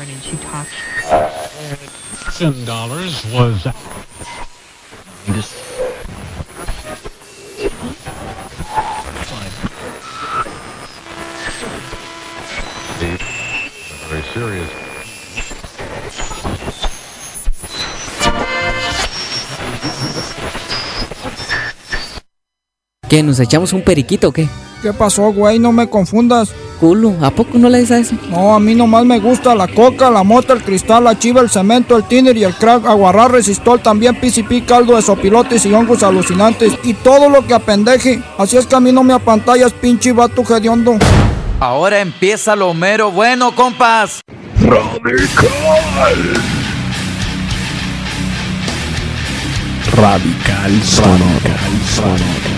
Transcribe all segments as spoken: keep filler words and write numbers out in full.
and she talks. Ten dollars was. Just. Very serious. ¿Qué? ¿Nos echamos un periquito o qué? ¿Qué pasó, güey? No me confundas. Culo, ¿a poco no le des a eso? No, a mí nomás me gusta la coca, la mota, el cristal, la chiva, el cemento, el tiner y el crack, aguarrá, resistol, también P C P, caldo de sopilotes y hongos alucinantes y todo lo que apendeje. Así es que a mí no me apantallas, pinche vato hediondo. Ahora empieza lo mero bueno, compas. Radical. Radical Sonoro. Radical Sonoro.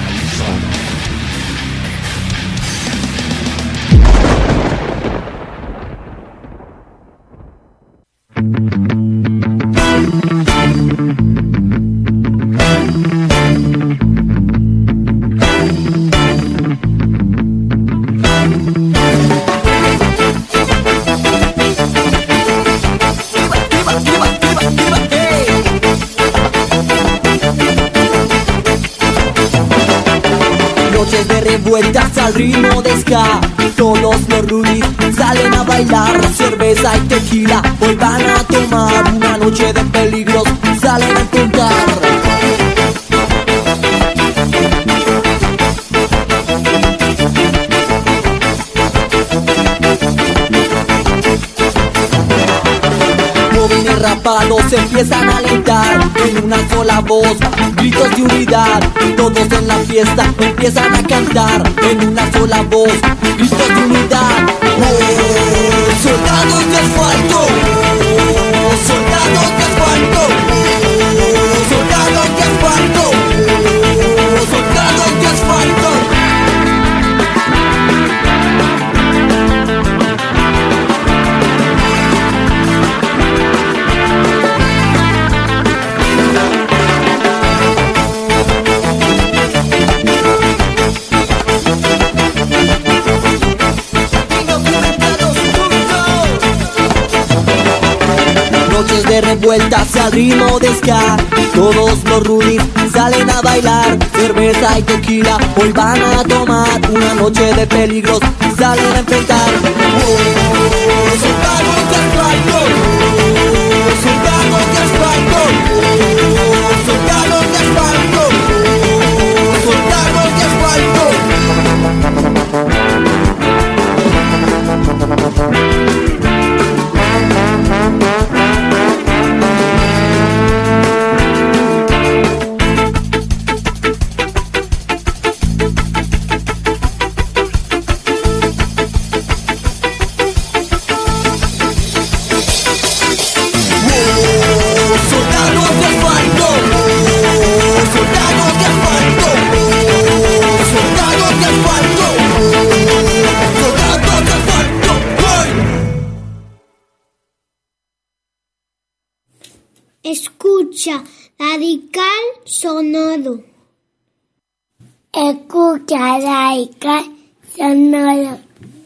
Noches de revueltas al ritmo de ska. Todos los rudis salen a bailar. Cerveza y tequila, hoy van a tomar. Una noche de peligros, salen a enfrentar. Jóvenes rapados empiezan a alentar en una sola voz, gritos de unidad. Todos en la fiesta empiezan a cantar en una sola voz, gritos de unidad. Oh, soldados de asfalto, oh, soldados de asfalto, oh, soldados de asfalto, oh, soldados de asfalto. Noches de revueltas al ritmo de ska. Todos los rudis salen a bailar. Cerveza y tequila, hoy van a tomar. Una noche de peligros, salen a enfrentar. Oh, soldados de asfalto, oh, soldados de asfalto, oh, soldados de asfalto, oh, soldados de asfalto. Escucha, Radical Sonoro. Escucha, Radical Sonoro.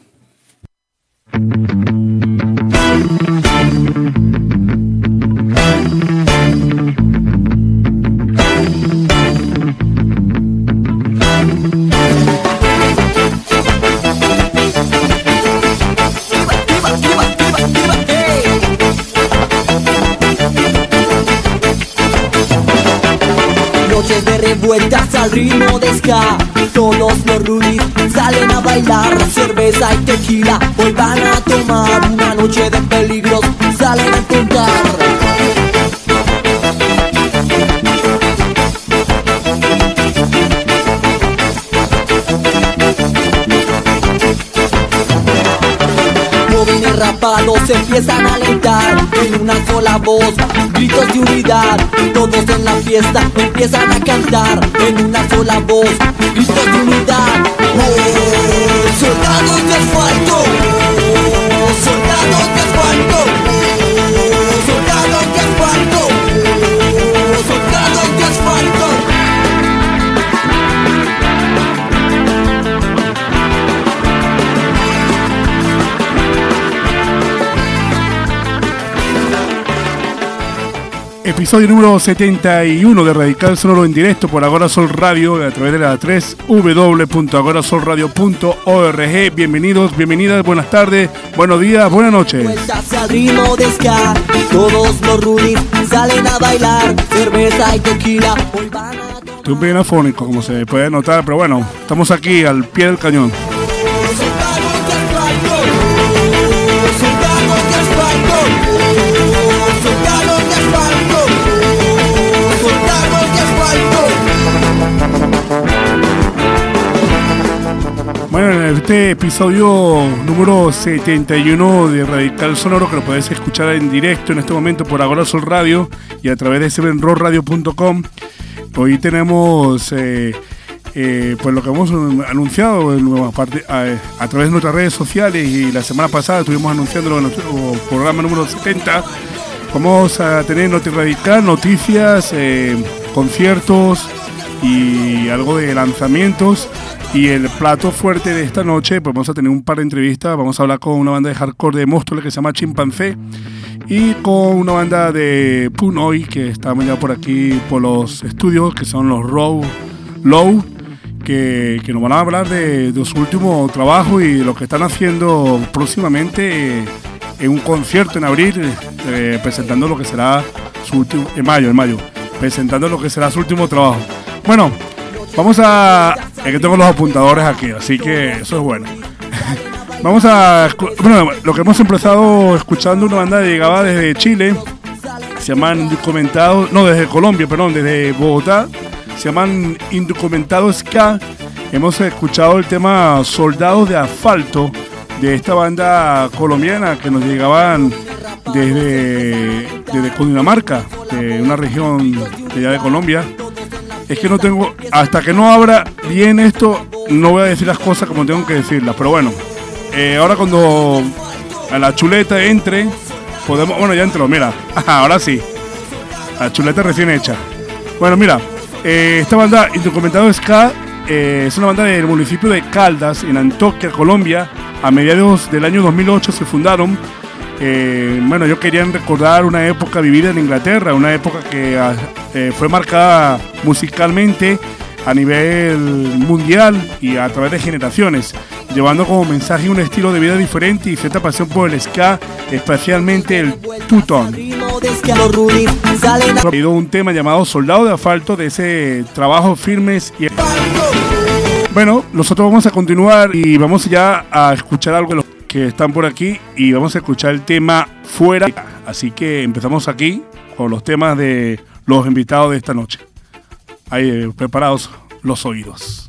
Noches de revueltas al ritmo de ska. Todos los rudis salen a bailar. Cerveza y tequila, hoy van a tomar. Una noche de peligros, salen a enfrentar. Jóvenes rapados empiezan a alentar en una sola voz, gritos de unidad. Todos en la fiesta empiezan a cantar en una sola voz, gritos de unidad. Oh, soldados de asfalto, oh, soldados de asfalto, oh, soldados de asfalto, oh, soldados de asfalto. episodio número setenta y uno de Radical Sonoro en directo por Agora Sol Radio a través de la tres w w w punto agora sol radio punto org. Bienvenidos, bienvenidas, buenas tardes, buenos días, buenas noches. Al ritmo de ska, todos los rudis salen a bailar, cerveza y tequila. Hoy van a Estoy un bien afónico, como se puede notar, pero bueno, estamos aquí al pie del cañón. Bueno, en este episodio número setenta y uno de Radical Sonoro, que lo podés escuchar en directo en este momento por Agora Sol Radio y a través de seven rock radio punto com, hoy tenemos eh, eh, pues lo que hemos anunciado en, aparte, a, a través de nuestras redes sociales, y la semana pasada estuvimos anunciándolo en nuestro programa número setenta. Vamos a tener Noti Radical, noticias, eh, conciertos y algo de lanzamientos. Y el plato fuerte de esta noche, pues vamos a tener un par de entrevistas. Vamos a hablar con una banda de hardcore de Móstoles que se llama Chimpancé, y con una banda de Punoy que está ya por aquí por los estudios, que son los Row Low, que, que nos van a hablar de, de su último trabajo y de lo que están haciendo próximamente en un concierto en abril, eh, presentando lo que será su último, en mayo, en mayo, presentando lo que será su último trabajo. Bueno, vamos a... Es que tengo los apuntadores aquí, así que eso es bueno. Vamos a... Bueno, lo que hemos empezado escuchando, una banda que llegaba desde Chile, se llaman Indocumentados... No, desde Colombia, perdón, desde Bogotá, se llaman Indocumentados Ska. Hemos escuchado el tema Soldados de Asfalto, de esta banda colombiana que nos llegaban desde, desde Cundinamarca, de una región de allá de Colombia. Es que no tengo, hasta que no abra bien esto, no voy a decir las cosas como tengo que decirlas. Pero bueno, eh, ahora cuando a la chuleta entre, podemos, bueno, ya entró, mira, ahora sí, la chuleta recién hecha. Bueno, mira, eh, esta banda Indocumentados Ska eh, es una banda del municipio de Caldas, en Antioquia, Colombia. A mediados del año dos mil ocho se fundaron. Eh, bueno, ellos querían recordar una época vivida en Inglaterra, una época que eh, fue marcada musicalmente a nivel mundial y a través de generaciones, llevando como mensaje un estilo de vida diferente y cierta pasión por el ska, especialmente el two-tone. Ha habido un tema llamado Soldado de Asfalto, de ese trabajo firmes y... Bueno, nosotros vamos a continuar y vamos ya a escuchar algo de los que están por aquí, y vamos a escuchar el tema Fuera. Así que empezamos aquí con los temas de los invitados de esta noche. Ahí preparados los oídos.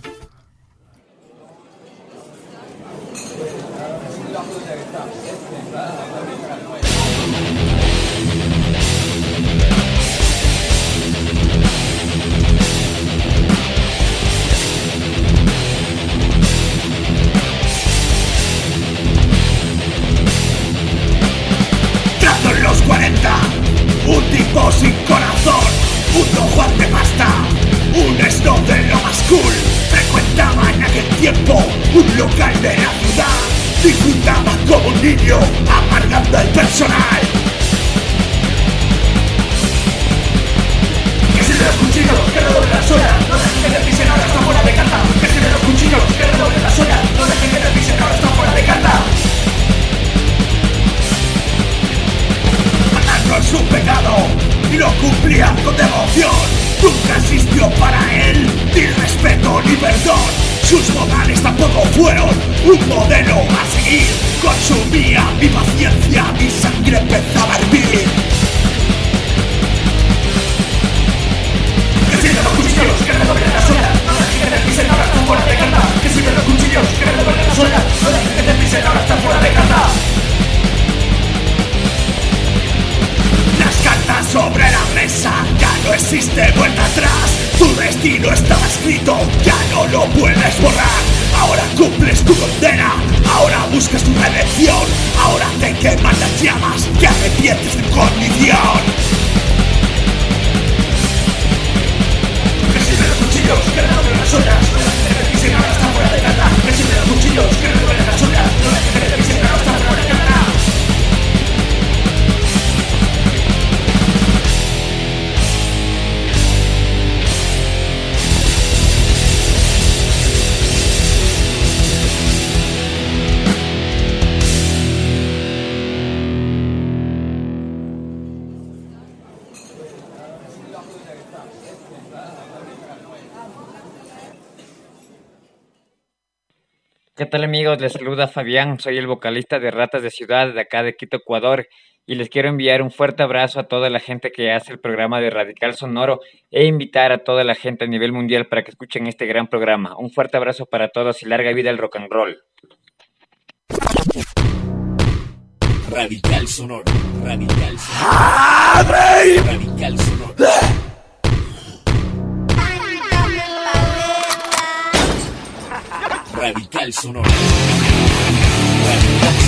cuarenta, un tipo sin corazón, un don Juan de pasta, un snob de lo más cool. Frecuentaba en aquel tiempo un local de la ciudad, disfrutaba como un niño, amargando el personal. Que si de los cuchillos, que redoblen las horas, no dejen que le pisen, ahora está fuera de carta. Que si de los cuchillos, que redoblen las horas, no dejen que le pisen, ahora está fuera de carta. No es un pecado y lo cumplía con devoción. Nunca existió para él ni respeto ni perdón. Sus modales tampoco fueron un modelo a seguir. Consumía mi paciencia, mi sangre empezaba a hervir. Que si de los cuchillos que redoblen las olas, no dejen que te pisen, ahora está fuera de carta. Que si de los cuchillos que redoblen las olas, no dejen que te pisen, ahora está fuera de carta. Sobre la mesa, ya no existe vuelta atrás. Tu destino estaba escrito, ya no lo puedes borrar. Ahora cumples tu condena, ahora buscas tu redención. Ahora te queman las llamas, que arrepientes de tu condición. Que si de los cuchillos, que redoblen las olas, no dejes que te pisen, ahora está fuera de carta. Que si de los cuchillos, que redoblen las olas, no dejes que te pisen, ahora está fuera de carta. ¿Qué tal amigos? Les saluda Fabián, soy el vocalista de Ratas de Ciudad de acá de Quito, Ecuador, y les quiero enviar un fuerte abrazo a toda la gente que hace el programa de Radical Sonoro e invitar a toda la gente a nivel mundial para que escuchen este gran programa. Un fuerte abrazo para todos y larga vida al rock and roll. Radical Sonoro, Radical Sonoro, ¡Padre! Radical Sonoro. Radical Sonoro. Radical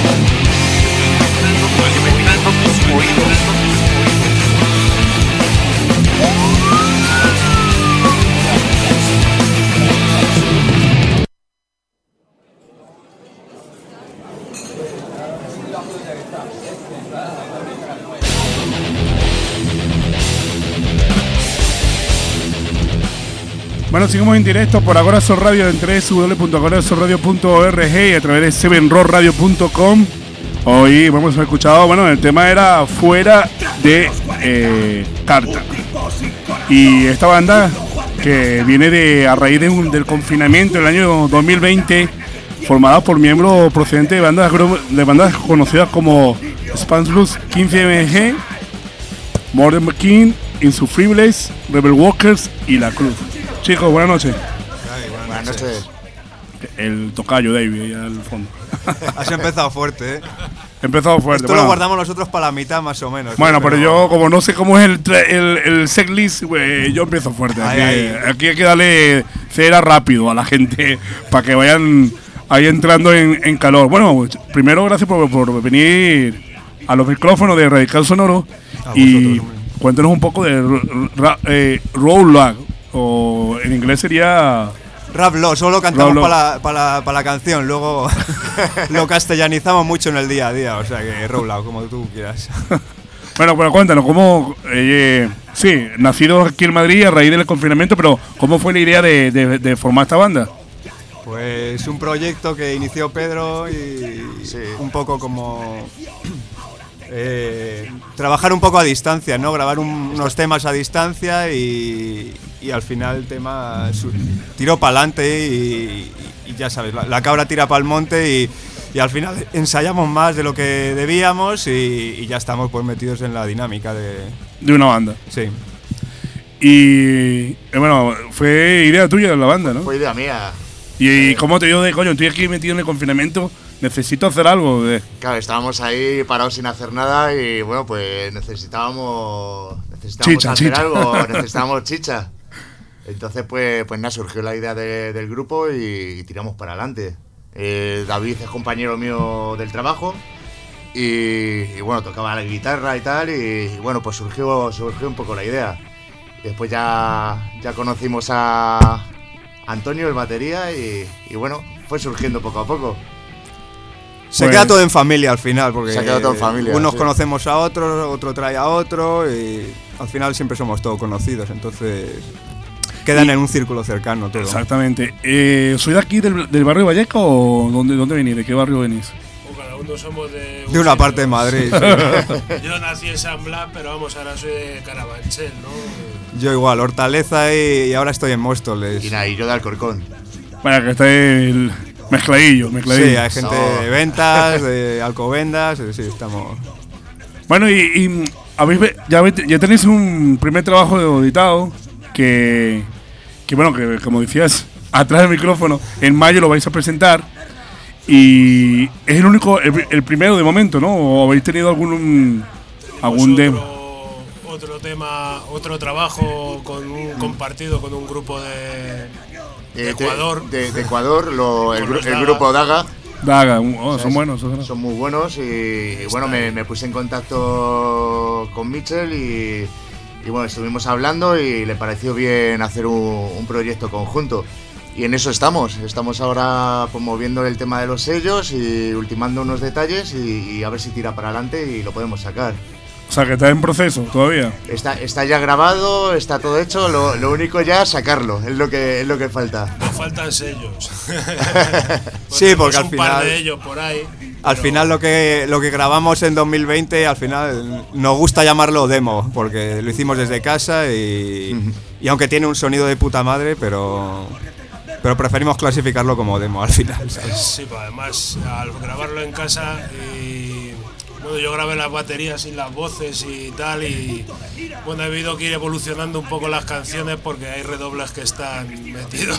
Bueno, seguimos en directo por Agorazol Radio en doble u doble u doble u punto agorazol radio punto org y a través de seven rock radio punto com. Hoy hemos escuchado, bueno, el tema era Fuera de eh, Carta. Y esta banda que viene de a raíz de un, del confinamiento del año dos mil veinte, formada por miembros procedentes de bandas, de bandas conocidas como Spans Blues, quince M G, Modern King, Insufribles, Rebel Walkers y La Cruz. Chicos, buenas noches. Ay, buenas, buenas noches. noches. El tocayo David, ahí al fondo. Has empezado fuerte, ¿eh? He empezado fuerte. Esto bueno. Lo guardamos nosotros para la mitad, más o menos. Bueno, ¿eh? pero, pero yo, como no sé cómo es el, el, el setlist, pues, yo empiezo fuerte. Aquí, ay, ay. aquí hay que darle cera rápido a la gente para que vayan ahí entrando en, en calor. Bueno, primero, gracias por, por venir a los micrófonos de Radical Sonoro. A y vosotros, cuéntenos un poco de eh, Roadlag. O en inglés sería... Raplo, solo cantamos para la, pa la, pa la canción, luego lo castellanizamos mucho en el día a día, o sea que Roadlag, como tú quieras. Bueno, pero cuéntanos, ¿cómo...? Eh, sí, nacido aquí en Madrid a raíz del confinamiento, pero ¿cómo fue la idea de, de, de formar esta banda? Pues un proyecto que inició Pedro y sí. un poco como... Eh, trabajar un poco a distancia, ¿no? Grabar un, unos temas a distancia y, y al final el tema su, tiró para adelante y, y ya sabes, la, la cabra tira para el monte y, y al final ensayamos más de lo que debíamos y, y ya estamos pues metidos en la dinámica de... De una banda. Sí. Y eh, bueno, fue idea tuya de la banda, ¿no? Fue idea mía. ¿Y, y cómo te dio de coño? Estoy aquí metido en el confinamiento. Necesito hacer algo. De... Claro, estábamos ahí parados sin hacer nada y bueno, pues necesitábamos, necesitábamos chicha, hacer chicha. algo, necesitábamos chicha. Entonces, pues, pues nada, surgió la idea de, del grupo y, y tiramos para adelante. Eh, David es compañero mío del trabajo y, y bueno, tocaba la guitarra y tal y, y bueno, pues surgió, surgió un poco la idea. Y después ya, ya conocimos a Antonio, el batería, y, y bueno, fue surgiendo poco a poco. Se pues, queda todo en familia al final, porque se queda todo en familia, unos sí. conocemos a otros, otro trae a otro y al final siempre somos todos conocidos, entonces quedan y, en un círculo cercano todo. Exactamente. Eh, ¿Soy de aquí del, del barrio Valleca o dónde, dónde venís? ¿De qué barrio venís? O cada uno somos de... Un de una parte de Madrid. Sí. Yo nací en San Blas, pero vamos, ahora soy de Carabanchel, ¿no? Yo igual, Hortaleza y, y ahora estoy en Móstoles. Y nada, y yo de Alcorcón. Bueno, que está el... Mezcladillo, mezcladillo. Sí, hay gente no. de ventas, de Alcobendas, sí, estamos... Bueno, y, y habéis, ya, ya tenéis un primer trabajo editado que, que, bueno, que como decías, atrás del micrófono, en mayo lo vais a presentar y es el único, el, el primero de momento, ¿no? ¿O habéis tenido algún, algún otro, demo? Otro tema, otro trabajo con un, compartido con un grupo de... De Ecuador. De, de, de Ecuador, lo, el, el grupo Daga. Daga, oh, son buenos. Son, son muy buenos y, y bueno, me, me puse en contacto con Mitchell y, y bueno, estuvimos hablando y le pareció bien hacer un, un proyecto conjunto. Y en eso estamos, estamos ahora pues, moviendo el tema de los sellos y ultimando unos detalles y, y a ver si tira para adelante y lo podemos sacar. O sea, que está en proceso todavía. Está, está ya grabado, está todo hecho, lo, lo único ya es sacarlo, es lo que, es lo que falta. Nos faltan sellos. Sí, porque al un final... par de ellos por ahí. Al pero... final lo que, lo que grabamos en dos mil veinte, al final nos gusta llamarlo demo, porque lo hicimos desde casa y, uh-huh. y aunque tiene un sonido de puta madre, pero... pero preferimos clasificarlo como demo al final, ¿sabes? Sí, pues además al grabarlo en casa y bueno, yo grabé las baterías y las voces y tal y bueno, he habido que ir evolucionando un poco las canciones porque hay redobles que están metidos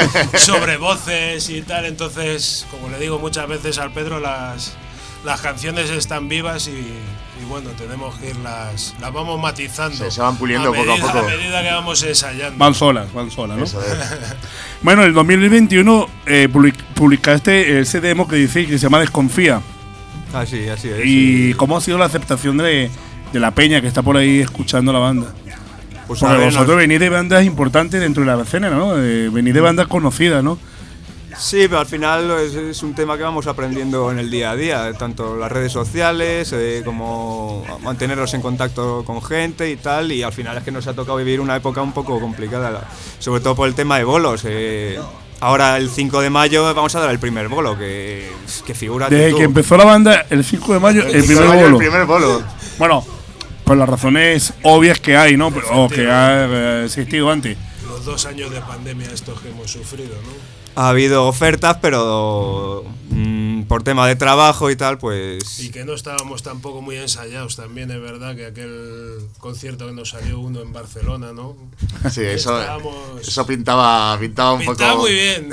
sobre voces y tal, entonces como le digo muchas veces al Pedro, las, las canciones están vivas y, y bueno, tenemos que irlas, las vamos matizando. Se, se van puliendo a medida, poco a poco. A medida que vamos ensayando. Van solas, van solas, ¿no? Eso es. Bueno, en el dos mil veintiuno eh, publicaste ese demo que dice que se llama Desconfía. Así, así es. ¿Y sí. cómo ha sido la aceptación de, de la peña que está por ahí escuchando la banda? Pues Porque a ver, vosotros nos... venís de bandas importantes dentro de la escena, ¿no? Eh, venís de bandas conocidas, ¿no? Sí, pero al final es, es un tema que vamos aprendiendo en el día a día, tanto las redes sociales eh, como mantenernos en contacto con gente y tal, y al final es que nos ha tocado vivir una época un poco complicada, sobre todo por el tema de bolos. Eh, ahora el cinco de mayo vamos a dar el primer bolo, que, que figura... Desde tú. que empezó la banda, el cinco de mayo, el, el primer mayo, bolo. El primer bolo. Bueno, por las razones obvias que hay, ¿no? Pero, o que ha existido antes. Los dos años de pandemia estos que hemos sufrido, ¿no? Ha habido ofertas, pero mmm, por tema de trabajo y tal, pues... Y que no estábamos tampoco muy ensayados también, es verdad, que aquel concierto que nos salió uno en Barcelona, ¿no? Sí, eso, estábamos... eso pintaba, pintaba un pintaba poco... muy bien,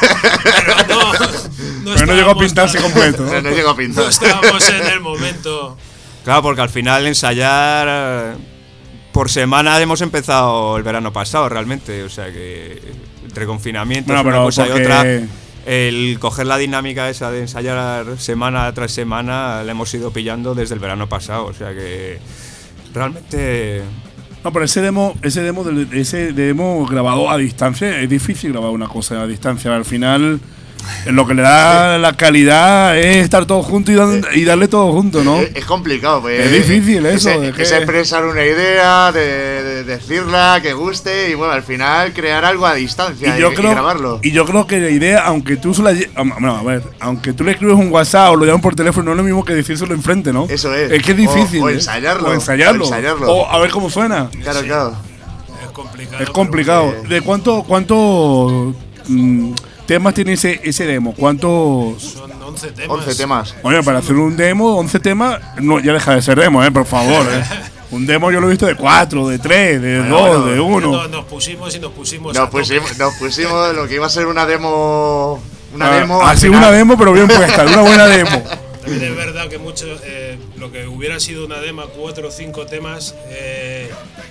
pero no... No, pero no llegó a pintarse tan... completo. ¿no? No llegó a pintar. No estábamos en el momento... Claro, porque al final ensayar por semana hemos empezado el verano pasado, realmente, o sea que... Entre confinamientos, bueno, una cosa porque... y otra, el coger la dinámica esa de ensayar semana tras semana la hemos ido pillando desde el verano pasado, o sea que realmente... No, pero ese demo, ese demo, ese demo grabado a distancia, es difícil grabar una cosa a distancia, al final... Lo que le da la calidad es estar todos juntos y, dan, y darle todo junto, ¿no? Es, es complicado, pues. Es difícil eso. Es, es que... es expresar una idea, de, de decirla, que guste y bueno, al final crear algo a distancia y, yo y, creo, y grabarlo. Y yo creo que la idea, aunque tú se la, no, a ver, aunque tú le escribes un WhatsApp o lo llamas por teléfono, no es lo mismo que decírselo enfrente, ¿no? Eso es. Es que es difícil. O, o ¿eh? ensayarlo. O ensayarlo. O ensayarlo. O a ver cómo suena. Claro, sí. claro. Es complicado. Es complicado. Porque... ¿De cuánto, cuánto mmm, temas tiene ese, ese demo? ¿Cuántos? Son once temas. once temas. Oye, para hacer un demo, once temas, no, ya deja de ser demo, eh, por favor. Eh. Un demo yo lo he visto de cuatro, de tres, de bueno, dos, bueno, de uno. Nos, nos pusimos y nos pusimos. Nos pusimos, nos pusimos lo que iba a ser una demo. Una ah, demo. Así una demo, pero bien puesta, una buena demo. También es verdad que mucho, eh, lo que hubiera sido una demo, cuatro o cinco temas. Eh,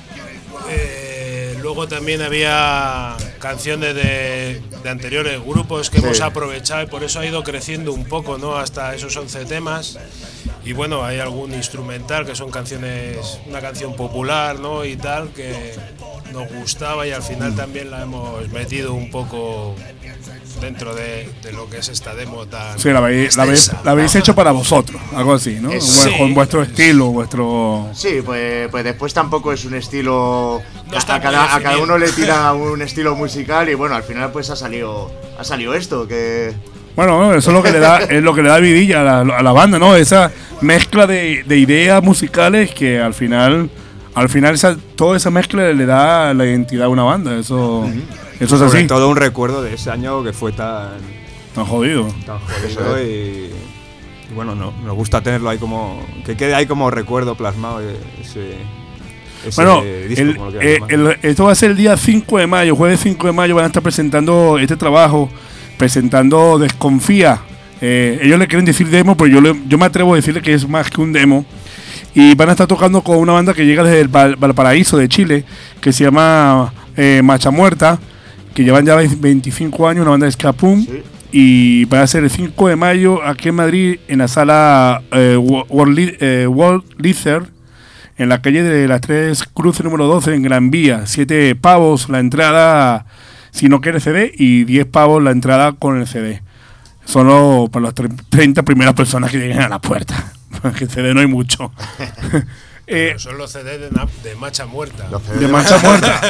eh, luego también había canciones de, de anteriores grupos que sí. hemos aprovechado y por eso ha ido creciendo un poco, ¿no? Hasta esos once temas. Y bueno, hay algún instrumental que son canciones, una canción popular, ¿no? Y tal, que nos gustaba y al final también la hemos metido un poco dentro de, de lo que es esta demo tan... Sí, la habéis, la habéis, la habéis hecho para vosotros, algo así, ¿no? Sí. Con vuestro estilo, vuestro... Sí, pues, pues después tampoco es un estilo... No a, a, cada, a cada uno le tira un estilo musical y bueno, al final pues ha salido, ha salido esto, que... Bueno, eso es lo que le da, es lo que le da vidilla a la, a la banda, ¿no? Esa mezcla de, de ideas musicales que al final, al final esa, toda esa mezcla le da la identidad a una banda. Eso, uh-huh. eso es Sobre así. todo un recuerdo de ese año que fue tan, tan jodido. Tan jodido y, y bueno, no, nos gusta tenerlo ahí como que quede ahí como recuerdo plasmado ese. Ese bueno, disco, el, como lo eh, el, esto va a ser el día cinco de mayo, jueves cinco de mayo van a estar presentando este trabajo. Presentando Desconfía. Eh, ellos le quieren decir demo, pero yo, le, yo me atrevo a decirle que es más que un demo. Y van a estar tocando con una banda que llega desde el Val, Valparaíso de Chile, que se llama eh, Macha Muerta, que llevan ya veinticinco años, una banda de ska punk. Sí. Y van a ser el cinco de mayo aquí en Madrid, en la sala eh, World, eh, World Leather, en la calle de las Tres Cruces número doce, en Gran Vía. Siete pavos la entrada... Si no quiere C D y diez pavos la entrada con el C D. Solo para las treinta primeras personas que lleguen a la puerta. Porque C D no hay mucho. eh, son los C D de, de Macha Muerta. De, de Macha Muerta.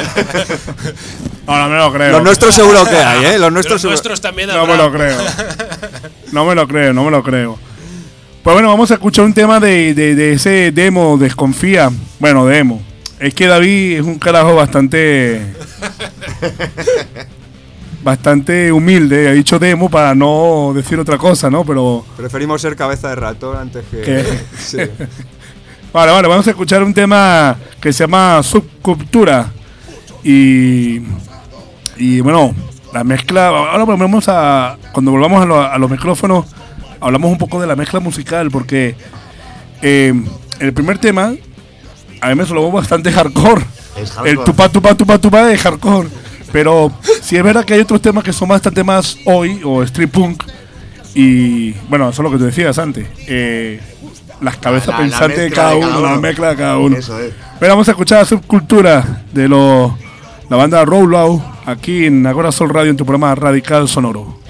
No, no me lo creo. Los nuestros seguro que hay, ¿eh? Los nuestros, los nuestros también habrá. No me lo creo. No me lo creo, no me lo creo. Pues bueno, vamos a escuchar un tema de, de, de ese demo, Desconfía. Bueno, demo. Es que David es un carajo bastante... bastante humilde, ha dicho demo para no decir otra cosa, ¿no? Pero preferimos ser cabeza de ratón antes que... ¿Qué? Sí. Vale, vale, vamos a escuchar un tema que se llama Subcultura. Y, y bueno, la mezcla... Ahora volvemos a... Cuando volvamos a, lo, a los micrófonos, hablamos un poco de la mezcla musical, porque eh, el primer tema a mí me sonó bastante hardcore. hardcore. El tupa, tupa, tupa, tupa de hardcore. Pero sí es verdad que hay otros temas que son bastante más hoy, o street punk. Y bueno, eso es lo que tú decías antes. Eh, las cabezas la, pensantes la de, cada de cada uno, uno, la mezcla de cada uno. Eso es. Pero vamos a escuchar la Subcultura de los, la banda Rollout aquí en Agora Sol Radio en tu programa Radical Sonoro.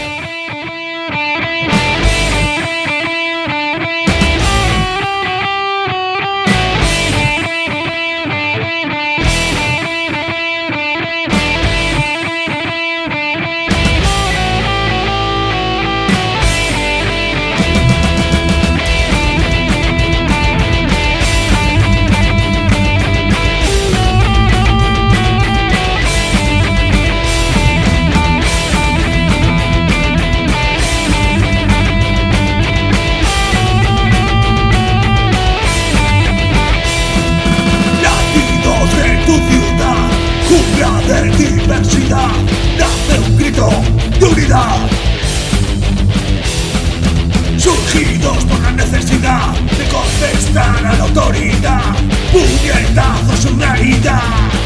Surgidos por la necesidad de contestar a la autoridad, puñetazos su realidad.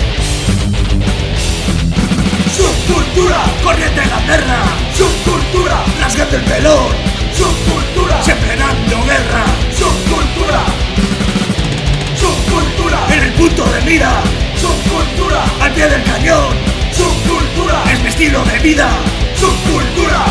Subcultura, corriente en la guerra. Subcultura, rasgando el pelón. Subcultura, siempre dando guerra. Subcultura, subcultura, en el punto de mira. Subcultura, al pie del cañón. Subcultura, es mi estilo de vida. Subcultura.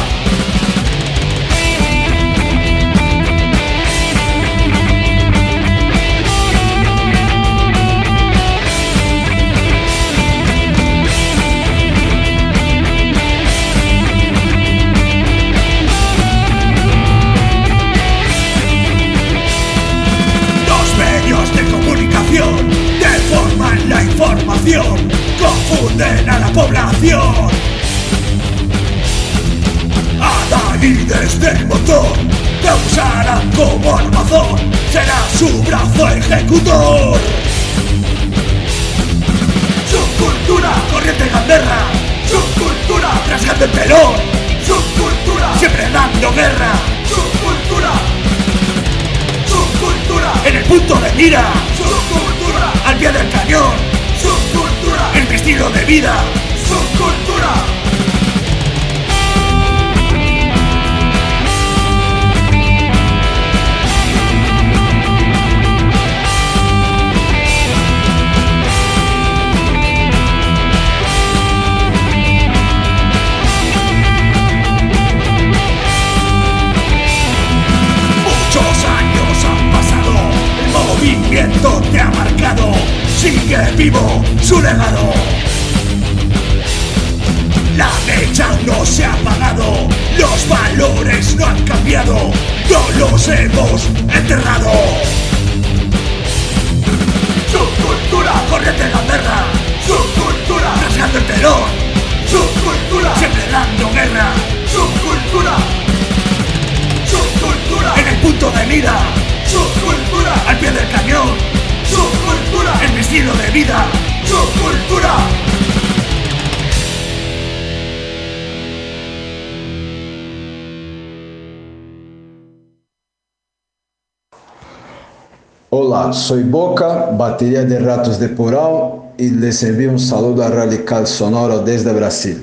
Deforman la información, confunden a la población. Adalides del motor te usarán como armazón, será su brazo ejecutor. Subcultura, corriente gamberra. Subcultura, rasgando el pelón. Subcultura, siempre dando guerra. Subcultura, subcultura, en el punto de mira. Subcultura, al pie del cañón. Subcultura, en mi estilo de vida. Subcultura. El movimiento te ha marcado, sigue vivo su legado. La mecha no se ha apagado, los valores no han cambiado, no los hemos enterrado. Subcultura, corriente en la guerra. Subcultura, rasgando el telón. Subcultura, siempre dando guerra. Subcultura, subcultura, en el punto de mira. Subcultura, al pie del cañón. Subcultura, es mi estilo de vida. Subcultura. Olá, soy Boca, batería de Ratos de Porão y les envío un saludo a Radical Sonoro desde Brasil.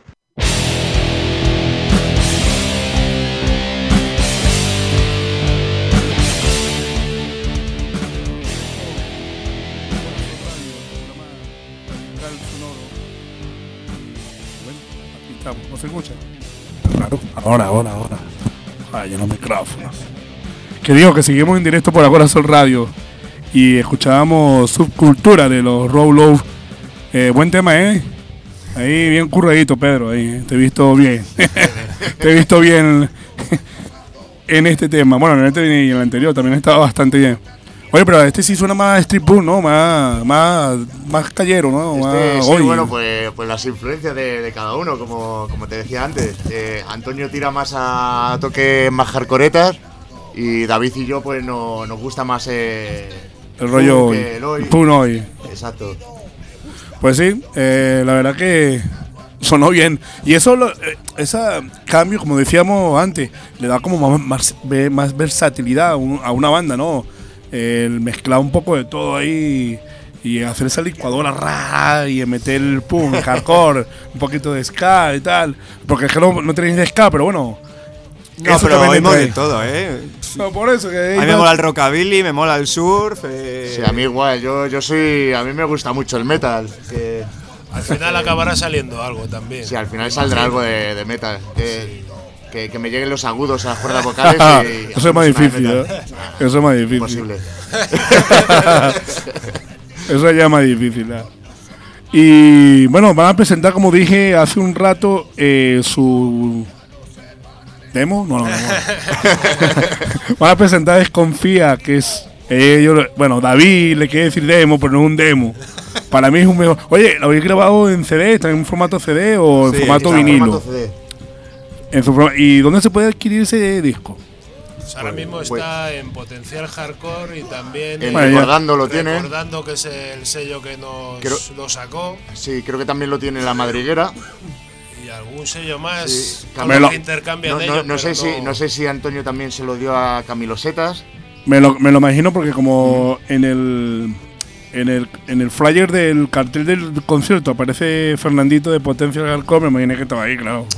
¿No se escucha? Claro, ahora, ahora, ahora. Ay, los micrófonos. Que digo que seguimos en directo por Agora Sol Radio y escuchábamos Subcultura de los Rollout. Eh, buen tema, ¿eh? Ahí bien curradito, Pedro. Ahí te he visto bien. Te he visto bien en este tema. Bueno, en este y en el anterior también estaba bastante bien. Oye, pero este sí suena más street punk, ¿no? Más, más, más callero, ¿no? Este, más, sí, oye. bueno, pues, pues las influencias de, de cada uno, como, como te decía antes. Eh, Antonio tira más a toques más hardcoretas y David y yo pues no, nos gusta más eh, el rollo hoy. el hoy. Punk hoy. Exacto. Pues sí, eh, la verdad que sonó bien. Y eso, lo, eh, ese cambio, como decíamos antes, le da como más, más, más versatilidad a, un, a una banda, ¿no? El mezclar un poco de todo ahí y hacer esa licuadora rara y meter el punk, el hardcore, un poquito de ska y tal. Porque es que no, no tenéis de ska, pero bueno. No, pero oímos de todo, ¿eh? No, por eso que a mí me mola el rockabilly, me mola el surf. Eh... Sí, a mí igual. Yo, yo soy. A mí me gusta mucho el metal. Que al final acabará saliendo algo también. Sí, al final saldrá algo de, de metal. Que, sí. que, que me lleguen los agudos a las cuerdas vocales. Y eso es más difícil, ¿eh? Eso es más difícil. Imposible. Eso ya es más difícil, ¿eh? Y bueno, van a presentar, como dije hace un rato, eh, su demo. No, no, no. Van a presentar Desconfía, que es ellos, bueno, David le quiere decir demo, pero no es un demo. Para mí es un mejor. Oye, ¿lo habéis grabado en C D? ¿Está en formato C D o en sí, formato está vinilo? En formato C D. En su, ¿y dónde se puede adquirir ese disco? Pues ahora mismo pues, está en Potencial Hardcore y también en Recordando lo tiene. Recordando, que es el sello que nos creo, lo sacó. Sí, creo que también lo tiene La Madriguera. Y algún sello más sí, con lo que intercambian no, de ellos. No, no sé no... si, no sé si Antonio también se lo dio a Camilo Setas. Me lo, me lo imagino porque como mm. en el en el en el flyer del cartel del concierto aparece Fernandito de Potencia Hardcore, me imaginé que estaba ahí, claro.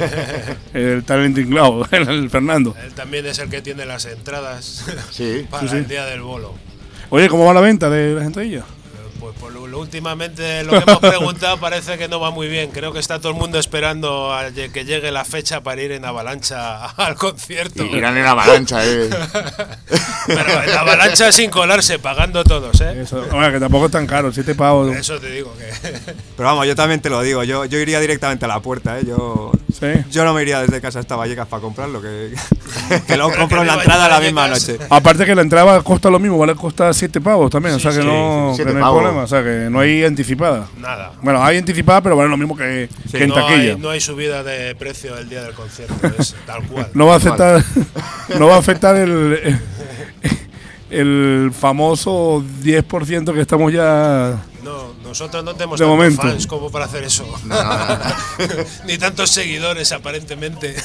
El Talenting Cloud, el Fernando. Él también es el que tiene las entradas sí, para sí, el sí. día del bolo. Oye, ¿cómo va la venta de las entradillas? Pues por lo, lo últimamente lo que hemos preguntado parece que no va muy bien. Creo que está todo el mundo esperando a que llegue la fecha para ir en avalancha al concierto. Y irán en avalancha, eh. Pero en avalancha sin colarse, pagando todos, eh. Eso, bueno, que tampoco es tan caro, siete pavos. Eso te digo que. Pero vamos, yo también te lo digo, yo, yo iría directamente a la puerta, eh. Yo, ¿sí? Yo no me iría desde casa hasta Vallecas para comprarlo, que, que lo compro en la entrada la misma noche. Aparte que la entrada cuesta lo mismo, vale, cuesta siete pavos también, sí, o sea que sí, no, que no hay pavos. problema, o sea que no hay anticipada. Nada. Bueno, hay anticipada, pero vale lo mismo que, sí, que en no taquilla. Hay, no hay subida de precio el día del concierto, es tal cual. No va a afectar, no va a afectar el, el famoso diez por ciento que estamos ya. No, nosotros no tenemos de tantos momento. fans como para hacer eso. No, no, no. Ni tantos seguidores, aparentemente.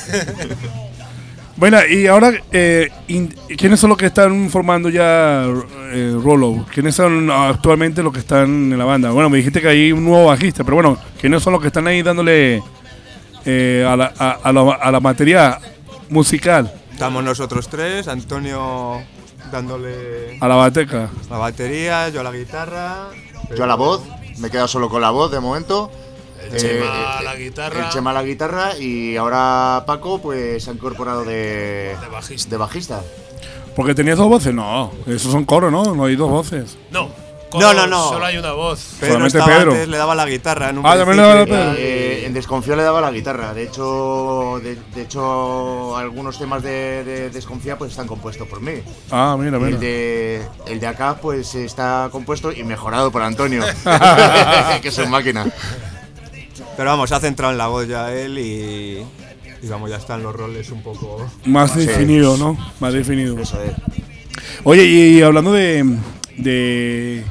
Bueno, y ahora, eh, in, ¿quiénes son los que están formando ya eh, Rollo? ¿Quiénes son actualmente los que están en la banda? Bueno, me dijiste que hay un nuevo bajista, pero bueno, ¿quiénes son los que están ahí dándole eh, a, la, a, a, la, a la materia musical? Estamos nosotros tres, Antonio dándole a la bateca, la batería, yo a la guitarra, yo a la voz, me he quedado solo con la voz de momento. El Chema eh, a la guitarra. El Chema a la guitarra y ahora Paco pues se ha incorporado de, de, bajista. de bajista. ¿Porque tenías dos voces? No, esos son coros, ¿no? No hay dos voces. No, no, no, no. Solo hay una voz. Pedro solamente Pedro. Pedro. Le daba la guitarra en un Ah, también le daba la Pedro. Eh, en Desconfía le daba la guitarra. De hecho, de, de hecho algunos temas de, de Desconfía pues están compuestos por mí. Ah, mira, mira. El de, el de acá pues está compuesto y mejorado por Antonio, que es un máquina. Pero vamos, se ha centrado en la voz ya él y, y vamos, ya están los roles un poco más sí. definido, ¿no? Más definido. Eso es. Oye, y hablando de de,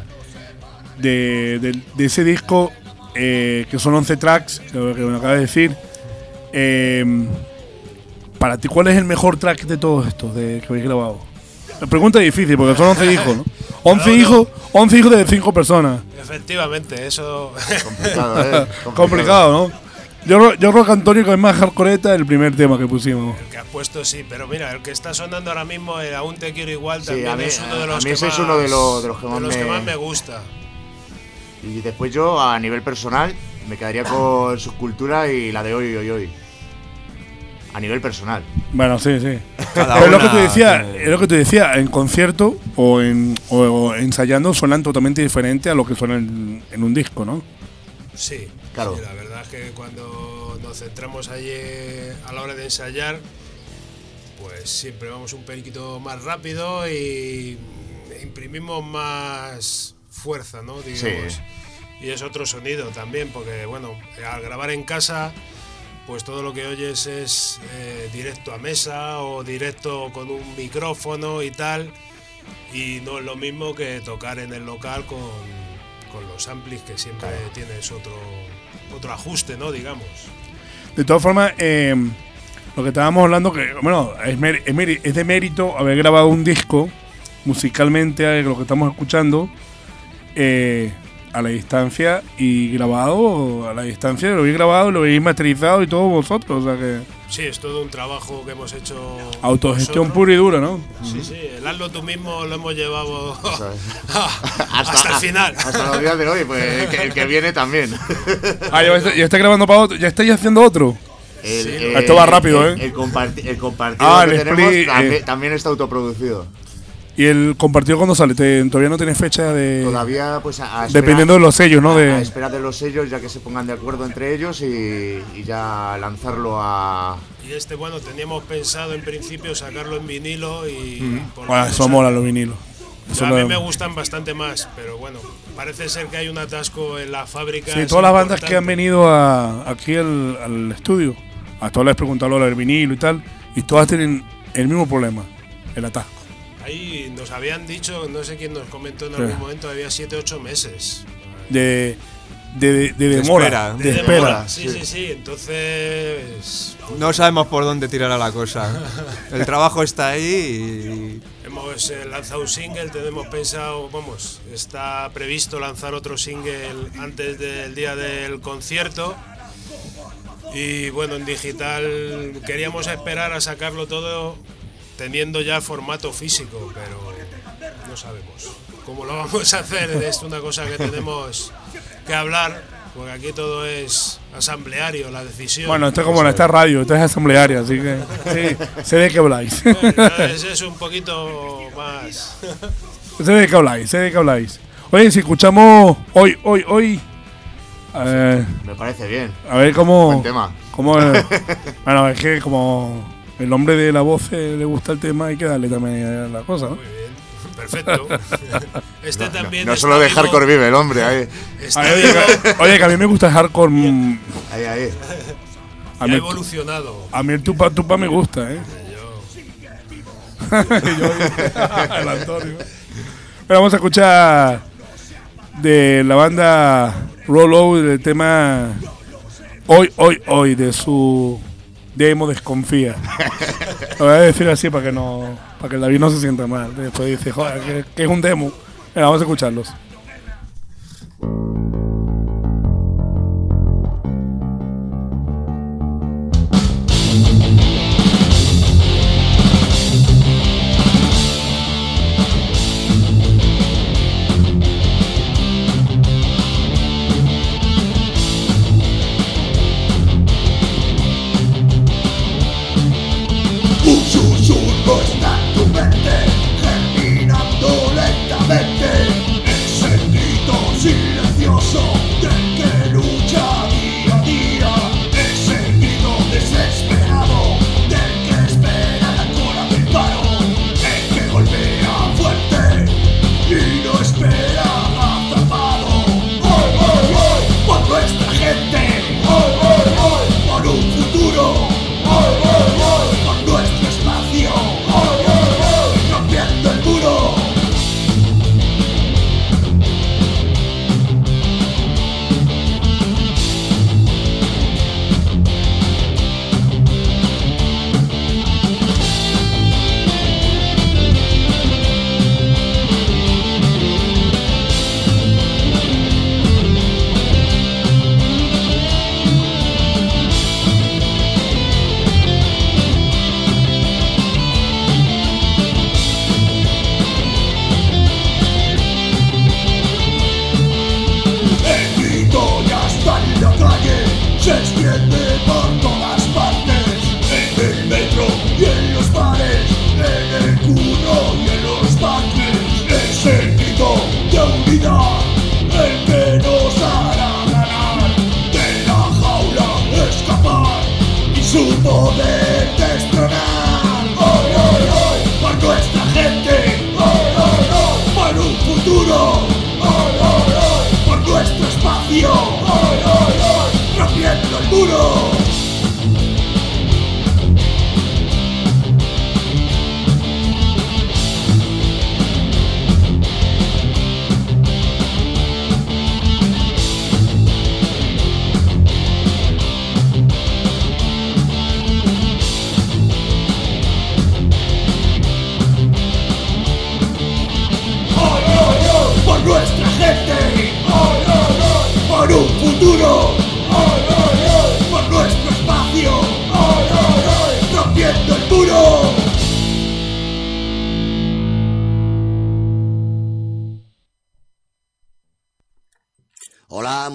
de, de, de ese disco, eh, que son once tracks, que me acabas de decir, eh, para ti, ¿cuál es el mejor track de todos estos de, que habéis grabado? La pregunta es difícil porque son once hijos, ¿no? once hijos, once hijos de cinco personas. Efectivamente, eso. Complicado, ¿eh? Complicado. Complicado, ¿no? Yo, yo creo que Antonio, que es más hardcoreta, el primer tema que pusimos. El que has puesto, sí, pero mira, el que está sonando ahora mismo, el Aún te quiero igual, sí, también mí, es uno de los, a mí que, ese más, es uno de, lo, de los, que, de más los me, que más me gusta. Y después yo, a nivel personal, me quedaría con Subcultura y la de Hoy, Hoy, Hoy. A nivel personal. Bueno, sí, sí. Cada es una, lo que tú decías, eh. es lo que tú decías, en concierto o en o, o ensayando suenan totalmente diferente a lo que suena en, en un disco, ¿no? Sí, claro. Sí, la verdad es que cuando nos centramos allí a la hora de ensayar, pues siempre vamos un poquito más rápido y le imprimimos más fuerza, ¿no? Digamos. Sí. Y es otro sonido también, porque bueno, al grabar en casa, pues todo lo que oyes es eh, directo a mesa o directo con un micrófono y tal, y no es lo mismo que tocar en el local con, con los amplis, que siempre claro. tienes otro, otro ajuste, ¿no? Digamos. De todas formas, eh, lo que estábamos hablando, que bueno, es, mer- es, mer- es de mérito haber grabado un disco musicalmente, eh, lo que estamos escuchando, eh, a la distancia y grabado a la distancia, lo habéis grabado, lo habéis masterizado y todo vosotros, o sea que... Sí, es todo un trabajo que hemos hecho. Autogestión nosotros. Pura y dura, ¿no? Sí, sí, el hazlo tú mismo lo hemos llevado hasta, hasta el final. Hasta los días de hoy, pues el que, el que viene también. Ah, ya, está, ya está grabando para otro, ya estáis haciendo otro. El, sí, eh, esto va rápido, el, ¿eh? El, comparti- el compartido ah, que el tenemos split, también, eh. también está autoproducido. ¿Y el compartido cuándo sale? ¿Te, ¿Todavía no tienes fecha de...? Todavía, pues a, a dependiendo de los sellos, ¿no? A, de... a esperar de los sellos, ya que se pongan de acuerdo entre ellos y, y ya lanzarlo a... Y este, bueno, teníamos pensado en principio sacarlo en vinilo y... Mm. Bueno, eso mola, los vinilos. Eso a mí lo... me gustan bastante más, pero bueno, parece ser que hay un atasco en la fábrica. Sí, todas las bandas que han venido a, aquí al, al estudio, a todas les he preguntado lo del vinilo y tal, y todas tienen el mismo problema, el atasco. Ahí nos habían dicho, no sé quién nos comentó en algún sí. momento, había siete u ocho meses. De, de, de, de demora. De espera. De, de demora. espera. Sí, sí, sí, entonces... No sabemos por dónde tirará la cosa. El trabajo está ahí y... Hemos eh, lanzado un single, tenemos pensado, vamos, está previsto lanzar otro single antes del día del concierto. Y bueno, en digital queríamos esperar a sacarlo todo teniendo ya formato físico, pero no sabemos cómo lo vamos a hacer. Es una cosa que tenemos que hablar, porque aquí todo es asambleario, la decisión. Bueno, esto es como en esta radio, esto es asamblearia, así que sí, sé de qué habláis. Bueno, es un poquito más... sé de qué habláis, sé de qué habláis. Oye, si escuchamos hoy, hoy, hoy... Eh, Me parece bien. A ver cómo... Buen tema. Cómo, eh, bueno, es que como... El hombre de la voz eh, le gusta el tema, hay que darle también la cosa, ¿no? Muy bien, perfecto. Este no, también no, no solo de hardcore vive el hombre, ahí. Ay, oye, que, oye, que a mí me gusta el hardcore. Ahí, ahí. Ha evolucionado. A mí el tupa tupa me gusta, ¿eh? Yo. Yo el Antonio. Pero vamos a escuchar de la banda Roll Out el tema Hoy, Hoy, Hoy, de su demo Desconfía. Lo voy a decir así para que no, para que el David no se sienta mal. Después dice, joder, que, que es un demo. Venga, vamos a escucharlos.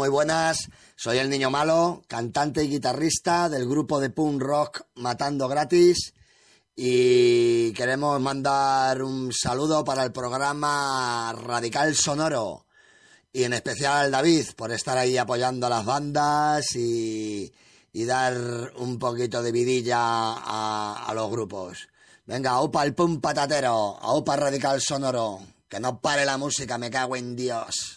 muy buenas. Soy el Niño Malo, cantante y guitarrista del grupo de punk rock Matando Gratis. Y queremos mandar un saludo para el programa Radical Sonoro. Y en especial al David, por estar ahí apoyando a las bandas y, y dar un poquito de vidilla a, a los grupos. Venga, aupa el pum patatero, aupa Radical Sonoro. Que no pare la música, me cago en Dios.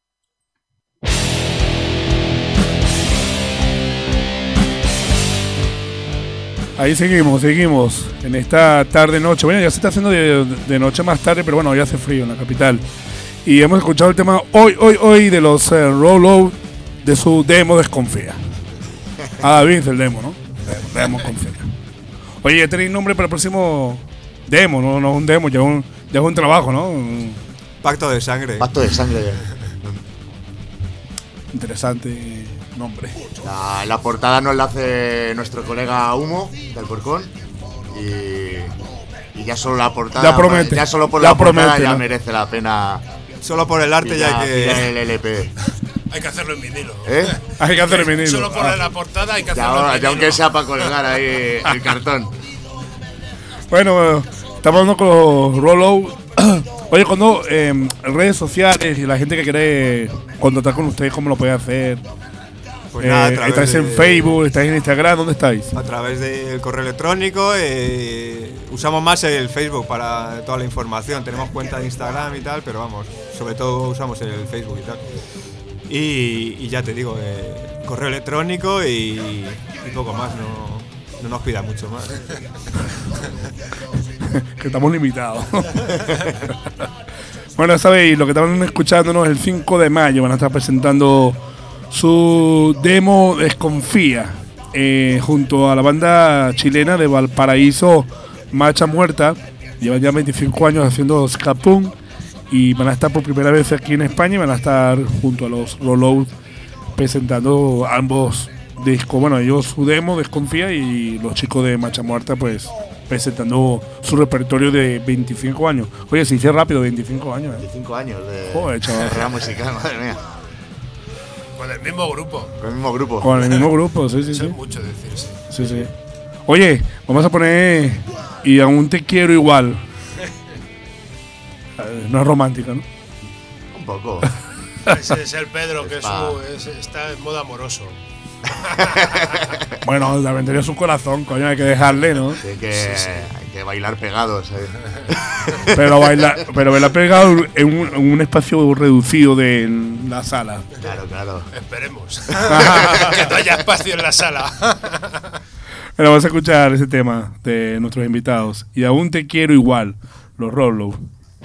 Ahí seguimos, seguimos. En esta tarde-noche. Bueno, ya se está haciendo de, de noche más tarde, pero bueno, ya hace frío en la capital. Y hemos escuchado el tema hoy, hoy, hoy de los uh, Roll Out de su demo Desconfía. Ah, David, el demo, ¿no? Demo Desconfía. Oye, ya tenéis nombre para el próximo demo, no, no un demo, ya un, ya es un trabajo, ¿no? Pacto de sangre. Pacto de sangre. Interesante nombre. La, la portada nos la hace nuestro colega Humo, del Porcón. Y, y ya solo la portada. Ya promete. Ya solo por ya la portada promete, ya ¿no? merece la pena. Solo por el arte ya hay que. El L P. Hay que hacerlo en vinilo. ¿Eh? Hay que hacerlo en vinilo. Solo por ah. la portada hay que hacerlo Ya, en vinilo. ya aunque sea para colgar ahí el cartón. Bueno, estamos hablando con los Rollout. Oye, cuando eh, en redes sociales y la gente que quiere contactar con ustedes, ¿cómo lo puede hacer? Pues nada, eh, a ¿Estáis de, en Facebook? ¿Estáis en Instagram? ¿Dónde estáis? A través del correo electrónico. Eh, usamos más el Facebook para toda la información. Tenemos cuenta de Instagram y tal, pero vamos, sobre todo usamos el Facebook y tal. Y, y ya te digo, eh, correo electrónico y, y poco más, no, no nos pida mucho más. Que estamos limitados. Bueno, sabéis, lo que estaban escuchándonos el cinco de mayo van a estar presentando su demo Desconfía eh, junto a la banda chilena de Valparaíso, Macha Muerta. Llevan ya veinticinco años haciendo ska punk y van a estar por primera vez aquí en España y van a estar junto a los Rollout presentando ambos discos. Bueno, ellos su demo Desconfía y los chicos de Macha Muerta pues presentando su repertorio de veinticinco años. Oye, se dice rápido, veinticinco años. ¿eh? veinticinco años de Joder, chaval. carrera musical, madre mía. Con el mismo grupo. Con el mismo grupo. Con el mismo grupo, sí, sí, Eso sí. es mucho decir, sí. Sí, sí. Oye, vamos a poner Y aún te quiero igual. No es romántica, ¿no? Un poco. Ese es el Pedro, que es su, es, está en modo amoroso. Bueno, también tenía su corazón, coño, hay que dejarle, ¿no? Hay que, sí, sí. Hay que bailar pegados. ¿eh? Pero bailar, pero bailar pegado en un, en un espacio reducido de la sala. Claro, claro. Esperemos. Que no haya espacio en la sala. Pero vamos a escuchar ese tema de nuestros invitados. Y aún te quiero igual, los Rollout.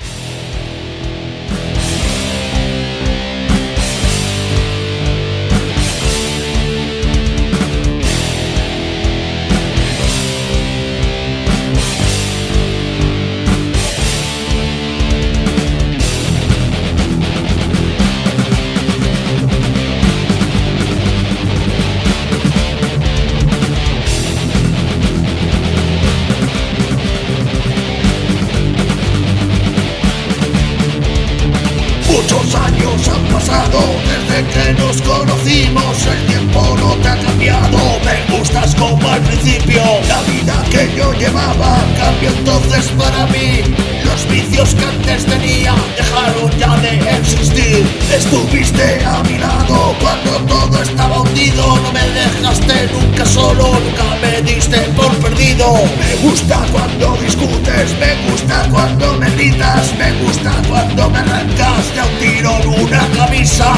Muchos años han pasado desde que nos conocimos. El tiempo no te ha cambiado, me gustas como al principio. La vida que yo llevaba cambió entonces para mí. Los vicios que antes tenía dejaron ya de existir. Estuviste a mi lado cuando todo estaba hundido. No me dejaste nunca solo, nunca me diste por perdido. Me gusta cuando discutes, me gusta cuando me gritas, me gusta cuando me arrancas de un tiro en una camisa.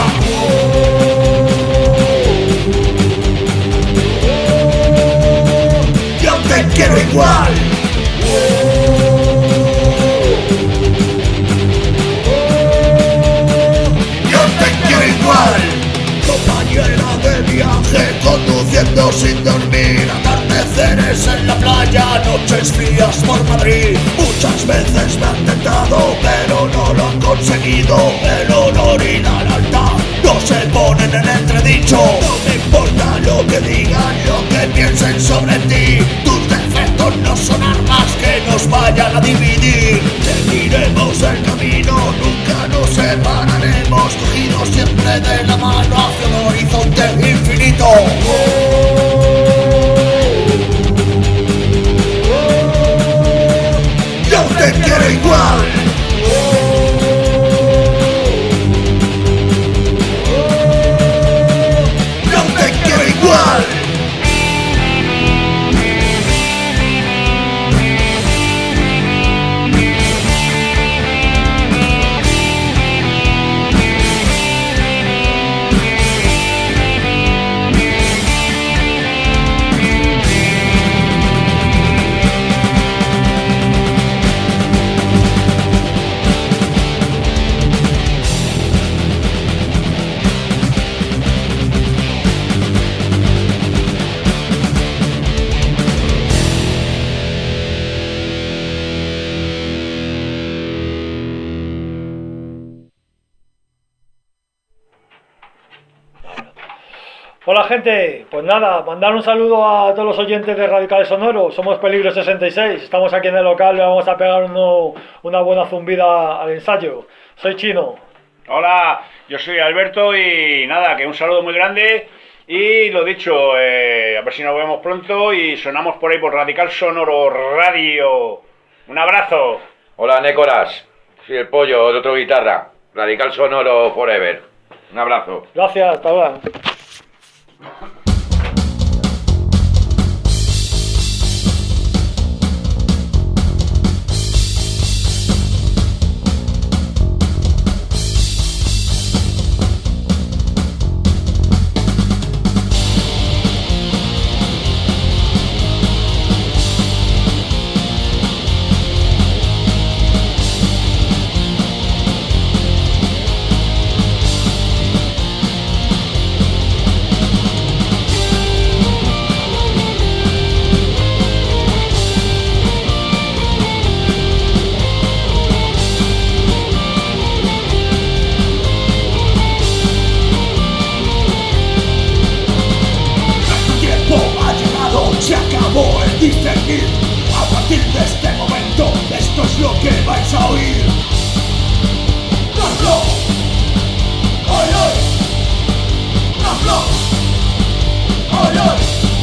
Yo te quiero igual. Yo te quiero igual. Compañera de viaje, conduciendo sin dormir, atardeceres en la playa, noches frías por Madrid. Muchas veces me han tentado, pero no lo han conseguido. El honor y la lealtad no se ponen en entredicho. No me importa lo que digan, lo que piensen sobre ti. Tus defectos no son armas que nos vayan a dividir. Seguiremos el camino, nunca nos separaremos, cogidos siempre de la mano hacia Yo te quiero igual. Yo te quiero igual. Hola gente, pues nada, mandar un saludo a todos los oyentes de Radical Sonoro. Somos Peligro sesenta y seis, estamos aquí en el local, le vamos a pegar uno, una buena zumbida al ensayo. Soy Chino. Hola, yo soy Alberto y nada, que un saludo muy grande y lo dicho, eh, a ver si nos vemos pronto y sonamos por ahí por Radical Sonoro Radio. Un abrazo. Hola Nécoras, soy el Pollo de otro guitarra. Radical Sonoro Forever. Un abrazo. Gracias, hasta ahora. Se acabó el discernir. A partir de este momento, esto es lo que vais a oír. ¡Hazlo! ¡Ay, ay! ¡Hazlo! ¡Ay, ay!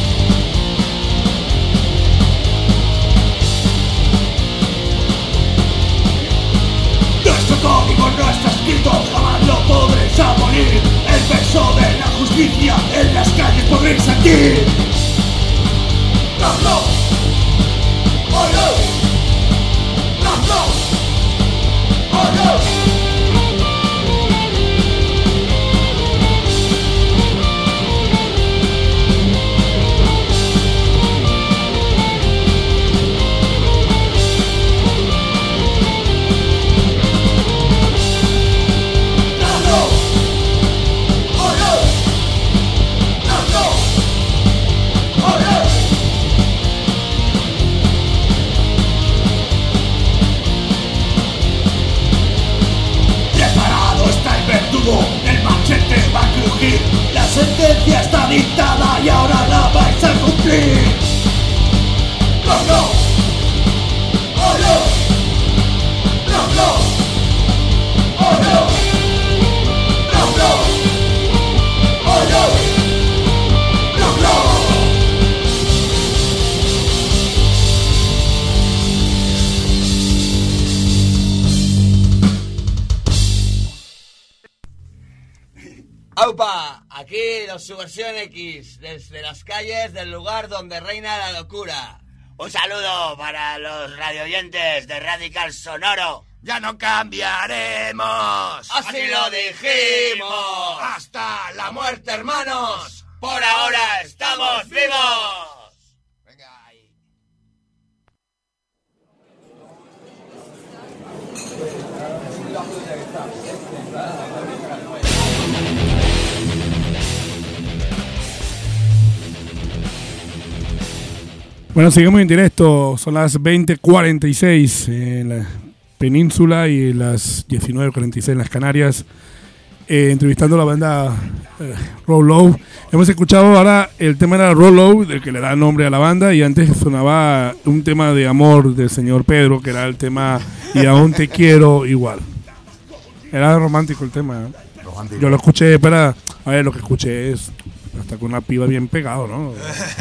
Nuestro código no está escrito, jamás lo podréis abolir. El peso de la justicia en las calles podréis sentir. ¡Hazlo! ¡Ay, ay! ¡Hazlo! ¡Ay, ay! El machete va a crujir. La sentencia está dictada y ahora la vais a cumplir. ¡No, no! ¡Oh, no! ¡No, no! ¡Oh, no! ¡No, no! ¡Oh, no! ¡No, no! ¡Aupa! Aquí los Subversión X, desde las calles del lugar donde reina la locura. Un saludo para los radioyentes de Radical Sonoro. ¡Ya no cambiaremos! ¡Así lo dijimos! ¡Hasta la muerte, hermanos! ¡Por ahora estamos vivos! Bueno, seguimos en directo, son las veinte cuarenta y seis en la península y las diecinueve cuarenta y seis en las Canarias, eh, entrevistando a la banda eh, Roll Low. Hemos escuchado ahora, el tema era Roll Low, del que le da nombre a la banda, y antes sonaba un tema de amor del señor Pedro, que era el tema Y aún te quiero igual. Era romántico el tema, ¿eh? Romántico. Yo lo escuché, espera, a ver, lo que escuché es Hasta con una piba bien pegado, ¿no?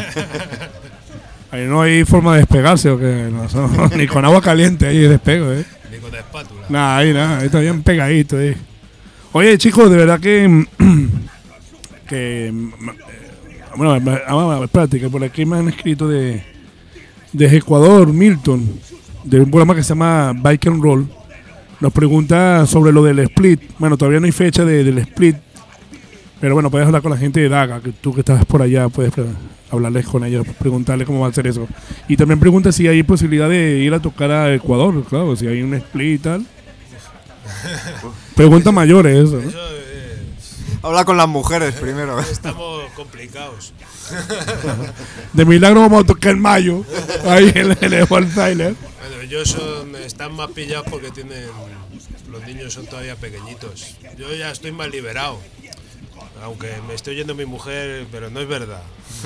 Ahí no hay forma de despegarse o que no, no, ni con agua caliente ahí despego, ¿eh? Ni con espátula. Nada, ahí nada, ahí está bien pegadito ahí. Oye, chicos, de verdad que que bueno, espérate, que por aquí me han escrito de desde Ecuador, Milton, de un programa que se llama Bike and Roll. Nos pregunta sobre lo del split. Bueno, todavía no hay fecha de, del split. Pero bueno, puedes hablar con la gente de Daga, que tú que estás por allá, puedes hablarles con ellos, preguntarles cómo va a ser eso. Y también pregunta si hay posibilidad de ir a tocar a Ecuador, claro, si hay un split y tal. Preguntas mayores, eso, ¿no? Eso, eh, Habla con las mujeres primero. Estamos complicados. De milagro vamos a tocar en mayo, ahí en el World Tyler. Bueno, ellos son, están más pillados porque tienen, los niños son todavía pequeñitos. Yo ya estoy más liberado. Aunque me estoy oyendo mi mujer, pero no es verdad.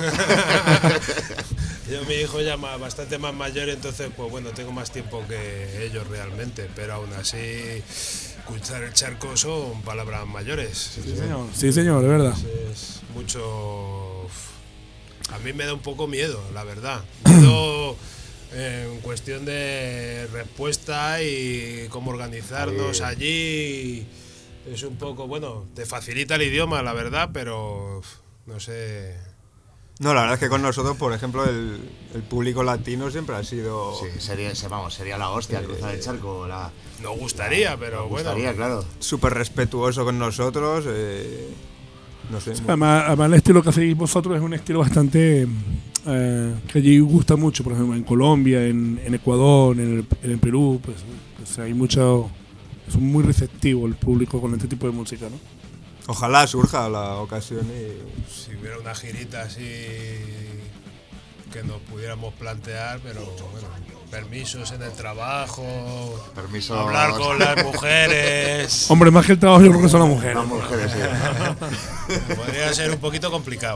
Yo, mi hijo ya más, bastante más mayor, entonces, pues bueno, tengo más tiempo que ellos realmente. Pero aún así, cruzar el charco son palabras mayores. Sí, señor, sí, señor, es verdad. Es mucho. A mí me da un poco miedo, la verdad. Miedo en cuestión de respuesta y cómo organizarnos allí. Es un poco, bueno, te facilita el idioma, la verdad, pero no sé. No, la verdad es que con nosotros, por ejemplo, el, el público latino siempre ha sido. Sí, sería, vamos, sería la hostia eh, cruzar el charco. La, nos gustaría, la, pero nos bueno. Gustaría, claro. Súper respetuoso con nosotros. Eh, no sé. Sí, además, además, el estilo que hacéis vosotros es un estilo bastante. Eh, que allí gusta mucho, por ejemplo, en Colombia, en, en Ecuador, en el, en el Perú, pues, pues hay mucho. Es muy receptivo el público con este tipo de música, ¿no? Ojalá surja la ocasión y... Si hubiera una girita así que nos pudiéramos plantear, pero bueno, permisos en el trabajo, permisos, hablar con las mujeres... Hombre, más que el trabajo yo creo que son las mujeres. Las mujeres, sí. Podría ser un poquito complicado.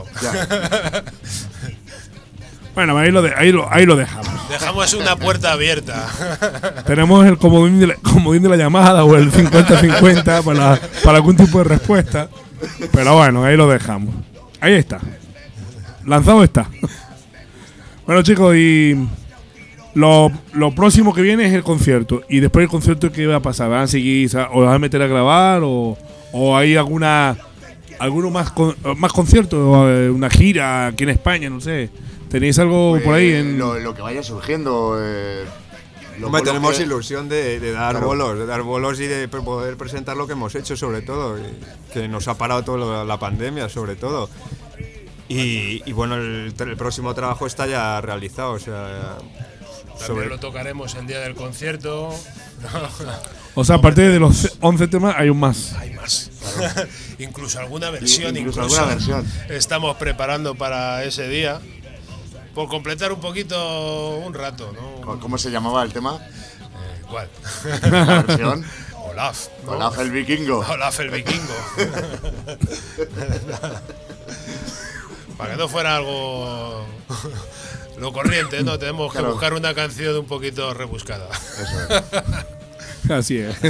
Bueno, ahí lo, de, ahí, lo, ahí lo dejamos. Dejamos una puerta abierta. Tenemos el comodín de la, comodín de la llamada o el cincuenta cincuenta para, para algún tipo de respuesta. Pero bueno, ahí lo dejamos. Ahí está. Lanzado está. Bueno, chicos, y lo, lo próximo que viene es el concierto. Y después del concierto, ¿qué va a pasar? ¿Van a seguir o van a meter a grabar o, o hay alguna alguno más, con, más conciertos? ¿Una gira aquí en España? No sé. ¿Tenéis algo pues por ahí? En... Lo, lo que vaya surgiendo. Eh, lo Hombre, tenemos que... ilusión de, de dar claro. bolos, de dar bolos y de poder presentar lo que hemos hecho, sobre todo, que nos ha parado toda la pandemia, sobre todo. Y, y bueno, el, el próximo trabajo está ya realizado, o sea. También sobre... lo tocaremos el día del concierto. O sea, aparte de los once temas, hay un más. Hay más. Claro. Incluso alguna versión, incluso, incluso alguna versión. Estamos preparando para ese día. Por completar un poquito un rato, ¿no? ¿Cómo se llamaba el tema? Eh, ¿Cuál? ¿La versión? Olaf. ¿no? Olaf el vikingo. Olaf el vikingo. Para que no fuera algo lo corriente, ¿no? Tenemos que claro. buscar una canción un poquito rebuscada. Eso es. Así es.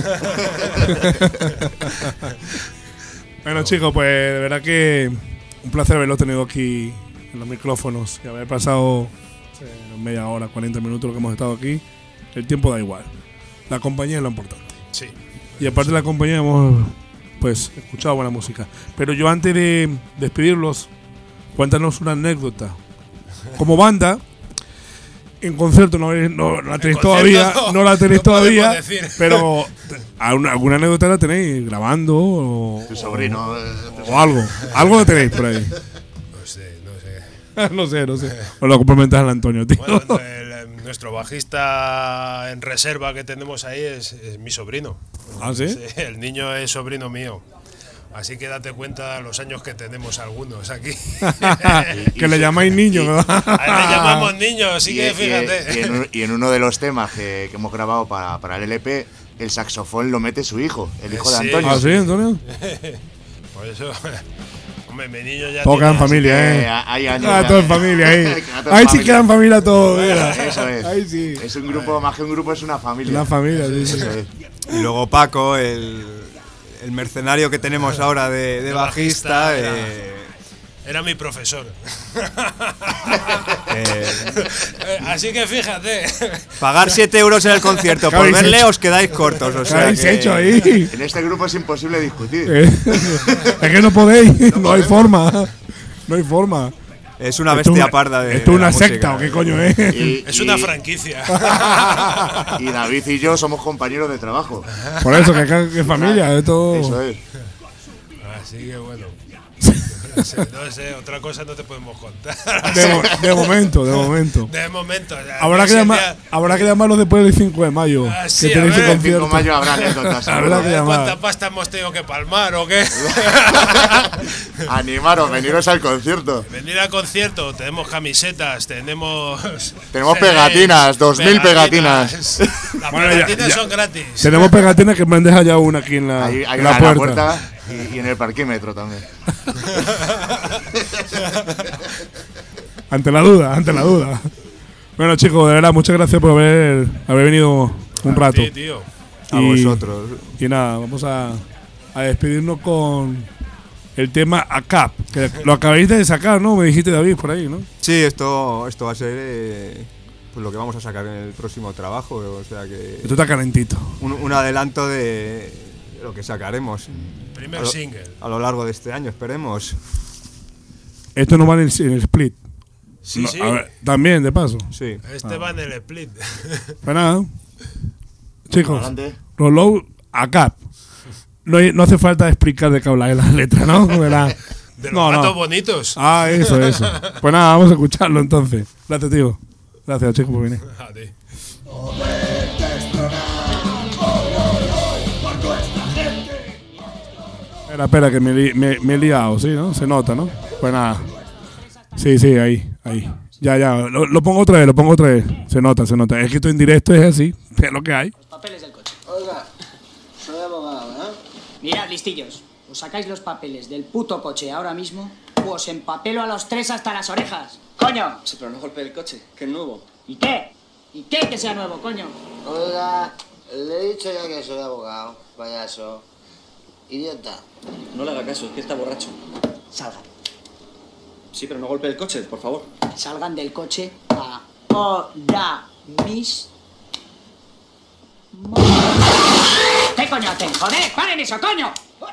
Bueno, chicos, pues de verdad que un placer haberlo tenido aquí en los micrófonos y haber pasado eh, media hora, cuarenta minutos lo que hemos estado aquí. El tiempo da igual. La compañía es lo importante. Sí. Y aparte de la compañía hemos pues escuchado buena música. Pero yo antes de despedirlos, cuéntanos una anécdota. Como banda, en concierto no, no, no la tenéis todavía, no, no la tenéis no todavía, decir. Pero alguna, alguna anécdota la tenéis grabando o, tu sobrino o, o algo, algo la tenéis por ahí. No sé, no sé. no sé, no sé. O lo complementas al Antonio, tío. Bueno, el, el, nuestro bajista en reserva que tenemos ahí es, es mi sobrino. ¿Ah, sí? El niño es sobrino mío. Así que date cuenta de los años que tenemos algunos aquí. Que le llamáis niño, ¿no? A él le llamamos niño, así que fíjate. Y, y, en, y en uno de los temas que, que hemos grabado para, para el L P, el saxofón lo mete su hijo, el hijo sí. de Antonio. ¿Ah, sí, Antonio? Por eso, hombre, mi niño ya toca en familia, ¿eh? Hay años. Ah, todo en familia, ahí. Ahí sí queda en familia todo, mira. Eso es. Ahí sí. Es un grupo, más que un grupo, es una familia. Una familia, sí. Eso es. Y luego Paco, el... el mercenario que tenemos ahora de, de bajista, eh, Era mi profesor. Eh, Así que fíjate. Pagar siete euros en el concierto por verle os quedáis cortos. O sea, habéis que... hecho ahí? En este grupo es imposible discutir. Eh, es que no podéis, no, no hay forma. No hay forma. Es una bestia una, parda de. ¿Esto es una música, secta o qué coño es? Y, es y, una franquicia. Y David y yo somos compañeros de trabajo. Por eso, que acá es familia, esto. Eso es. Así que bueno. No sé, no sé, otra cosa no te podemos contar. De, mo de momento, de momento. De momento. Habrá que, llamar, día... habrá que llamarlos después del cinco de mayo. Ah, sí, que tenéis el concierto. El cinco de mayo habrá anécdotas. Habrá que llamar. ¿Cuánta pasta hemos tenido que palmar o qué? Animaros, veniros al concierto. Venir al concierto, tenemos camisetas, tenemos. Tenemos pegatinas, dos mil pegatinas. pegatinas. Las bueno, pegatinas ya, ya. son gratis. Tenemos pegatinas que me han dejado ya una aquí en la, hay, hay en la una puerta. En la puerta y, y en el parquímetro también. Ante la duda, ante la duda. Bueno, chicos, de verdad, muchas gracias por haber, haber venido un a rato. Ti, tío. Y, a vosotros. Y nada, vamos a, a despedirnos con el tema A C A P, que lo acabáis de sacar, ¿no? Me dijiste, David, por ahí, ¿no? Sí, esto, esto va a ser eh, pues lo que vamos a sacar en el próximo trabajo. O sea que. Esto está calentito. Un, un adelanto de lo que sacaremos. Primer a lo, single. A lo largo de este año, esperemos. Esto no va en el, en el split. Sí, no, sí. A ver, también, de paso. Sí. Este ah. va en el split. Pues nada. Chicos, los low A C A P. No, no hace falta explicar de qué habla la letra, ¿no? ¿Verdad? De los no, gatos no. bonitos. Ah, eso, eso. Pues nada, vamos a escucharlo entonces. Gracias, tío. Gracias, chicos, por venir. A ti. Espera, espera, que me, li me, me he liado, ¿sí? ¿No? Se nota, ¿no? Pues nada. Sí, sí, ahí, ahí. Ya, ya. Lo, lo pongo otra vez, lo pongo otra vez. Se nota, se nota. Es que esto en directo es así. Es lo que hay. Los papeles del coche. Oiga, soy abogado, ¿eh? Mirad, listillos. Os sacáis los papeles del puto coche ahora mismo o os empapelo a los tres hasta las orejas. ¡Coño! Sí, pero no golpee el coche, que es nuevo. ¿Y qué? ¿Y qué que sea nuevo, coño? Oiga, le he dicho ya que soy abogado, payaso. Idiota. No le haga caso, es que está borracho. Salgan. Sí, pero no golpee el coche, por favor. Salgan del coche ahora mis... ¿Qué coño hacen? ¡Joder! ¡Paren eso, coño!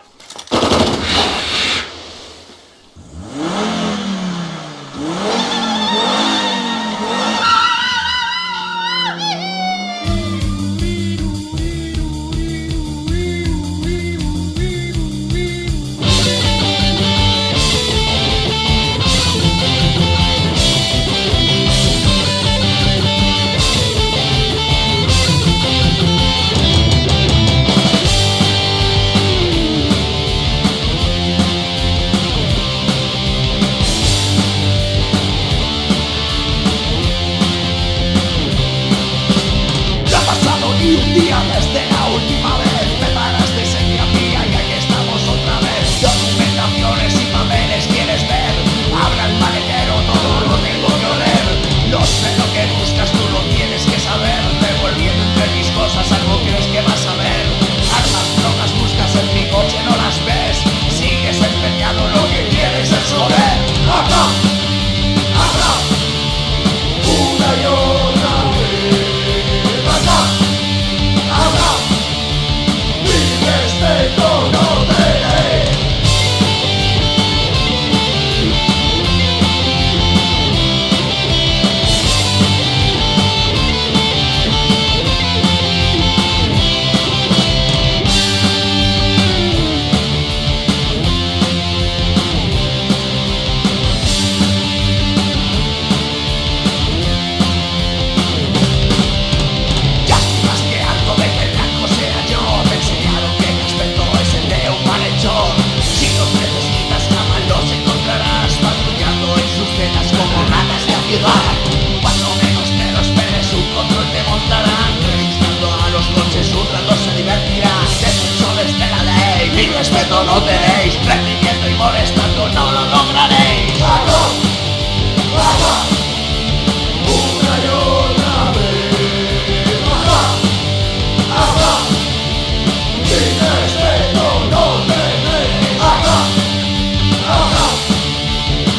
No tenéis, repitiendo y molestando no lo lograréis. ¡Vamos! ¡Vamos! Una y otra vez. ¡Vamos! ¡Vamos! Sin respeto no tenéis. ¡Vamos! ¡Vamos!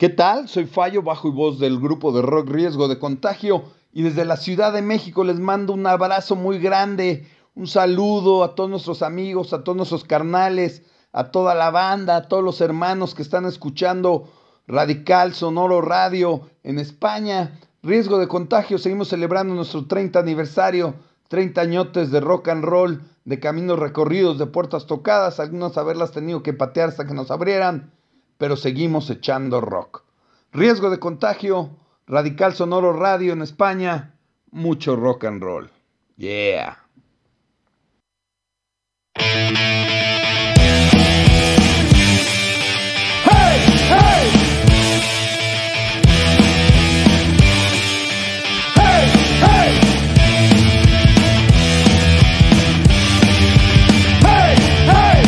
¿Qué tal? Soy Fallo, bajo y voz del grupo de rock Riesgo de Contagio, y desde la Ciudad de México les mando un abrazo muy grande, un saludo a todos nuestros amigos, a todos nuestros carnales, a toda la banda, a todos los hermanos que están escuchando Radical Sonoro Radio en España. Riesgo de Contagio, seguimos celebrando nuestro treinta aniversario, treinta añotes de rock and roll, de caminos recorridos, de puertas tocadas, algunas haberlas tenido que patear hasta que nos abrieran, pero seguimos echando rock. Riesgo de Contagio, Radical Sonoro Radio en España, mucho rock and roll. Yeah. Hey, hey. Hey, hey. Hey, hey.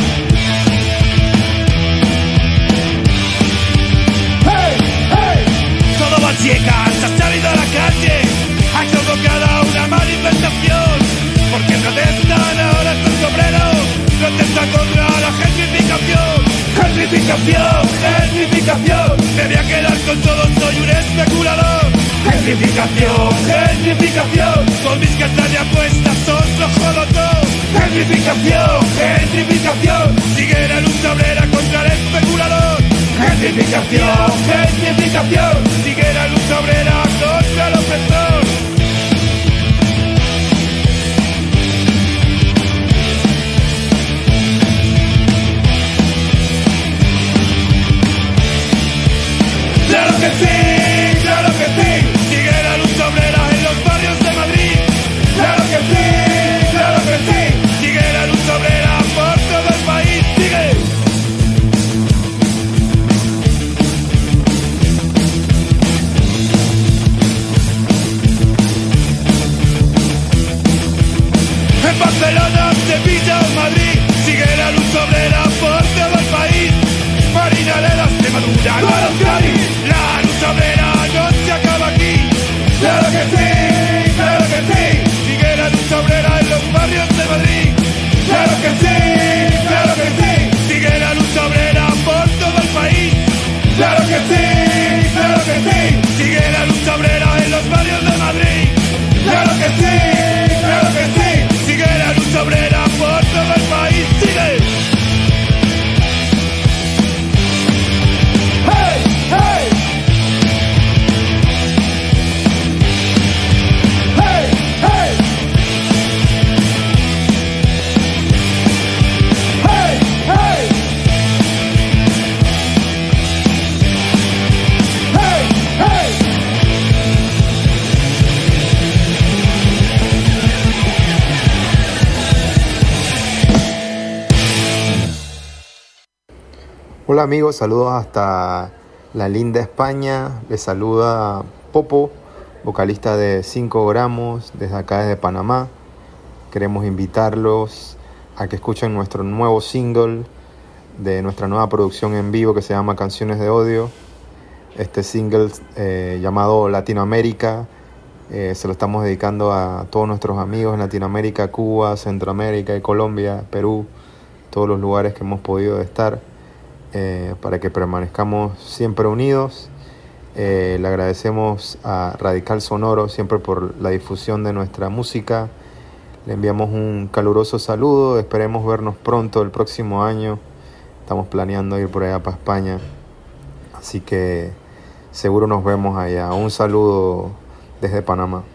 Hey, hey. Todo Vallecas ha salido a la calle, ha convocado una manifestación, porque protestan ahora estos obreros, protestan contra la gentrificación. Gentrificación, gentrificación, me voy a quedar con todo, soy un especulador. Gentrificación, gentrificación, con mis cartas de apuestas os lo jodo todo. Gentrificación, gentrificación, sigue la lucha obrera contra el especulador. Gentrificación, gentrificación, sigue la lucha obrera contra el opresor. Claro que sí, claro que sí, sigue la lucha obrera en los barrios de Madrid. Claro que sí, claro que sí, sigue la lucha obrera por todo el país, sigue. En Barcelona, Sevilla o Madrid, sigue la lucha obrera por todo el país. Marinaleda, Extremadura, Euskadi, la lucha obrera no se acaba aquí. Claro que sí, claro que sí, sigue la lucha obrera en los barrios de Madrid. Claro que sí, claro que sí, sigue la lucha obrera por todo el país. Claro que sí, claro que sí, sigue la lucha obrera en los barrios de Madrid. Claro que sí, claro que sí, sigue la lucha obrera por todo el país, sigue. Hey, hey. Hey, hey. Hey, hey. Hey, hey. Hola amigos, saludos hasta la linda España. Les saluda Popo, vocalista de cinco gramos, desde acá desde Panamá. Queremos invitarlos a que escuchen nuestro nuevo single de nuestra nueva producción en vivo que se llama Canciones de Odio. Este single eh, llamado Latinoamérica eh, se lo estamos dedicando a todos nuestros amigos en Latinoamérica, Cuba, Centroamérica y Colombia, Perú, todos los lugares que hemos podido estar. Eh, para que permanezcamos siempre unidos. Eh, le agradecemos a Radical Sonoro siempre por la difusión de nuestra música. Le enviamos un caluroso saludo. Esperemos vernos pronto el próximo año. Estamos planeando ir por allá para España, así que seguro nos vemos allá. Un saludo desde Panamá.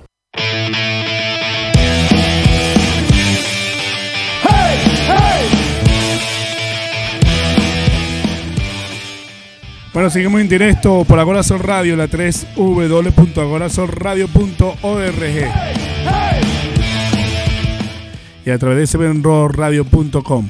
Bueno, seguimos en directo por Agora Sol Radio, la tres w w w punto agora sol radio punto org y a través de seven row radio punto com.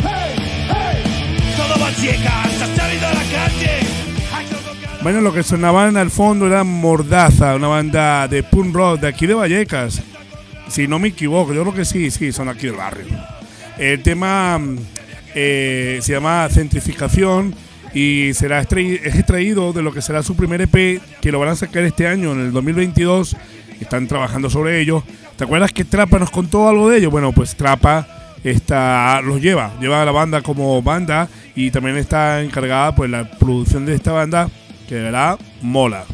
Bueno, lo que sonaban al fondo era Mordaza, una banda de punk rock de aquí de Vallecas. Si no me equivoco, yo creo que sí, sí, son aquí del barrio. El tema eh, se llama Gentrificación y será extraído, es extraído de lo que será su primer E P, que lo van a sacar este año, en el dos mil veintidós. Están trabajando sobre ello. ¿Te acuerdas que Trapa nos contó algo de ello? Bueno, pues Trapa está, los lleva, lleva a la banda como banda y también está encargada pues la producción de esta banda que de verdad mola.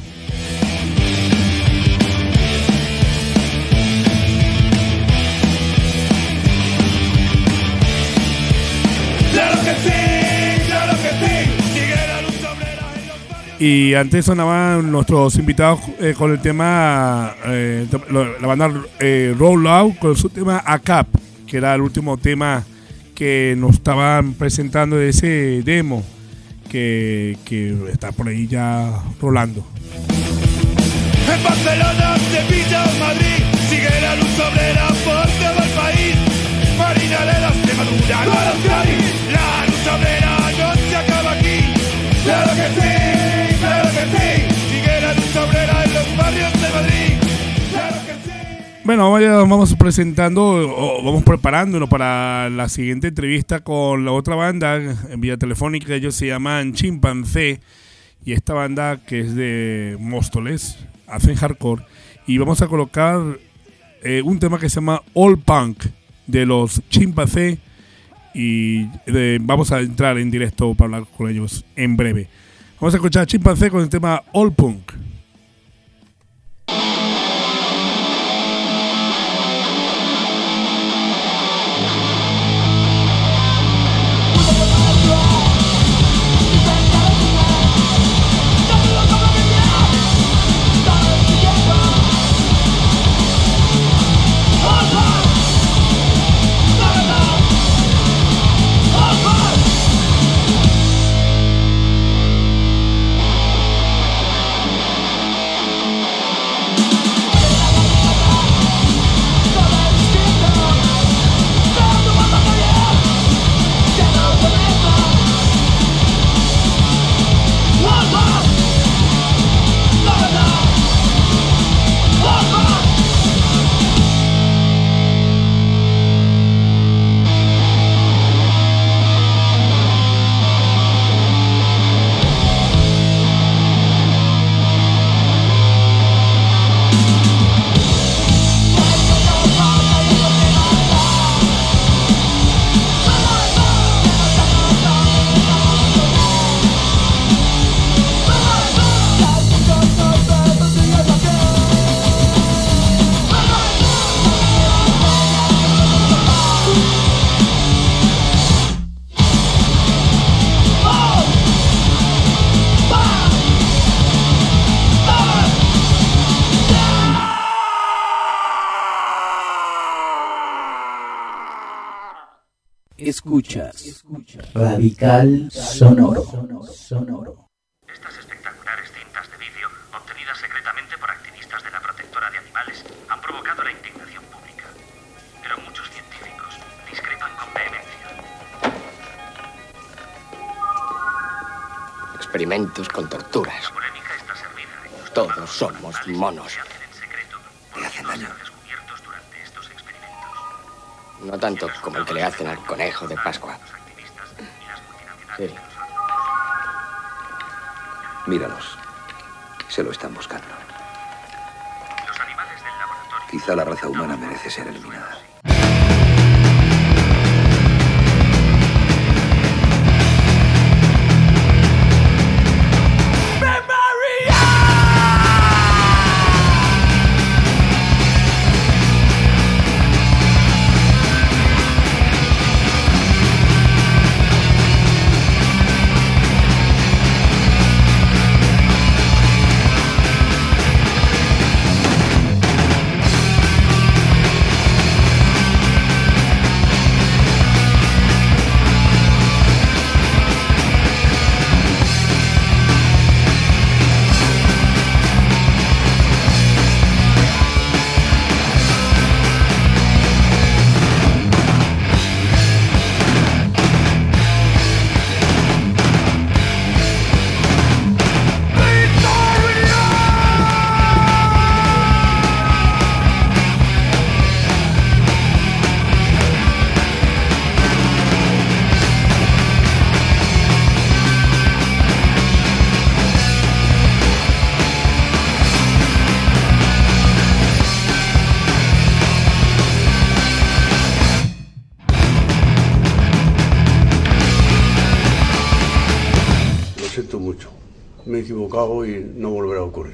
Claro que sí, claro que sí, sigue la luz obrera en los barrios. Y antes sonaban nuestros invitados eh, con el tema, eh, la banda eh, Roll Out con su tema A C A P, que era el último tema que nos estaban presentando de ese demo que, que está por ahí ya rolando. En Barcelona, Sevilla o Madrid, sigue la luz obrera por todo el país. Marina de la Extremadura, no los Cádiz. La luz obrera no se acaba aquí. Claro que sí, claro que sí, sigue la luz obrera en los barrios de Madrid. Claro que sí. Bueno, vaya, vamos presentando, o vamos preparándonos para la siguiente entrevista con la otra banda en vía telefónica. Ellos se llaman Chimpancé y esta banda, que es de Móstoles, hacen hardcore, y vamos a colocar eh, un tema que se llama All Punk de los Chimpancé, y eh, vamos a entrar en directo para hablar con ellos en breve. Vamos a escuchar a Chimpancé con el tema All Punk. Escuchas Radical Sonoro. Sonoro. Estas espectaculares cintas de vídeo, obtenidas secretamente por activistas de la protectora de animales, han provocado la indignación pública. Pero muchos científicos discrepan con vehemencia. Experimentos con torturas. La polémica está servida. Todos somos monos. Le hacen daño. No tanto como el que le hacen al conejo de Pascua. Sí. Míralos. Se lo están buscando. Quizá la raza humana merece ser eliminada. Memoria. equivocado y no volverá a ocurrir.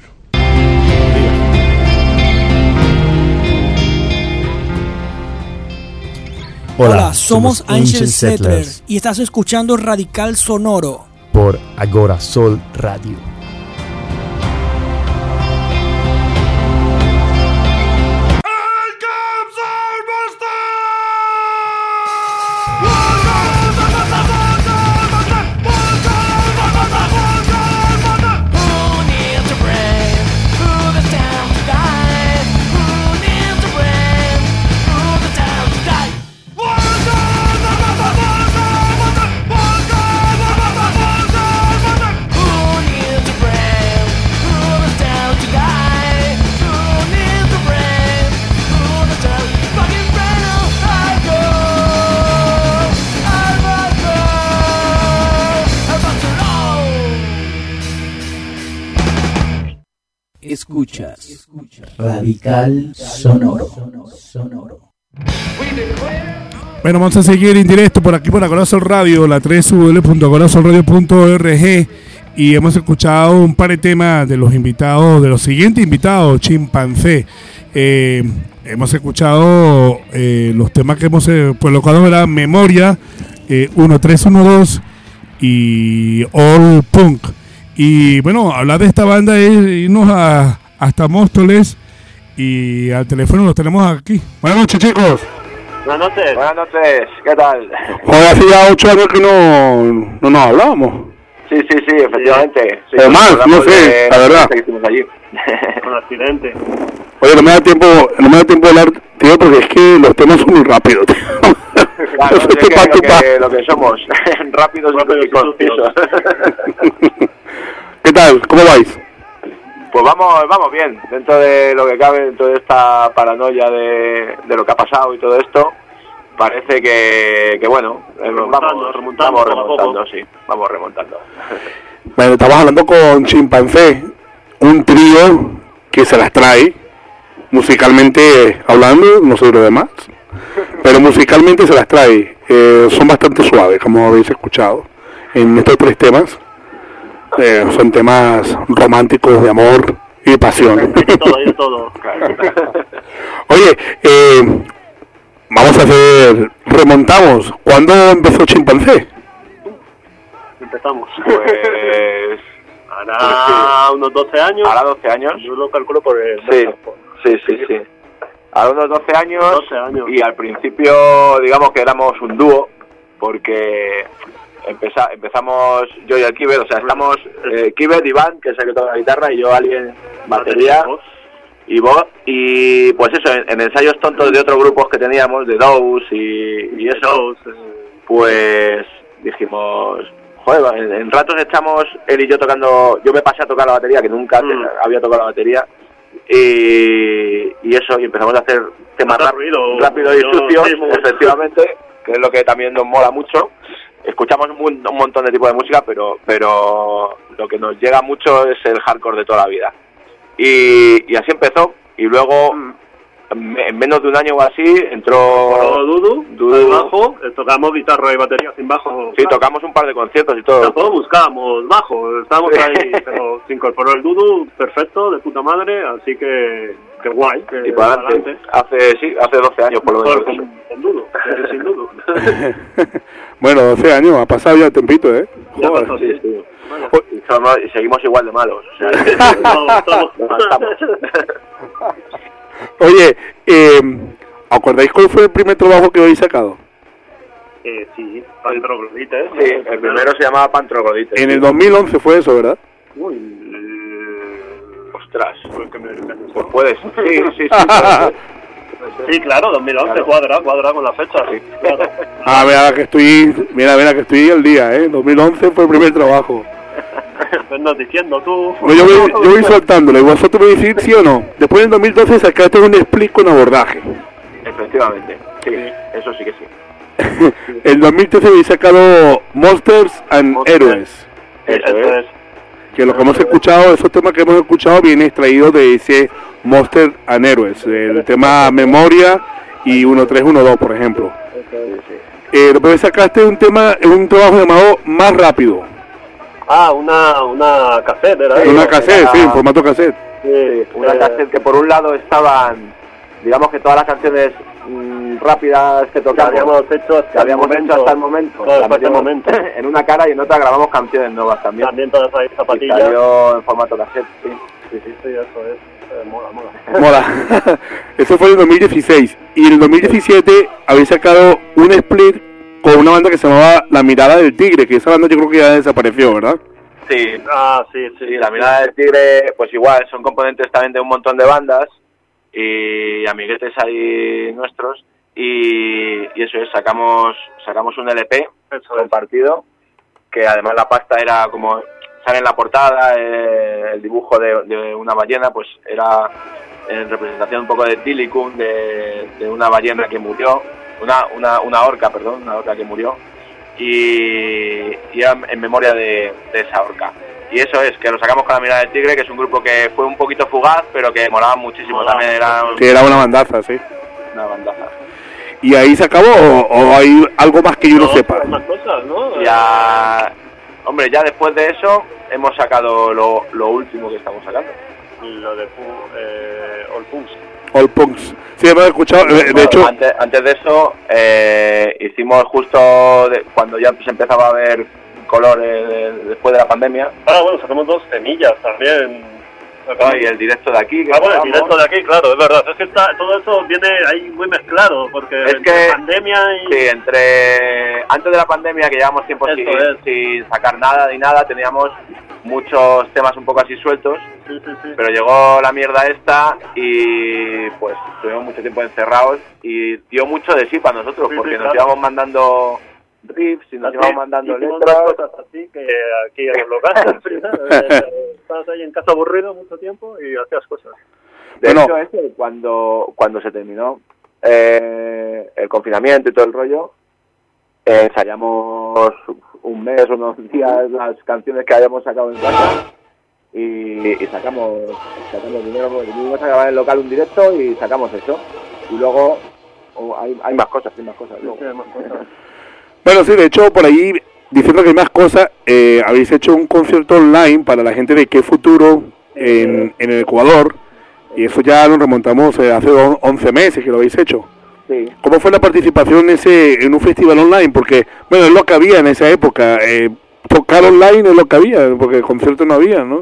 Hola, Hola somos Ancient Settlers y estás escuchando Radical Sonoro por Agora Sol Radio. Escuchas, Escuchas. Radical Sonoro. Sonoro. Bueno, vamos a seguir en directo por aquí por Agora Sol Radio, la doble u doble u doble u punto agora sol radio punto org, y hemos escuchado un par de temas de los invitados, de los siguientes invitados, Chimpancé. Eh, hemos escuchado eh, los temas que hemos eh, pues los cuales eran Memoria, eh, uno tres uno dos y All Punk. Y bueno, hablar de esta banda es irnos a, hasta Móstoles, y al teléfono los tenemos aquí. Buenas noches, chicos. Buenas noches. Buenas noches, ¿qué tal? Joder, hace ya ocho años que no, no nos hablábamos. Sí, sí, sí, efectivamente. Sí, o más, no sé, de, la verdad. Que estuvimos allí. Con accidente. Oye, no me da tiempo, no me da tiempo de hablar, tío, porque es que los temas son muy rápidos, tío. Claro, no sé es que lo, que, lo que somos, rápidos y concisos. ¿Qué tal? ¿Cómo vais? Pues vamos, vamos bien, dentro de lo que cabe, dentro de esta paranoia de, de lo que ha pasado y todo esto, parece que, que bueno, remontando, vamos remontando, vamos remontando, sí, vamos remontando. Bueno, estamos hablando con Chimpancé, un trío que se las trae, musicalmente hablando, no sé lo demás, pero musicalmente se las trae, eh, son bastante suaves, como habéis escuchado, en estos tres temas. Eh, son temas románticos de amor y pasión. De todo, de todo. Oye, eh, vamos a hacer, remontamos. ¿Cuándo empezó Chimpancé? Empezamos. Pues hará unos doce años. Hará doce años. Yo lo calculo por el. Sí, sí, sí, sí. Hará unos doce años. doce años. Y al principio, digamos que éramos un dúo, porque Empeza, empezamos yo y el Kibet, o sea, estamos eh, Kibet, Iván, que es el que toca la guitarra, y yo, alguien, batería y voz, y pues eso, en, en ensayos tontos de otros grupos que teníamos, de Dose y, y eso, pues dijimos, joder, en, en ratos echamos él y yo tocando, yo me pasé a tocar la batería, que nunca mm. te, había tocado la batería, y, y eso, y empezamos a hacer temas rápido, rápido y sucios, efectivamente, que es lo que también nos mola mucho. Escuchamos un, un montón de tipos de música, pero pero lo que nos llega mucho es el hardcore de toda la vida. Y, y así empezó, y luego mm. en menos de un año o así entró Dudu, Dudu bajo, tocamos guitarra y batería sin bajo. Sí, tocamos un par de conciertos y todo. Tampoco buscábamos bajo, estábamos ahí, pero se incorporó el Dudu, perfecto, de puta madre, así que que guay. Que y para adelante. Hace, sí, hace doce años por lo menos. Con, con Dudu, sin Dudu. Bueno, doce años, ha pasado ya tempito, ¿eh? Ya pasó, sí, sí. Bueno, y, y seguimos igual de malos. O sea, no, estamos, no estamos. Oye, eh, ¿acordáis cuál fue el primer trabajo que habéis sacado? Eh, sí, Pan Troglodite. Sí, el, el primero se llamaba Pan Troglodite. En el dos mil once fue eso, ¿verdad? Uy, eh, ostras. Pues, que me, pues puedes. Sí, sí, sí. Sí, claro, dos mil once, claro. cuadra, cuadra con la fecha, sí, claro. Ah, mira que estoy, mira, mira que estoy al día, ¿eh? dos mil once fue el primer trabajo. Pues no diciendo tú. No, yo, voy, yo voy soltándole, vosotros me decís sí o no. Después en dos mil doce sacaste un split con abordaje. Efectivamente, sí, sí, eso sí que sí. En dos mil trece habéis sacado Monsters and Monsters. Heroes. Eso, eso es. Que lo que hemos escuchado, esos temas que hemos escuchado vienen extraídos de ese Monsters and Heroes, el tema Memoria y uno tres uno dos, por ejemplo. Eh, después sacaste un tema, un trabajo llamado Más Rápido. Ah, una, una cassette, ¿era? Sí, una cassette, era, sí, en formato cassette. Sí, una eh, cassette que por un lado estaban, digamos que todas las canciones mmm, rápidas que tocamos, que habíamos hecho hasta, que habíamos el, momento, hecho hasta el momento, hasta el momento. En una cara y en otra grabamos canciones nuevas también. También todas ahí zapatillas. Y salió en formato cassette, sí. Sí, sí, sí, eso es. Eh, mola, mola. Mola. Eso fue en el dos mil dieciséis. Y en el dos mil diecisiete habéis sacado un split con una banda que se llamaba La Mirada del Tigre, que esa banda yo creo que ya desapareció, ¿verdad? Sí. Ah, sí, sí. Sí, La Mirada del Tigre, pues igual, son componentes también de un montón de bandas y amiguetes ahí nuestros. Y, y eso es, sacamos sacamos un L P eso compartido, es. Que además la pasta era como... Sale en la portada eh, el dibujo de, de una ballena, pues era en representación un poco de Tilicum, de, de una ballena que murió, una, una, una orca, perdón, una orca que murió, y, y era en memoria de, de esa orca. Y eso es, que lo sacamos con La Mirada del Tigre, que es un grupo que fue un poquito fugaz, pero que molaba muchísimo. Molaba. También era... Sí, era una bandaza, sí. Una bandaza. ¿Y ahí se acabó o, o hay algo más que yo no, no sepa? Más cosas, ¿no? Ya... Hombre, ya después de eso hemos sacado lo, lo último que estamos sacando. Lo de eh, All Punks. All Punks. Sí, hemos escuchado, de, de hecho... Antes, antes de eso, eh, hicimos justo de, cuando ya se empezaba a ver color eh, después de la pandemia. Ah, bueno, sacamos dos semillas también. Ah, y el directo de aquí. Que ah, bueno, el directo de aquí, claro, es verdad. Es que está, todo eso viene ahí muy mezclado, porque es entre que, pandemia y... Sí, entre... Antes de la pandemia, que llevamos tiempo sin, sin sacar nada ni nada, teníamos muchos temas un poco así sueltos, sí, sí, sí. Pero llegó la mierda esta y pues estuvimos mucho tiempo encerrados y dio mucho de sí para nosotros, sí, porque sí, nos claro. íbamos mandando riffs y nos así, íbamos mandando letras. Cosas así que aquí en el local, estabas ahí en casa aburrido mucho tiempo y hacías cosas. De bueno. hecho, eso, cuando, cuando se terminó eh, el confinamiento y todo el rollo, eh, ensayamos un mes, unos días, las canciones que habíamos sacado en casa y, y sacamos, sacamos dinero, porque vinimos a grabar en el local un directo y sacamos eso. Y luego oh, hay, hay más cosas, hay más cosas. Luego. Sí, hay más cosas. Bueno, sí, de hecho, por ahí, diciendo que hay más cosas, eh, habéis hecho un concierto online para la gente de Qué Futuro en, en el Ecuador, y eso ya nos remontamos eh, hace once meses que lo habéis hecho. Sí. ¿Cómo fue la participación ese en un festival online? Porque, bueno, es lo que había en esa época, eh, tocar online es lo que había, porque concierto no había, ¿no?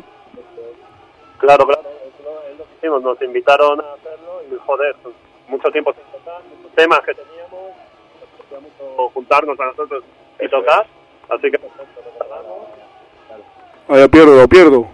Claro, claro, es lo que hicimos, nos invitaron a hacerlo y, joder, pues, mucho tiempo sin tocar, muchos temas que teníamos, mucho juntarnos a nosotros y tocar, así que perfecto, lo tratamos. Ah, yo pierdo, lo pierdo.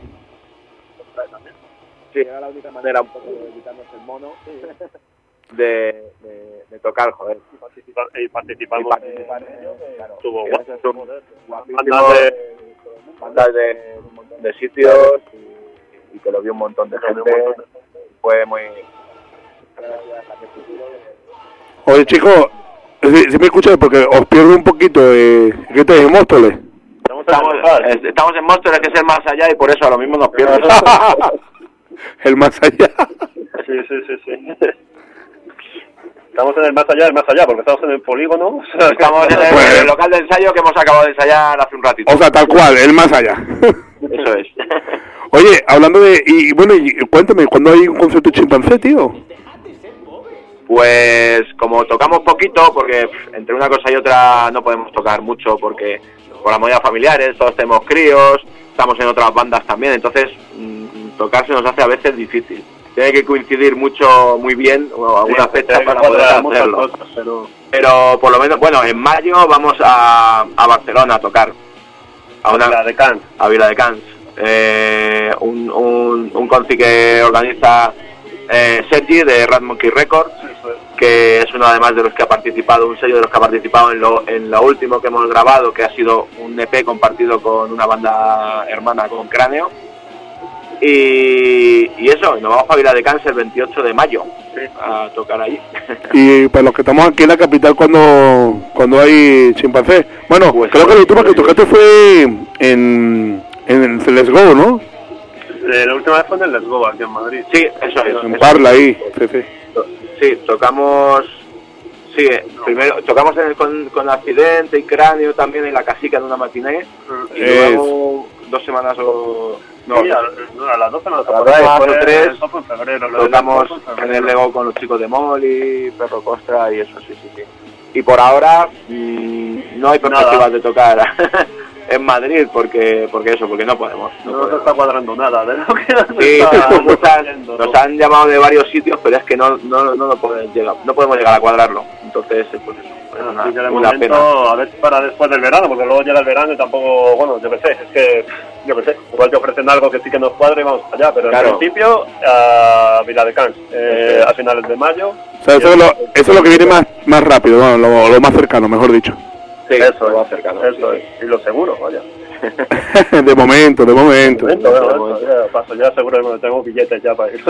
Sí, era la única manera un poco de quitarnos el mono de, de, de tocar, joder. Y, participar, y participamos. Y participar en ello, claro. Estuvo guapo. Bandas de, bandas de un montón de sitios y, y que lo vio un montón de gente. Fue muy... Oye, chicos, si, si me escucháis, porque os pierdo un poquito, eh, ¿qué te dije, Móstoles? Estamos, en estamos en Móstoles, que es el más allá, y por eso a lo mismo nos pierdes. El más allá. Sí, sí, sí, sí. Estamos en el más allá, el más allá, porque estamos en el polígono. Estamos en el, en el local de ensayo que hemos acabado de ensayar hace un ratito. O sea, tal cual, el más allá. Eso es. Oye, hablando de... Y bueno, y, cuéntame, ¿cuándo hay un concierto de Chimpancé, tío? Pues como tocamos poquito, porque pff, entre una cosa y otra no podemos tocar mucho, porque por las movidas familiares, todos tenemos críos, estamos en otras bandas también, entonces mmm, tocar se nos hace a veces difícil. Tiene que coincidir mucho, muy bien, o alguna sí, fecha para poder hacerlo. Cosas, pero... pero por lo menos, bueno, en mayo vamos a, a Barcelona a tocar. A, una, a Vila de Cans. A Vila de Cans. Eh, un, un, un conci que organiza eh, Sergi de Rat Monkey Records, que es uno además de los que ha participado, un sello de los que ha participado en lo, en lo último que hemos grabado, que ha sido un E P compartido con una banda hermana, con Cráneo. Y, y eso, nos vamos a Vila de Cans el veintiocho de mayo a tocar allí. Y para los que estamos aquí en la capital cuando cuando hay Chimpancé. Bueno, pues creo que la última que tocaste fue en, en el Let's Go, ¿no? Eh, la última vez fue en el Let's Go, aquí en Madrid. Sí, eso es. En Parla, ahí. Sí, sí. Sí, tocamos... Sí, primero tocamos en el, con, con Accidente y Cráneo también en la Casica de una matiné. Y luego dos semanas o... No, sí, a, a las dos semanas. A las dos o tres, en febrero, tocamos en el Lego con los chicos de Molly, Perro Costra y eso, sí, sí, sí. Y por ahora mmm, no hay perspectivas de tocar en Madrid porque porque eso, porque no podemos. No, no podemos. Se está cuadrando nada de lo que sí, nos, han, nos han llamado de varios sitios, pero es que no no no, no, podemos, llegar, no podemos llegar a cuadrarlo. Entonces, pues eso. Pues una, Así que de momento, pena. A ver para después del verano, porque luego llega el verano y tampoco, bueno, yo qué sé, es que, yo qué sé, igual te ofrecen algo que sí que nos cuadre y vamos para allá, pero claro. En principio, a Viladecans, eh, a finales de mayo. O sea, eso, es lo, eso es lo que viene más, más rápido, bueno, lo, lo más cercano, mejor dicho. Sí, eso lo más cercano. Eso es, y lo seguro, vaya. de momento, de momento. De momento, de momento, de momento. Ya paso, ya seguro que tengo billetes ya para ir.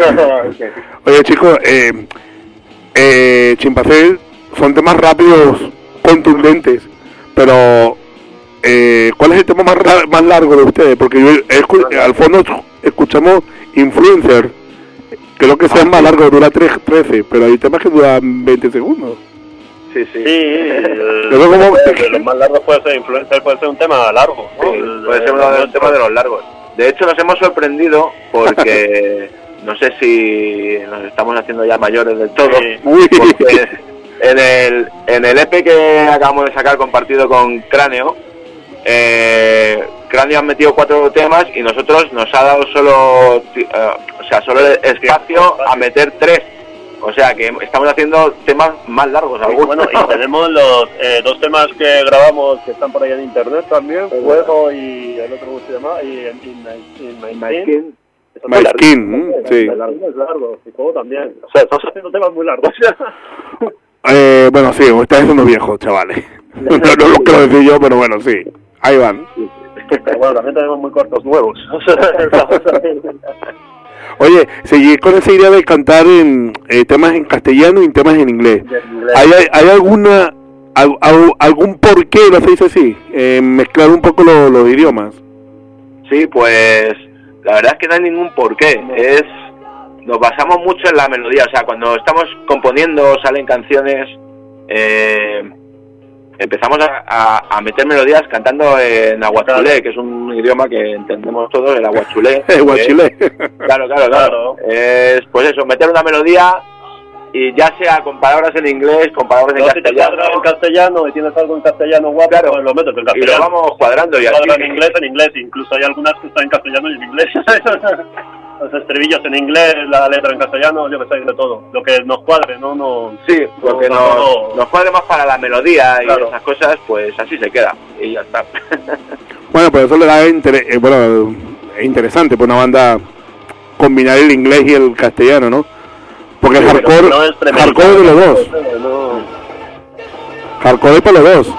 Oye, chicos, eh, eh, Chimpancé son temas rápidos, contundentes, pero eh, ¿cuál es el tema más más largo de ustedes? Porque yo escu al fondo escuchamos Influencer, creo que sea más largo, dura trece, pero hay temas que duran veinte segundos. Sí, sí. sí el, pero como... el, los más largos puede ser Influencer, puede ser un tema largo, ¿no? Sí, puede ser uno de los temas de los largos. De hecho, nos hemos sorprendido porque no sé si nos estamos haciendo ya mayores del todo. Sí. Porque en el, en el E P que acabamos de sacar compartido con Cráneo, eh, Cráneo han metido cuatro temas y nosotros nos ha dado solo, uh, o sea, solo el espacio a meter tres. O sea que estamos haciendo temas más largos algunos. Bueno, y tenemos los eh, dos temas que grabamos que están por ahí en internet también, Fuego y el otro ¿cómo se llama? Y en My, my Skin. My Skin, sí. Es largo, y Fuego también. O sea, estamos haciendo temas muy largos. eh, bueno, sí, estáis siendo viejos, chavales. No, no lo quiero decir yo, pero bueno, sí. Ahí van. Pero bueno, también tenemos muy cortos nuevos. Oye, seguir con esa idea de cantar en eh, temas en castellano y en temas en inglés. inglés. ¿Hay, hay, ¿Hay alguna al, al, algún por qué lo hacéis así? Eh, mezclar un poco lo, los idiomas. Sí, pues la verdad es que no hay ningún porqué. No. Es nos basamos mucho en la melodía. O sea, cuando estamos componiendo, salen canciones, eh, empezamos a, a, a meter melodías cantando en aguachulé, que es un idioma que entendemos todos, el aguachulé. El aguachulé. Claro, claro, claro. Es, pues eso, meter una melodía y ya sea con palabras en inglés, con palabras en no, castellano. Si te en castellano y tienes algo en castellano guapo, claro, pues lo metes en castellano. Y lo vamos cuadrando y así. En inglés, en inglés, incluso hay algunas que están en castellano y en inglés. Los estribillos en inglés, la letra en castellano, yo que sé, de todo. Lo que nos cuadre, ¿no? no sí, lo que no, nos, no... nos cuadre más para la melodía y claro. Esas cosas, pues así se queda. Y ya está. Bueno, pues eso le da inter eh, bueno, es interesante para una banda combinar el inglés y el castellano, ¿no? Porque sí, el hardcore, no es hardcore de los dos. No. Hardcore es para los dos.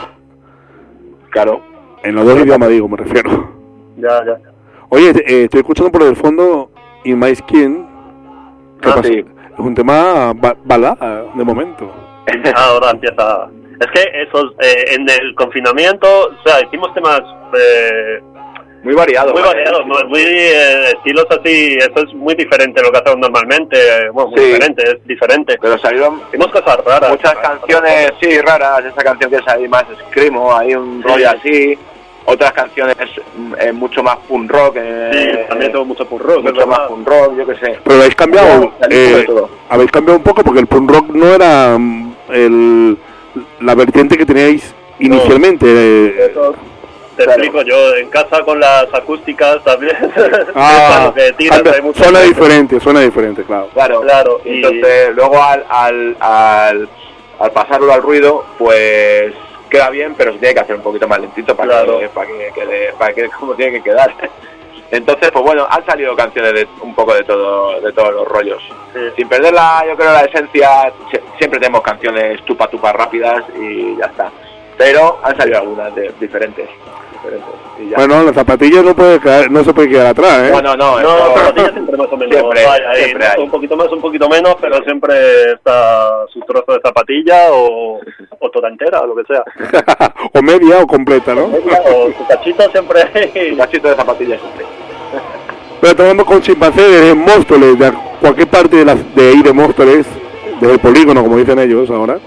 Claro. En los dos idiomas, digo, me refiero. Ya, ya. Oye, eh, estoy escuchando por el fondo In My Skin. ¿Qué ah, pasa? Sí. Es un tema ba balada, de momento. Ahora empieza... Es que esos, eh, en el confinamiento, o sea, hicimos temas... Eh, muy variados. Muy variados, muy, muy eh, estilos así, eso es muy diferente a lo que hacemos normalmente. Bueno, muy sí, diferente, es diferente. Pero salieron hicimos cosas raras. Muchas raras, canciones, sí, raras. Esa canción que es ahí más screamo, hay un sí. rollo así. Otras canciones eh, mucho más punk rock. Eh, sí, también tengo mucho punk rock. Mucho más punk rock, yo qué sé. Pero habéis cambiado, eh, habéis cambiado un poco porque el punk rock no era el, la vertiente que teníais inicialmente. No, eh, eso te claro. explico yo, en casa con las acústicas también. Ah, que tiras, anda, hay suena diferente, suena diferente, claro. Claro, claro. Y entonces luego al, al, al, al pasarlo al ruido, pues... queda bien, pero se tiene que hacer un poquito más lentito para claro. que para que quede, para que como tiene que quedar. Entonces, pues bueno, han salido canciones de un poco de todo, de todos los rollos. Sí. Sin perder la, yo creo la esencia, siempre tenemos canciones tupa tupa rápidas y ya está. Pero han salido algunas de, diferentes. diferentes y ya. Bueno, las zapatillas no puede quedar, no se puede quedar atrás, ¿eh? No, no, no. No, las zapatillas siempre más o menos. Siempre, hay, hay, siempre hay. Un poquito más, un poquito menos, pero siempre está su trozo de zapatilla o, o toda entera, o lo que sea. O media o completa, ¿no? O, media, o su cachito siempre hay. Su cachito de zapatilla siempre. Pero tomando con Chimpancé desde Móstoles, de cualquier parte de, la, de ahí de Móstoles, desde el polígono, como dicen ellos ahora.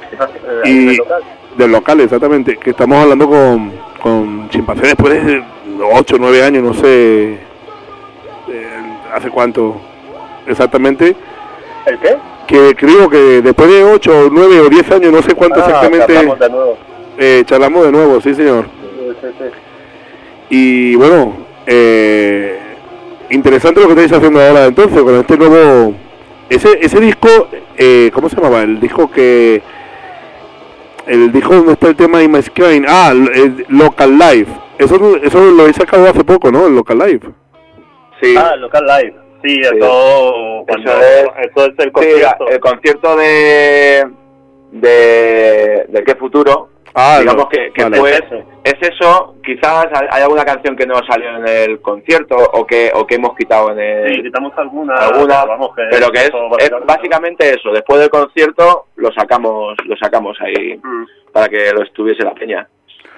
Y del local, exactamente, que estamos hablando con, con Chimpancé después de ocho o nueve años, no sé eh, hace cuánto exactamente. ¿El qué? Que creo que después de ocho, nueve o diez años, no sé cuánto ah, exactamente... charlamos de nuevo. Eh, charlamos de nuevo, sí señor. Sí, sí, sí. Y bueno, eh, interesante lo que estáis haciendo ahora entonces, con este nuevo... Ese ese disco, eh, ¿cómo se llamaba? El disco que... El disco donde está el tema de My Sky. Ah, el Local Live. Eso, eso lo he sacado hace poco, ¿no? El Local Live. Sí. Ah, Local Live. Sí, sí. Eso, cuando, eso, es, eso es el concierto. Sí, el concierto de... De... ¿De qué futuro? Ah, digamos no, que, que vale. pues, es eso. Quizás hay alguna canción que no salió en el concierto o que o que hemos quitado en el... Sí, quitamos alguna, alguna pero, vamos, que pero que es, es básicamente eso. Después del concierto lo sacamos lo sacamos ahí mm. para que lo estuviese la peña.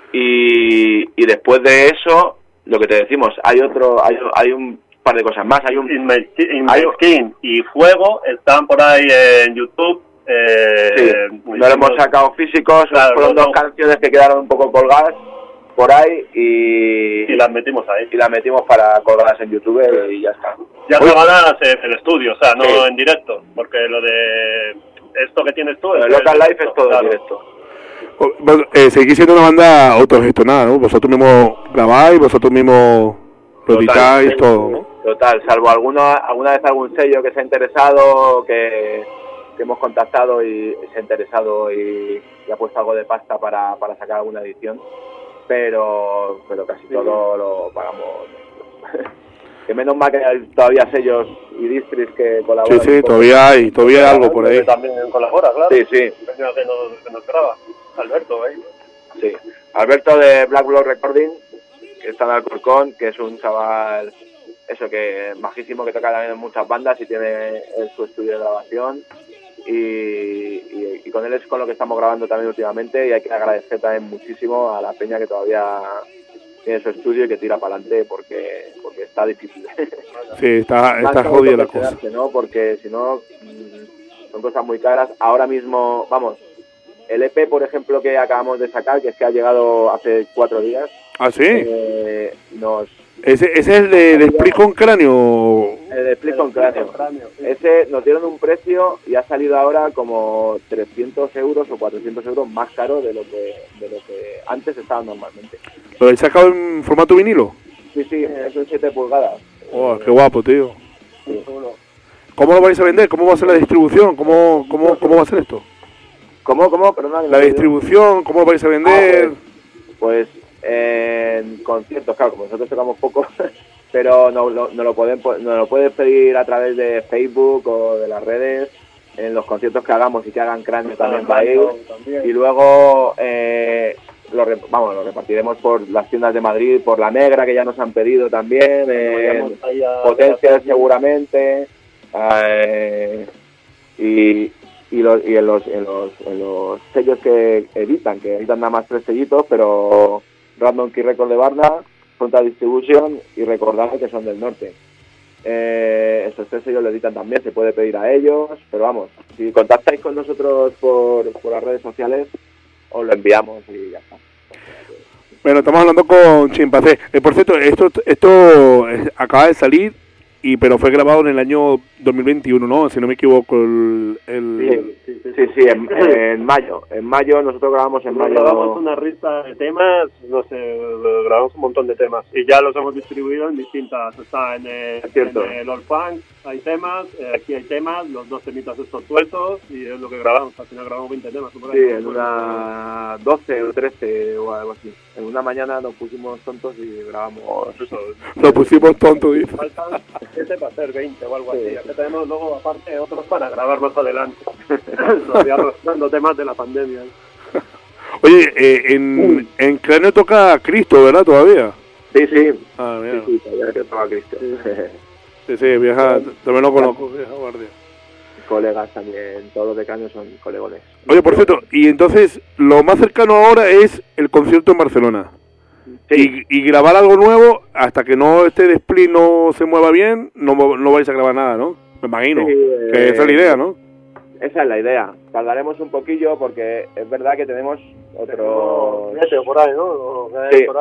Y, y después de eso, lo que te decimos, hay otro hay, hay un par de cosas más. Hay un In My, in my Skin y Fuego están por ahí en YouTube. Eh, sí, no lo hemos sacado físicos, claro, fueron no, dos no. canciones que quedaron un poco colgadas por ahí y, y las metimos ahí y las metimos para colgadas en YouTube y ya está. Ya colgadas en el estudio, o sea, no sí. en directo, porque lo de esto que tienes tú... El Local Life es todo claro. en directo. Bueno, eh, seguís siendo una banda autogestionada, ¿no? Vosotros mismos grabáis, vosotros mismos lo editáis, todo, ¿no? Total, salvo alguna, alguna vez algún sello que se ha interesado, que... que hemos contactado y se ha interesado y, y ha puesto algo de pasta para, para sacar alguna edición, pero pero casi sí. todo lo pagamos. Que menos mal que hay todavía sellos y distris que colaboran. Sí, sí, todavía hay, todavía hay algo por ahí. También colabora, claro. Sí, sí. Que nos, que nos graba. Alberto, ¿eh? Sí, Alberto de Black Blood Recording, que está en Alcorcón, que es un chaval, eso que majísimo, que toca también en muchas bandas y tiene su estudio de grabación. Y, y, y con él es con lo que estamos grabando también últimamente y hay que agradecer también muchísimo a la peña que todavía tiene su estudio y que tira para adelante porque porque está difícil. Sí, está, está jodida la cosa. ¿No? Porque si no, son cosas muy caras. Ahora mismo, vamos, el E P, por ejemplo, que acabamos de sacar, que es que ha llegado hace cuatro días. ¿Ah, sí? Eh, nos... ¿Ese, ¿Ese es el de, de Split con Cráneo? El de Split con Cráneo. Ese nos dieron un precio y ha salido ahora como trescientos euros o cuatrocientos euros más caro de lo que de lo que antes estaba normalmente. ¿Lo habéis sacado en formato vinilo? Sí, sí, es un siete pulgadas. Oh, qué guapo, tío. Sí. ¿Cómo lo vais a vender? ¿Cómo va a ser la distribución? ¿Cómo, cómo, cómo va a ser esto? ¿Cómo, cómo? Perdón, la distribución, ¿cómo lo vais a vender? Ah, pues, pues en conciertos, claro, como nosotros tocamos poco, pero no, no, no lo pueden no lo puedes pedir a través de Facebook o de las redes en los conciertos que hagamos y que hagan Cráneo también va a ir. Y luego eh, lo, vamos, lo repartiremos por las tiendas de Madrid, por La Negra, que ya nos han pedido también, eh, Potencias seguramente, eh, y y, los, y en, los, en, los, en los sellos que editan, que editan nada más tres sellitos, pero Random Key Record de Varna, Frontal Distribution y Recordad que son del norte. Eh, esos tres sellos lo editan también, se puede pedir a ellos, pero vamos, si contactáis con nosotros por, por las redes sociales, os lo enviamos y ya está. Bueno, estamos hablando con Chimpancé. Eh, por cierto, esto esto es, acaba de salir, y pero fue grabado en el año dos mil veintiuno, ¿no? Si no me equivoco, el... el... Sí, sí, sí, sí en, en mayo. En mayo, nosotros grabamos en mayo. Grabamos una lista de temas, no sé, grabamos un montón de temas. Y ya los hemos distribuido en distintas. Está en el, en el All Funk, hay temas, eh, aquí hay temas, los dos temitas estos sueltos, y es lo que grabamos. Al final grabamos veinte temas. Por ahí. Sí, en una doce o trece o algo así. En una mañana nos pusimos tontos y grabamos eso. Nos pusimos tontos, dice. Faltan siete para hacer veinte o algo así. Aquí tenemos luego, aparte, otros para grabar más adelante. Todavía arrastrando temas de la pandemia. Oye, eh, en, en Cráneo toca Cristo, ¿verdad? ¿Todavía? Sí, sí. Ah, mira. Sí, sí, todavía que toca Cristo. Sí, sí, vieja, también lo conozco, vieja guardia. Colegas también, todos los de Cráneo son colegones. Oye, por cierto, y entonces, lo más cercano ahora es el concierto en Barcelona. Sí. Y, y grabar algo nuevo, hasta que no este de Split no se mueva bien, no, no vais a grabar nada, ¿no? Me imagino, sí, eh, que esa es la idea, ¿no? Esa es la idea. Tardaremos un poquillo porque es verdad que tenemos otro... Meses por ahí, ¿no? Sí, por ahí.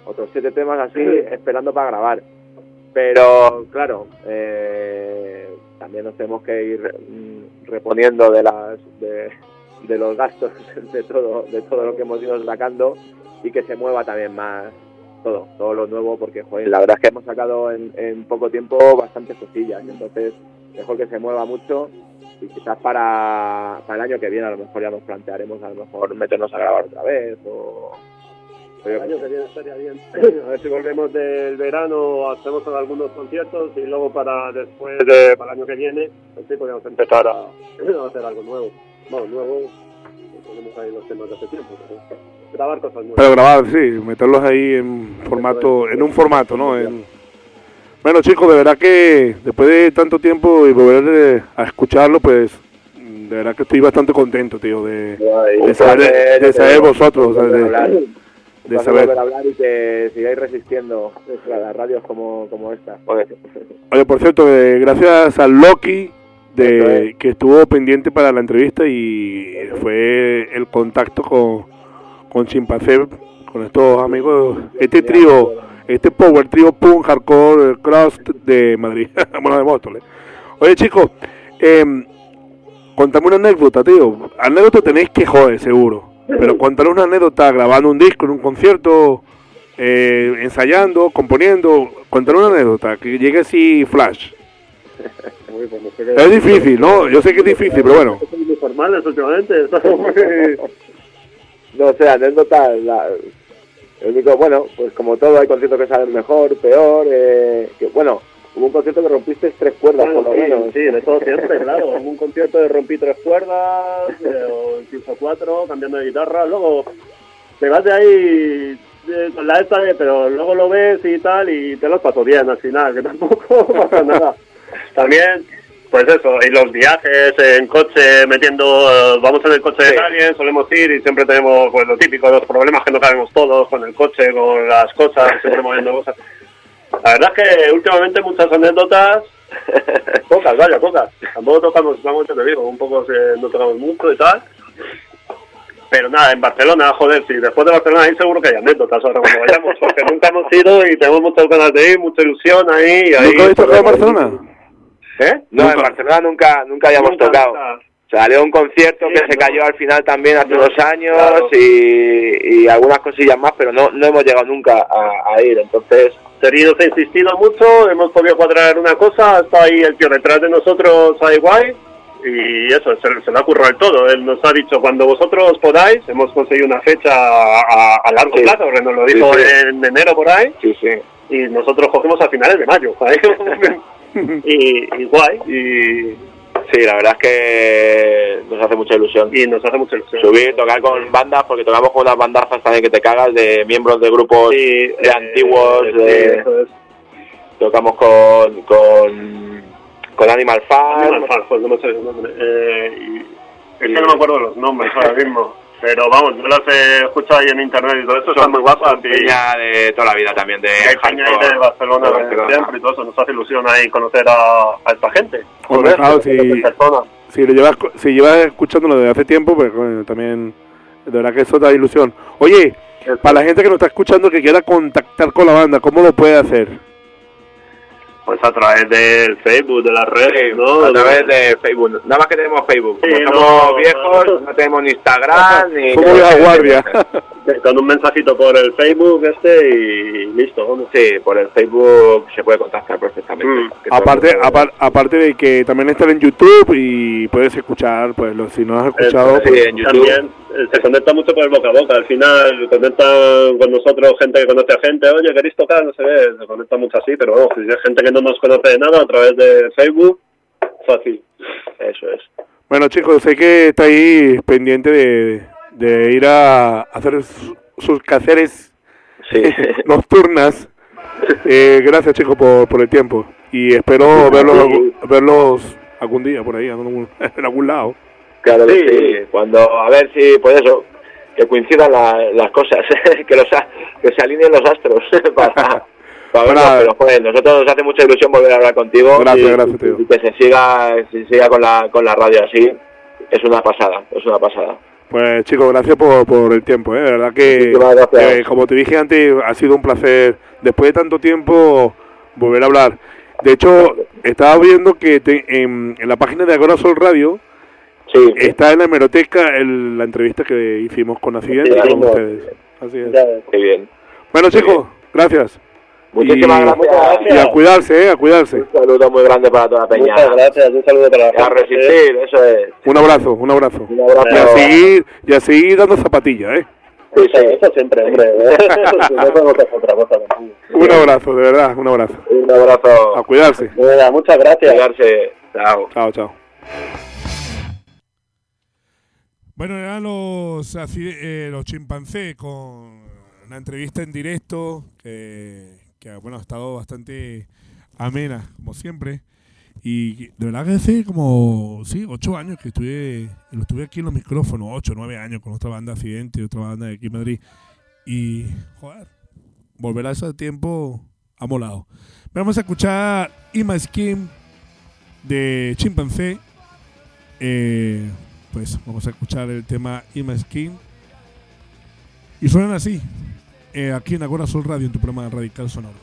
otros siete temas así esperando para grabar. Pero claro, eh, también nos tenemos que ir mm, reponiendo de las de, de los gastos de todo de todo lo que hemos ido sacando y que se mueva también más todo, todo lo nuevo, porque joder, la verdad es que hemos sacado en, en poco tiempo bastantes cosillas, entonces mejor que se mueva mucho y quizás para, para el año que viene a lo mejor ya nos plantearemos a lo mejor meternos a grabar otra vez o... El año que viene estaría bien. A ver si volvemos del verano, hacemos algunos conciertos y luego para después, de, para el año que viene, pues sí podemos empezar a, a hacer algo nuevo. Bueno, nuevo, tenemos ahí los temas de hace tiempo, pero grabar cosas nuevas. Pero grabar, sí, meterlos ahí en formato, en un formato, ¿no? En... Bueno, chicos, de verdad que después de tanto tiempo y volver a escucharlo, pues de verdad que estoy bastante contento, tío, de, de saber, de, de saber vosotros, o sea, de, de saber. Volver a hablar y que sigáis resistiendo a las radios como, como esta. Oye, por cierto, eh, gracias a Loki, de, que estuvo pendiente para la entrevista y fue el contacto con, con Chimpancé, con estos amigos, este trío, este power trío punk hardcore crust de Madrid, bueno, de Móstoles. Oye, chicos, eh, contame una anécdota, tío. Anécdota tenéis que joder, seguro. Pero contanos una anécdota grabando un disco en un concierto, eh, ensayando, componiendo. Contanos una anécdota que llegue así flash. Es difícil, ¿no? Yo sé que es difícil, pero bueno. Son muy formales últimamente. No sé, anécdota. La, el único, bueno, pues como todo, hay conciertos que salen mejor, peor. Eh, que, bueno, hubo un concierto que rompiste tres cuerdas, bueno, por lo sí, menos. Sí, de todo siempre, claro. Hubo un concierto de rompí tres cuerdas, eh, o incluso cuatro, cambiando de guitarra. Luego te vas de ahí eh, con la esta, eh, pero luego lo ves y tal, y te lo pasó bien al final, que tampoco pasa nada. También, pues eso, y los viajes en coche, metiendo, uh, vamos en el coche de alguien, solemos ir y siempre tenemos pues lo típico, los problemas que no cabemos todos con el coche, con las cosas, siempre moviendo cosas. La verdad es que últimamente muchas anécdotas, pocas, vaya, pocas. Tampoco tocamos, vamos, te digo, un poco eh, no tocamos mucho y tal. Pero nada, en Barcelona, joder, sí, después de Barcelona ahí seguro que hay anécdotas ahora cuando vayamos, porque nunca hemos ido y tenemos muchas ganas de ir, mucha ilusión ahí. Y ahí ¿Nunca habéis tocado en Barcelona? ¿Eh? No, ¿Nunca? En Barcelona nunca nunca habíamos nunca, tocado. Nunca. Salió un concierto sí, que no. se cayó al final también hace no, unos años, claro. y, y algunas cosillas más, pero no no hemos llegado nunca a, a ir, entonces... Serido se ha insistido mucho, hemos podido cuadrar una cosa, está ahí el tío detrás de nosotros, ahí guay, y eso, se, se lo ha currado el todo. Él nos ha dicho, cuando vosotros podáis, hemos conseguido una fecha a, a largo sí. plazo, porque nos lo dijo sí, sí. en enero por ahí, sí, sí. y nosotros cogemos a finales de mayo, ¿sabes? y, y guay, y... Sí, la verdad es que nos hace mucha ilusión. Y nos hace mucha ilusión. Subir, tocar con bandas, porque tocamos con unas bandazas también que te cagas, de miembros de grupos sí, de eh, antiguos, eh, de... Sí, eso es. Tocamos con... con... con Animal Farm. Animal Farm, pues no me sé el nombre. Eh, y... Es que no me acuerdo los nombres ahora mismo. Pero vamos, yo las he escuchado ahí en internet y todo eso, están muy guapas. Peña de toda la vida también, de Peña y de Barcelona, de Barcelona. De siempre y todo eso, nos hace ilusión ahí conocer a, a esta gente. Hombre, claro, si, si, lo llevas, si llevas escuchándolo desde hace tiempo, pues bueno, también, de verdad que eso da ilusión. Oye, eso. Para la gente que nos está escuchando que quiera contactar con la banda, ¿cómo lo puede hacer? Pues a través del Facebook, de las redes, sí, ¿no? A través de Facebook. Nada más que tenemos Facebook. Sí, Como no, somos viejos, no, no tenemos ni Instagram, ni... Somos la guardia. Con un mensajito por el Facebook este y listo, vamos. Sí, por el Facebook se puede contactar perfectamente. Mm. Aparte apar, aparte de que también están en YouTube y puedes escuchar, pues lo, si no has escuchado... Sí, pues, en YouTube. También se conecta mucho por el boca a boca. Al final conectan con nosotros gente que conoce a gente. Oye, ¿queréis tocar? No sé qué. Se conecta mucho así, pero bueno, si hay gente que no nos conoce de nada a través de Facebook, fácil. Eso es. Bueno, chicos, sé que está ahí pendiente de, de ir a hacer su, sus quehaceres sí. nocturnas. Eh, gracias, chicos, por, por el tiempo. Y espero verlos, verlos algún día por ahí, en algún, en algún lado. Claro que sí. sí. Cuando, a ver si, pues eso, que coincidan la, las cosas, que, los, que se alineen los astros para... Para verlo, pero joder, nosotros nos hace mucha ilusión volver a hablar contigo. Gracias, y, gracias, tío. Y que se siga, se siga con la con la radio así, es una pasada, es una pasada. Pues chicos, gracias por, por el tiempo, ¿eh? De verdad que, eh, como te dije antes, ha sido un placer, después de tanto tiempo, volver a hablar. De hecho, estaba viendo que te, en, en la página de Agora Sol Radio, sí, está en la hemeroteca el, la entrevista que hicimos con Accidente sí, con no. ustedes. Así es. Qué bien. Bueno chicos, bien. Gracias. Muchísimas y, gracias. Y a cuidarse, ¿eh? A cuidarse. Un saludo muy grande para toda la peña. Muchas gracias, un saludo para la peña. A resistir, eso es. Un abrazo, un abrazo. Un abrazo. Y a seguir, y a seguir dando zapatillas, ¿eh? Sí, sí, eso siempre, hombre. Un abrazo, de verdad, un abrazo. Un abrazo. A cuidarse. Venga, muchas gracias. A cuidarse. Chao. Chao, chao. Bueno, eran los, así, eh, los chimpancés con una entrevista en directo que... que bueno, ha estado bastante amena, como siempre, y de verdad que hace como, sí, ocho años que estuve, lo estuve aquí en los micrófonos, ocho, nueve años, con otra banda Accidente, otra banda de aquí en Madrid, y, joder, volver a ese tiempo ha molado. Vamos a escuchar In My Skin de Chimpancé, eh, pues vamos a escuchar el tema In My Skin, y suenan así. Eh, aquí en Agora Sol Radio, en tu programa Radical Sonoro.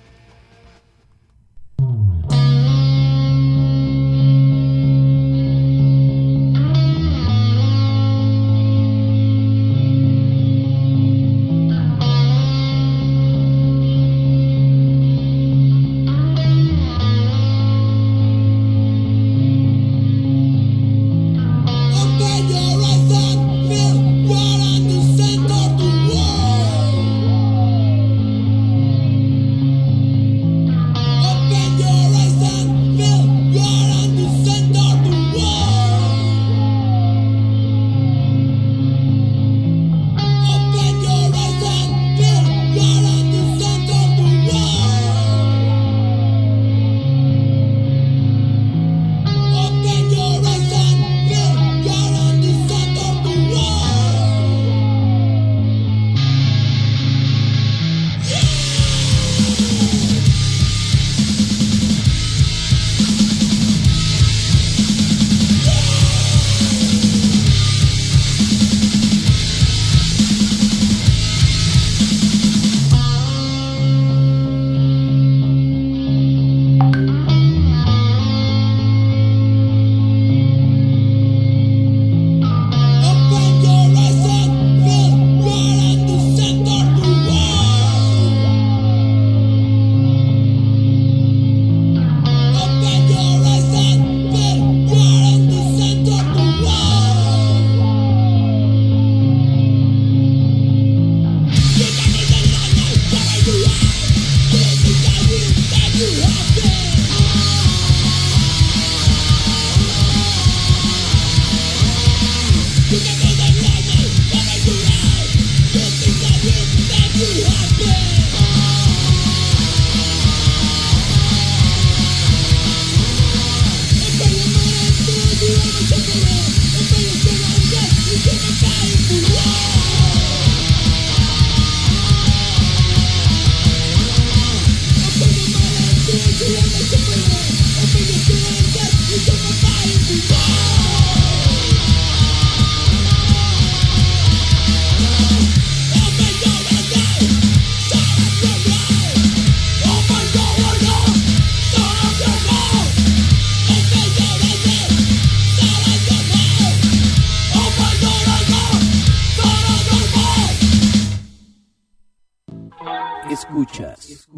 Escuchas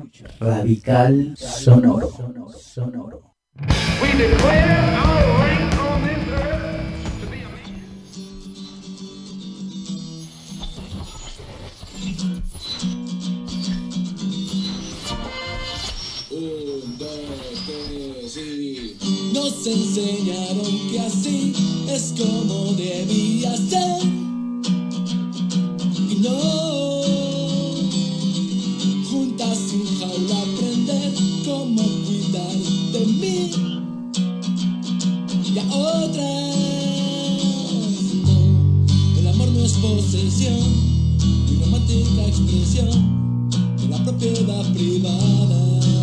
Radical Sonoro. Sonoro. We declare our reign on this earth to be a Un, dos, tres, y... Nos enseñaron que así es como debía ser. Y no sin jaula aprender cómo cuidar de mí y a otras no. El amor no es posesión ni romántica expresión de la propiedad privada.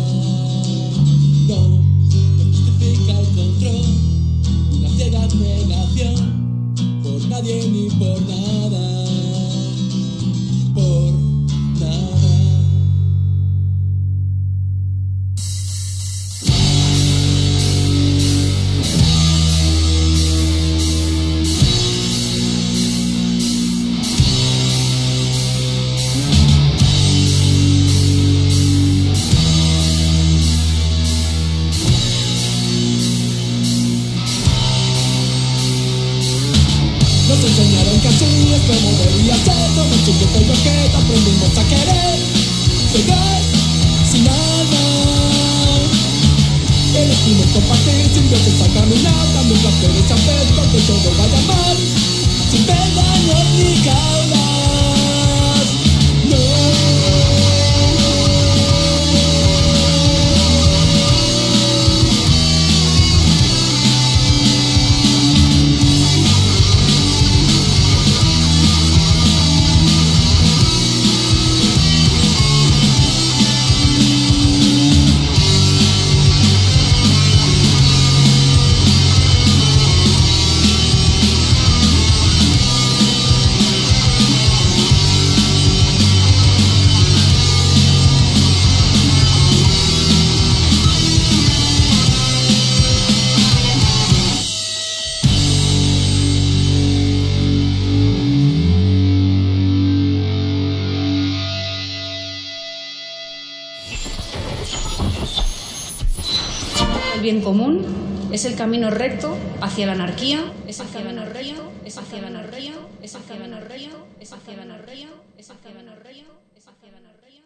No, no justifica el control ni la ciega negación por nada. nadie ni por nada, por nada. Nos enseñaron que así es como debía ser, todo el chiquito y yo que te aprendimos a querer. Llegar sin alma, elegimos compartir sin veces a caminar, también placeres a ver que todo vaya mal, sin ver daños ni causas. No. El bien común es el camino recto hacia la anarquía, es hacia la anarquía, es hacia la anarquía, es hacia la anarquía, es hacia la anarquía, es hacia la anarquía, es hacia la anarquía.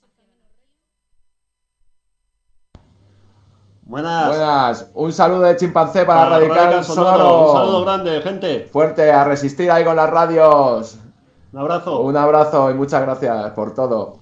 Buenas. Buenas. Un saludo de chimpancé para, para Radical, Radical Sonoro. Sonoro. Un saludo grande, gente. Fuerte, a resistir ahí con las radios. Un abrazo. Un abrazo y muchas gracias por todo.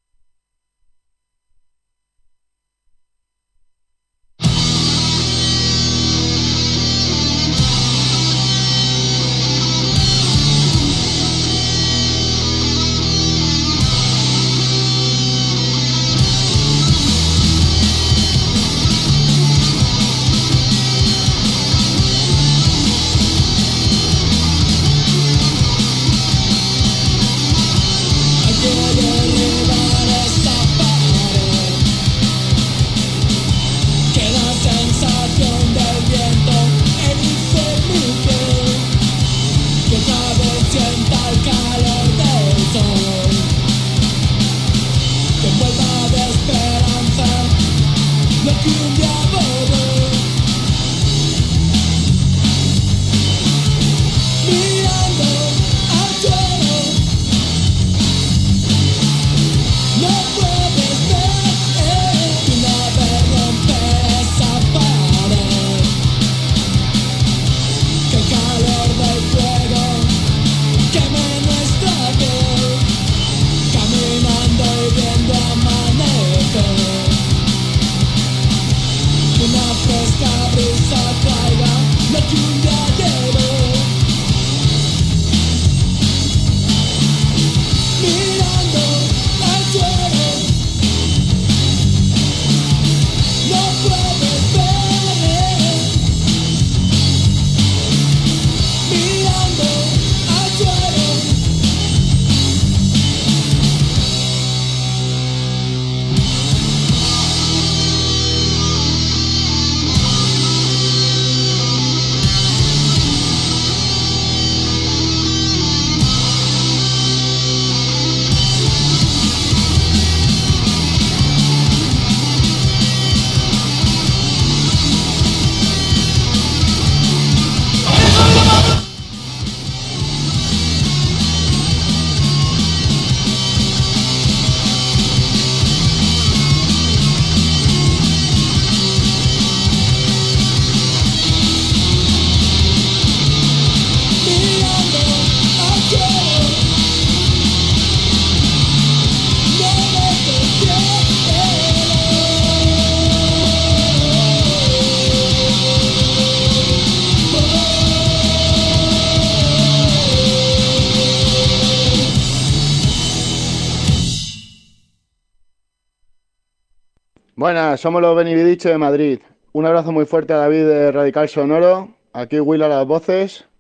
Buenas, somos los Benividicho de Madrid. Un abrazo muy fuerte a David de Radical Sonoro, aquí Will a las voces.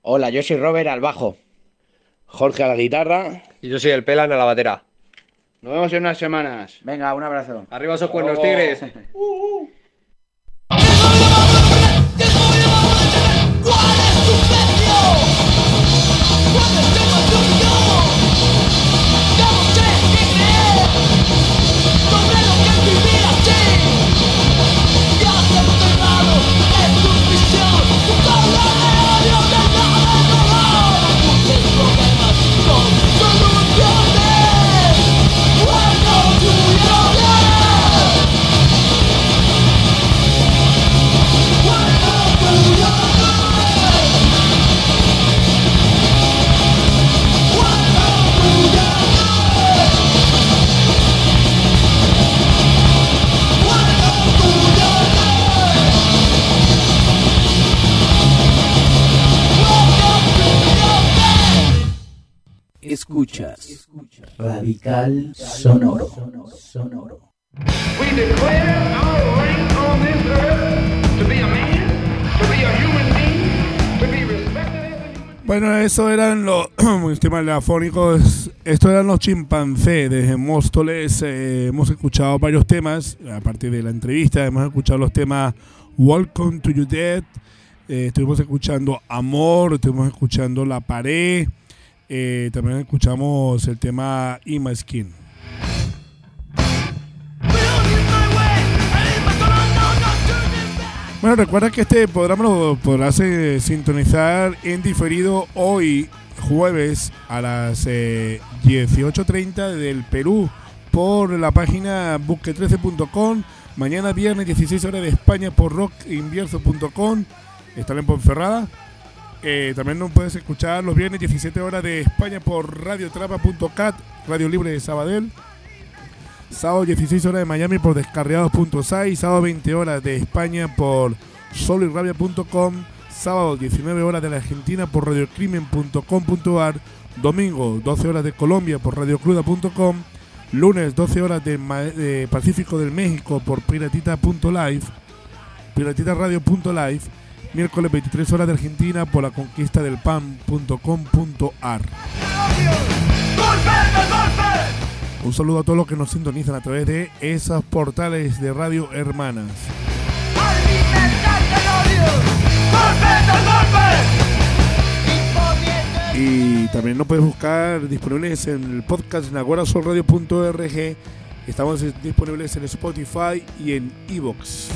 Hola, yo soy Robert al bajo. Jorge a la guitarra. Y yo soy el Pelan a la batera. Nos vemos en unas semanas. Venga, un abrazo. Arriba esos cuernos, tigres. ¿Cuál es tu precio? ¿Cuál es tu tuyo? Ya no sé qué creer sobre lo que es vivir así. Ya se han cerrado en tu visión un coloreario de nada normal. Muchos problemas con soluciones. Welcome to your life. Welcome to your life. Welcome to your life. Welcome to your life. Welcome to your life. Escuchas Radical Sonoro. Sonoro. We declare our right on this earth to be a man, to be a human being, to be respected as a human. Bueno, eso eran los temas afónicos. Estos eran los Chimpancé desde Móstoles. Eh, hemos escuchado varios temas, aparte de la entrevista. Hemos escuchado los temas Welcome to Your Death. Eh, estuvimos escuchando Amor. Estuvimos escuchando La Pared. Eh, también escuchamos el tema In My Skin. Bueno, recuerda que este programa lo podrás eh, sintonizar en diferido hoy, jueves, a las eh, dieciocho treinta del Perú, por la página busque trece punto com. Mañana viernes, dieciséis horas de España, por rock invierno punto com. Estará en Ponferrada. Eh, también nos puedes escuchar los viernes, diecisiete horas de España, por radiotrapa punto cat, Radio Libre de Sabadell. Sábado dieciséis horas de Miami por descarriados punto site. Sábado veinte horas de España por solirrabia punto com. Sábado diecinueve horas de la Argentina por radiocrimen punto com punto ar. Domingo doce horas de Colombia por radiocruda punto com. Lunes doce horas de, de Pacífico del México por piratita punto live. piratita radio punto live. Miércoles veintitrés horas de Argentina por la conquista del pan punto com punto ar. Un saludo a todos los que nos sintonizan a través de esos portales de radio hermanas. Y también nos puedes buscar disponibles en el podcast en agora sol radio punto org. Estamos disponibles en Spotify y en iVoox.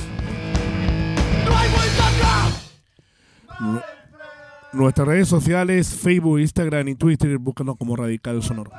Nuestras redes sociales, Facebook, Instagram y Twitter, búscanos como Radical Sonoro.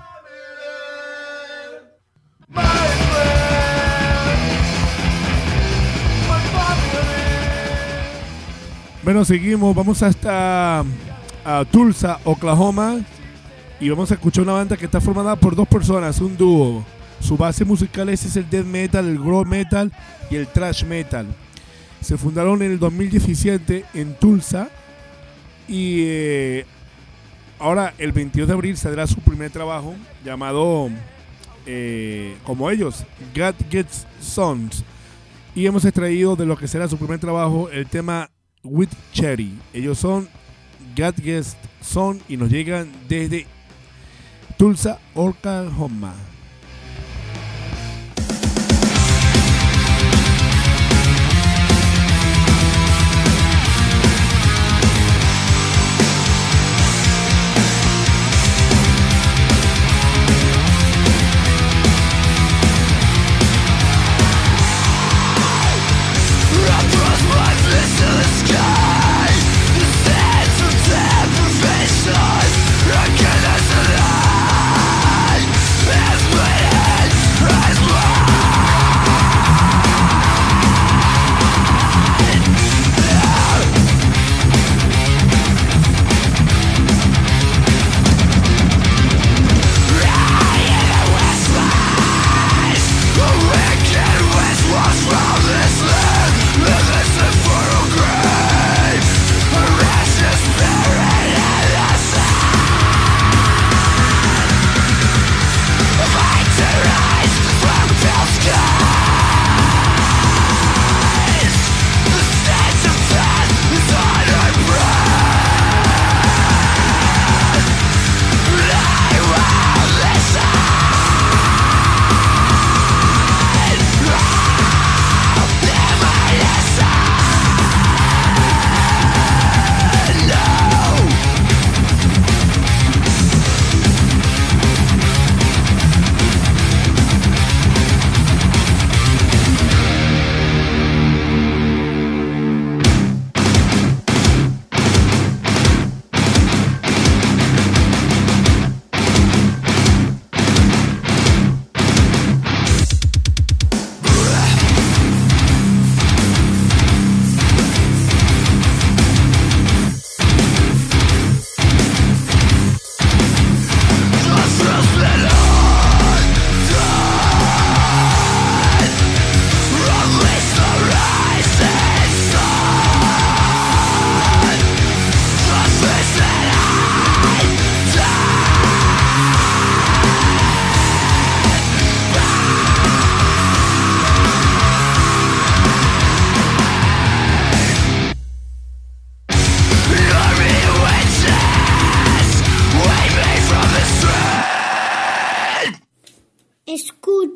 Bueno, seguimos, vamos hasta a Tulsa, Oklahoma, y vamos a escuchar una banda que está formada por dos personas, un dúo. Su base musical es el death metal, el groove metal y el thrash metal. Se fundaron en el dos mil diecisiete en Tulsa y eh, ahora el veintidós de abril saldrá su primer trabajo llamado eh, como ellos, God Gets Sons, y hemos extraído de lo que será su primer trabajo el tema With Cherry. Ellos son God Gets Sons y nos llegan desde Tulsa, Oklahoma. Recognize the light as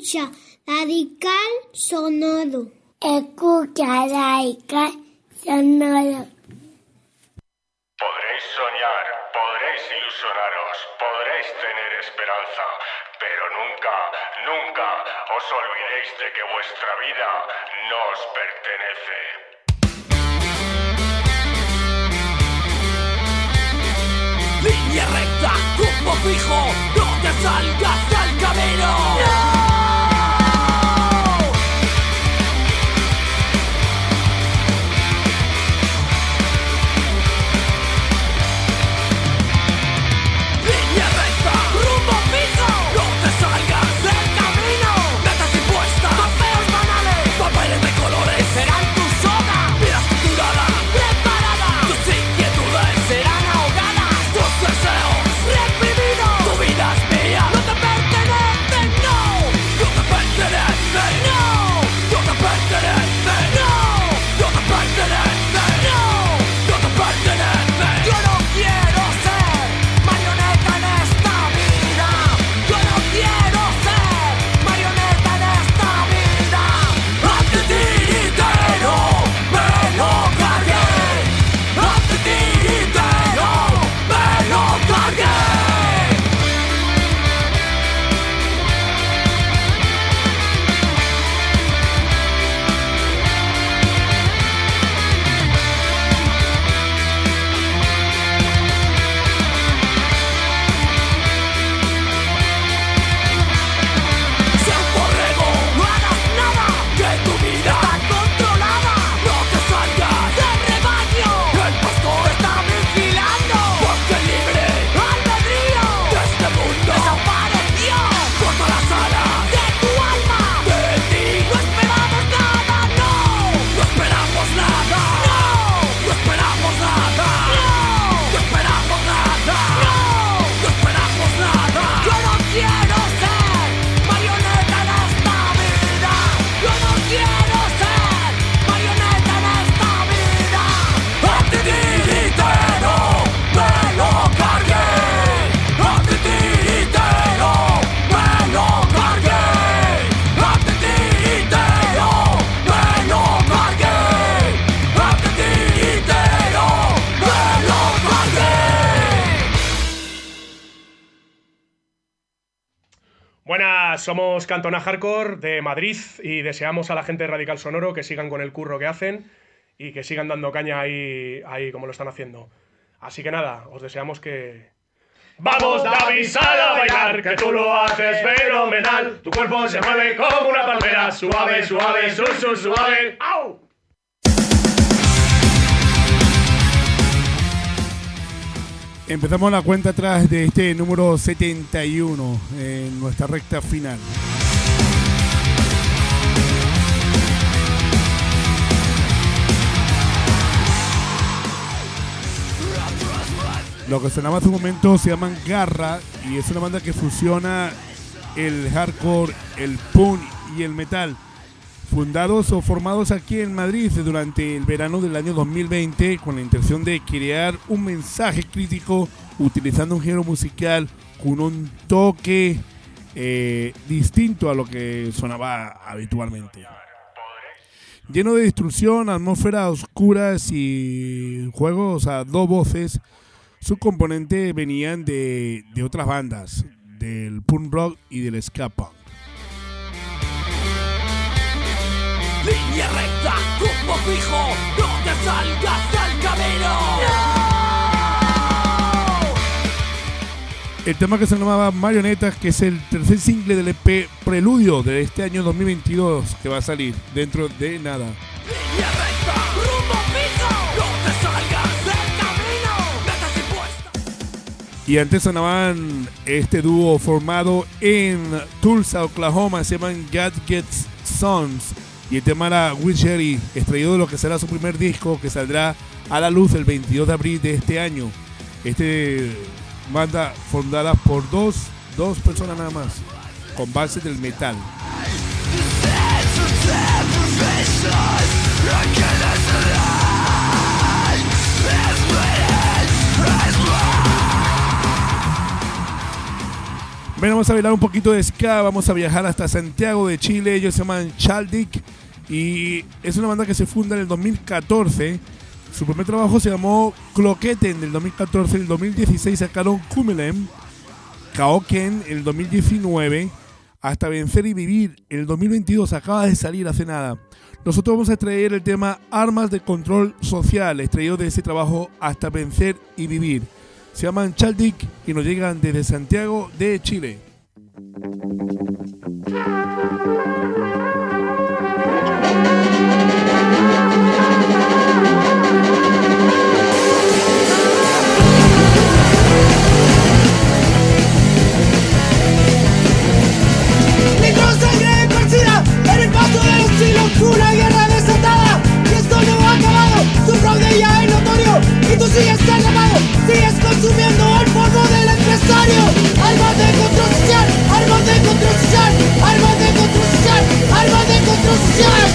Escucha Radical Sonoro. Escucha Radical Sonoro. Podréis soñar, podréis ilusionaros, podréis tener esperanza, pero nunca, nunca os olvidéis de que vuestra vida no os pertenece. Línea recta, rumbo fijo, no te salgas del camino. ¡No! Línea recta, rumbo fijo, no te salgas del camino. Metas impuestas, papeles banales, papeles de colores serán tu soga. Vida estructurada, preparada, tus inquietudes serán ahogadas, tus deseos reprimidos. Tu vida es mía, no te pertenece, no, no te pertenece, no, no te pertenece, no, no te pertenece, no, no te pertenece. Yo no quiero ser marioneta en esta vida. Yo no quiero ser marioneta en esta vida. A ti tiritero me lo cargué. A ti tiritero me lo cargué. Sea un borrego, no hagas nada, que tu vida está controlada. No te salgas del rebaño, el pastor está vigilando. Porque libre albedrío de este mundo desapareció. Corta las alas de tu alma, de ti no esperamos nada, no, no esperamos nada, no, no esperamos nada, no, no esperamos nada, no, no esperamos nada. Yo no quiero ser marioneta en esta vida. Yo no quiero ser marioneta en esta vida. A ti tiritero me lo cargué. A ti tiritero me lo cargué. A ti tiritero me lo cargué. A ti tiritero me lo cargué. Buenas, somos Cantona Hardcore de Madrid y deseamos a la gente de Radical Sonoro que sigan con el curro que hacen y que sigan dando caña ahí, ahí como lo están haciendo. Así que nada, os deseamos que... Vamos, David, sal a bailar, que tú lo haces fenomenal. Tu cuerpo se mueve como una palmera, suave, suave, su, su, suave. ¡Au! Empezamos la cuenta atrás de este número setenta y uno en nuestra recta final. Lo que sonaba hace un momento se llaman Garra y es una banda que fusiona el hardcore, el punk y el metal. Fundados o formados aquí en Madrid durante el verano del año dos mil veinte con la intención de crear un mensaje crítico utilizando un género musical con un toque eh, distinto a lo que sonaba habitualmente. Lleno de destrucción, atmósferas oscuras y juegos a dos voces, sus componentes venían de, de otras bandas, del punk rock y del ska punk. Línea recta, rumbo fijo, no te salgas del camino. El tema que se llamaba Marionetas, que es el tercer single del E P Preludio de este año dos mil veintidós, que va a salir dentro de nada. Línea recta, rumbo fijo, no te salgas del camino. Metas impuestas. Y antes sonaban este dúo formado en Tulsa, Oklahoma, se llaman God Gets Sons. Y el tema era Witchery, extraído de lo que será su primer disco que saldrá a la luz el veintidós de abril de este año. Este banda fundada por dos, dos personas nada más, con bases del metal. También vamos a bailar un poquito de ska, vamos a viajar hasta Santiago de Chile. Ellos se llaman Chaldic y es una banda que se funda en el dos mil catorce. Su primer trabajo se llamó Cloqueten del dos mil catorce. En el dos mil dieciséis sacaron Kumelem, Kaoken en el dos mil diecinueve, Hasta Vencer y Vivir en el dos mil veintidós, acaba de salir hace nada. Nosotros vamos a extraer el tema Armas de Control Social, extraído de ese trabajo Hasta Vencer y Vivir. Se llaman Chaldic y nos llegan desde Santiago de Chile. Una guerra desatada y esto no ha acabado. Tu fraude ya es notorio y tú sigues atrapado. Sigues consumiendo el polvo del empresario. Armas de control social, armas de control social, armas de control social, armas de control social.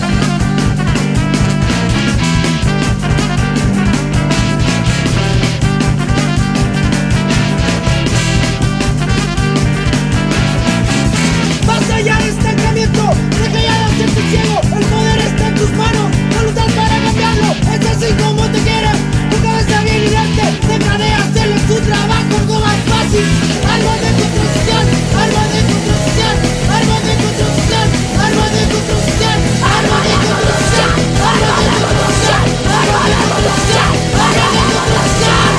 Basta ya de estancamiento, deja ya de hacerte ciego. El poder está en tus manos, no luchas para cambiarlo. Es así como te quieren, tu cabeza bien inerte. Deja de hacerle tu trabajo algo más fácil. Armas de control social, armas de control social, armas de control social, armas de control social, armas de control social, armas de control social, armas de control social, armas de control social.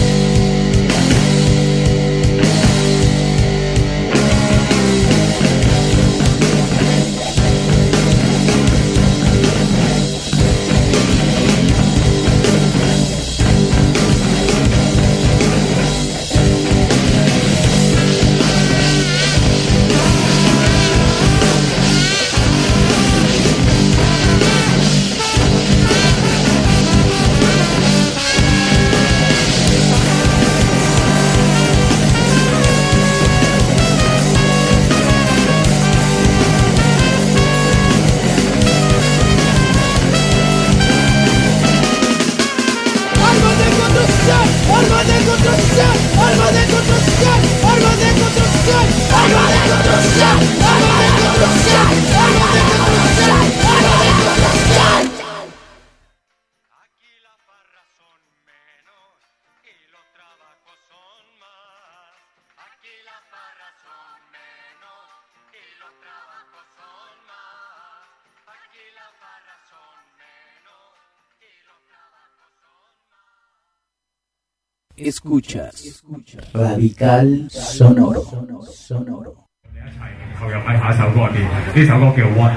Escuchas, escuchas Radical Sonoro. Sonoro. 後入喺下一首歌入邊，呢首歌叫 What。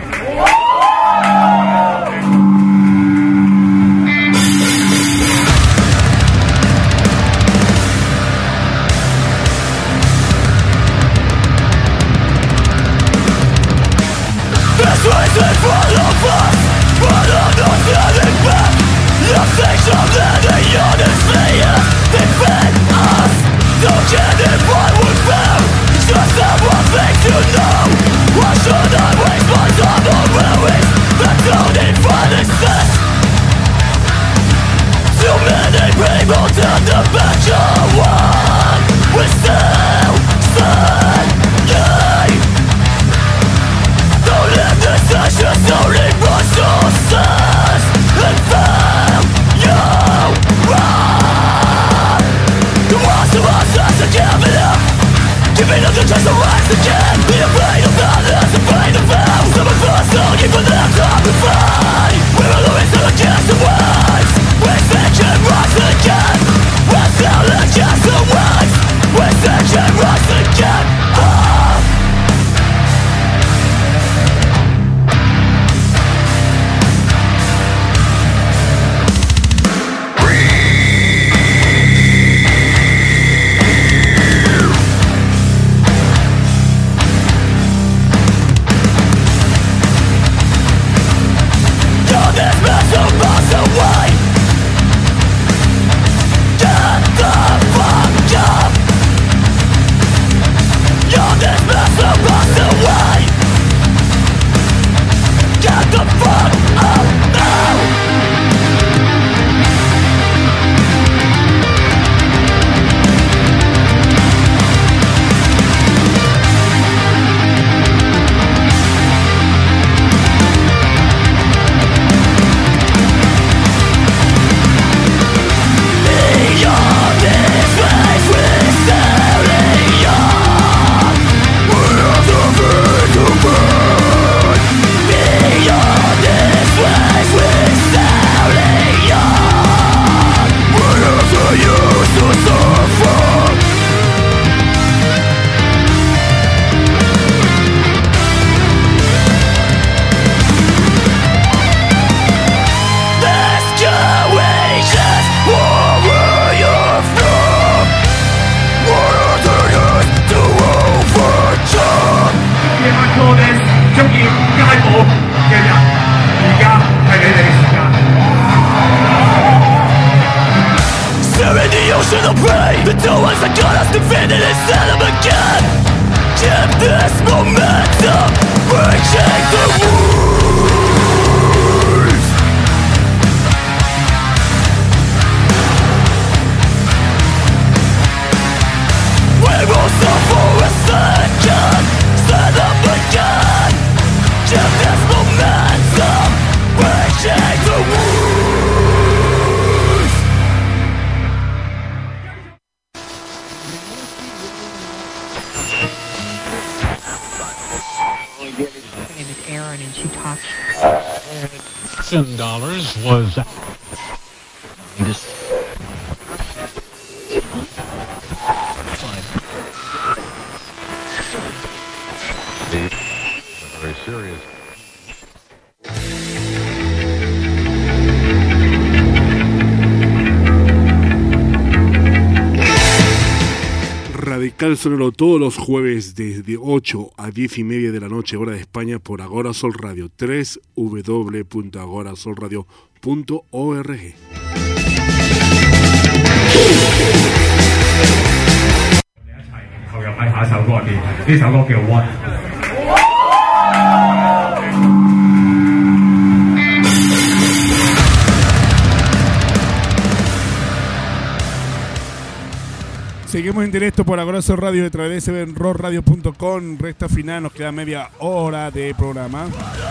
This is in front of us, but I'm not standing back. The things of the unity defend us. Don't get it what we found. Just that one thing to know. Why should I waste my time on ruins that don't invite success? Too many people turn the back on one. We still stand, yeah. Don't let the session slowly brush us and fail you run. The rest of us has to give it up. Giving up the chance to rise again. Be afraid of violence, afraid of hell. Some of us longing for them to be free. We're always still against the waves. We think and rise again. We're still against the waves. We think and rise again. Oh. Away. Get the fuck feel pain. The two ones that got us defended and set them again. Keep this momentum, breaking the rules. We will suffer a second, set them again. Keep this momentum, breaking the rules. Aaron and she talks. Ten dollars was. Very serious. Radical Sonoro todos los jueves desde ocho a diez y media de la noche, hora de España, por Agora Sol Radio, doble u doble u doble u punto agora sol radio punto org. Seguimos en directo por Agora Sol Radio a través de seven rock radio punto com. Recta final, nos queda media hora de programa.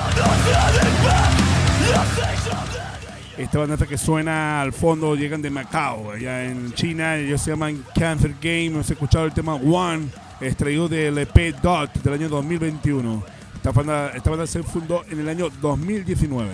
Esta banda que suena al fondo llegan de Macao, allá en China. Ellos se llaman Cancer Game. Hemos escuchado el tema One, extraído del E P Dot del año dos mil veintiuno. Esta banda, esta banda se fundó en el año dos mil diecinueve.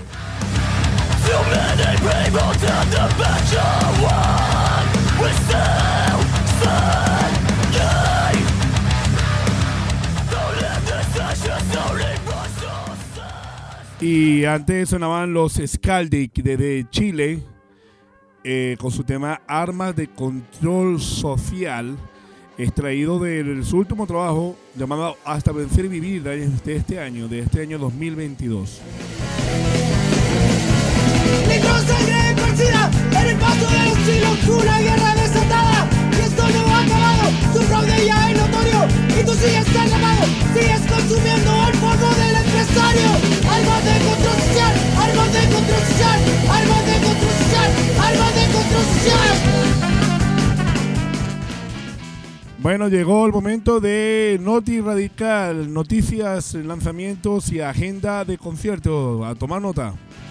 Y antes sonaban los Skaldic desde Chile eh, con su tema Armas de Control Social, extraído de su último trabajo llamado Hasta Vencer y Vivir de este año, de este año dos mil veintidós. Sangre esparcida en el paso de los siglos, una guerra desatada. Y esto no ha acabado, su fraude ya es notorio. Y tú sigues atrapado, sigues consumiendo el polvo del empresario. Armas de control social, armas de control social, armas de control social, armas de control social. Bueno, llegó el momento de Noti Radical, noticias, lanzamientos y agenda de conciertos. A tomar nota.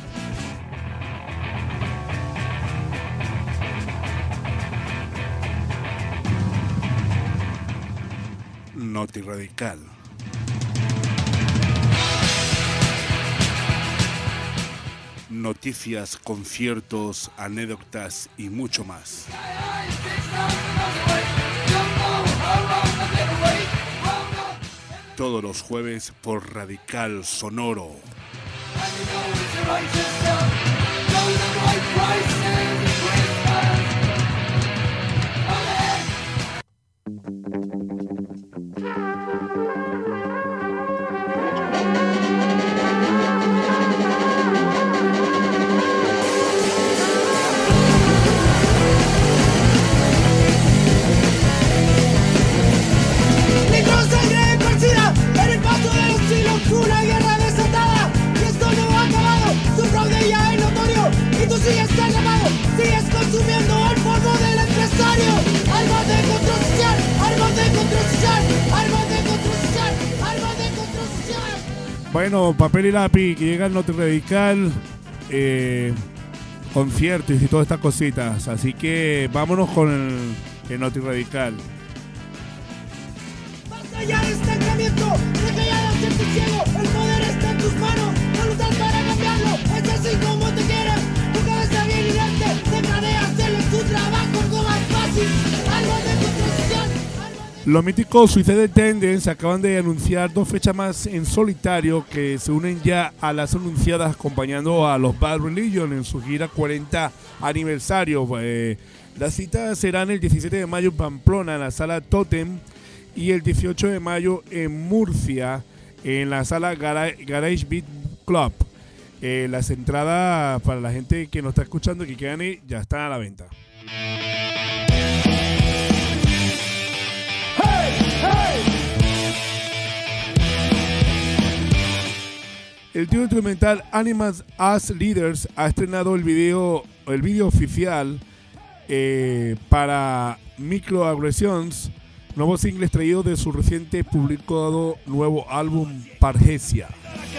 Noti Radical. Noticias, conciertos, anécdotas y mucho más. Todos los jueves por Radical Sonoro. Una guerra desatada, y esto no ha acabado. Su fraude ya es notorio, y tú sigues atrapado, sigues consumiendo el polvo del empresario. Armas de control social, armas de control social, armas de control social, armas de control social. Bueno, papel y lápiz, que llega el Noti Radical, eh, conciertos y todas estas cositas. Así que vámonos con el, el Noti Radical. Basta ya de estancamiento, deja ya de hacerte ciego. El poder está en tus manos, no luchas para cambiarlo. Es así como te quieren, tu cabeza bien hiriente. Deja de hacerlo tu trabajo algo más fácil. Algo de construcción. Los míticos Suicidal Tendencies acaban de anunciar dos fechas más en solitario que se unen ya a las anunciadas acompañando a los Bad Religion en su gira cuarenta aniversario. Eh, las citas serán el diecisiete de mayo en Pamplona en la sala Totem y el dieciocho de mayo en Murcia en la sala Gara- Garage Beat Club. Eh, las entradas para la gente que nos está escuchando y que quieran ir ya están a la venta. El trío instrumental Animals as Leaders ha estrenado el video, el video oficial eh, para Microaggressions, nuevo single extraído de su reciente publicado nuevo álbum Parhesia.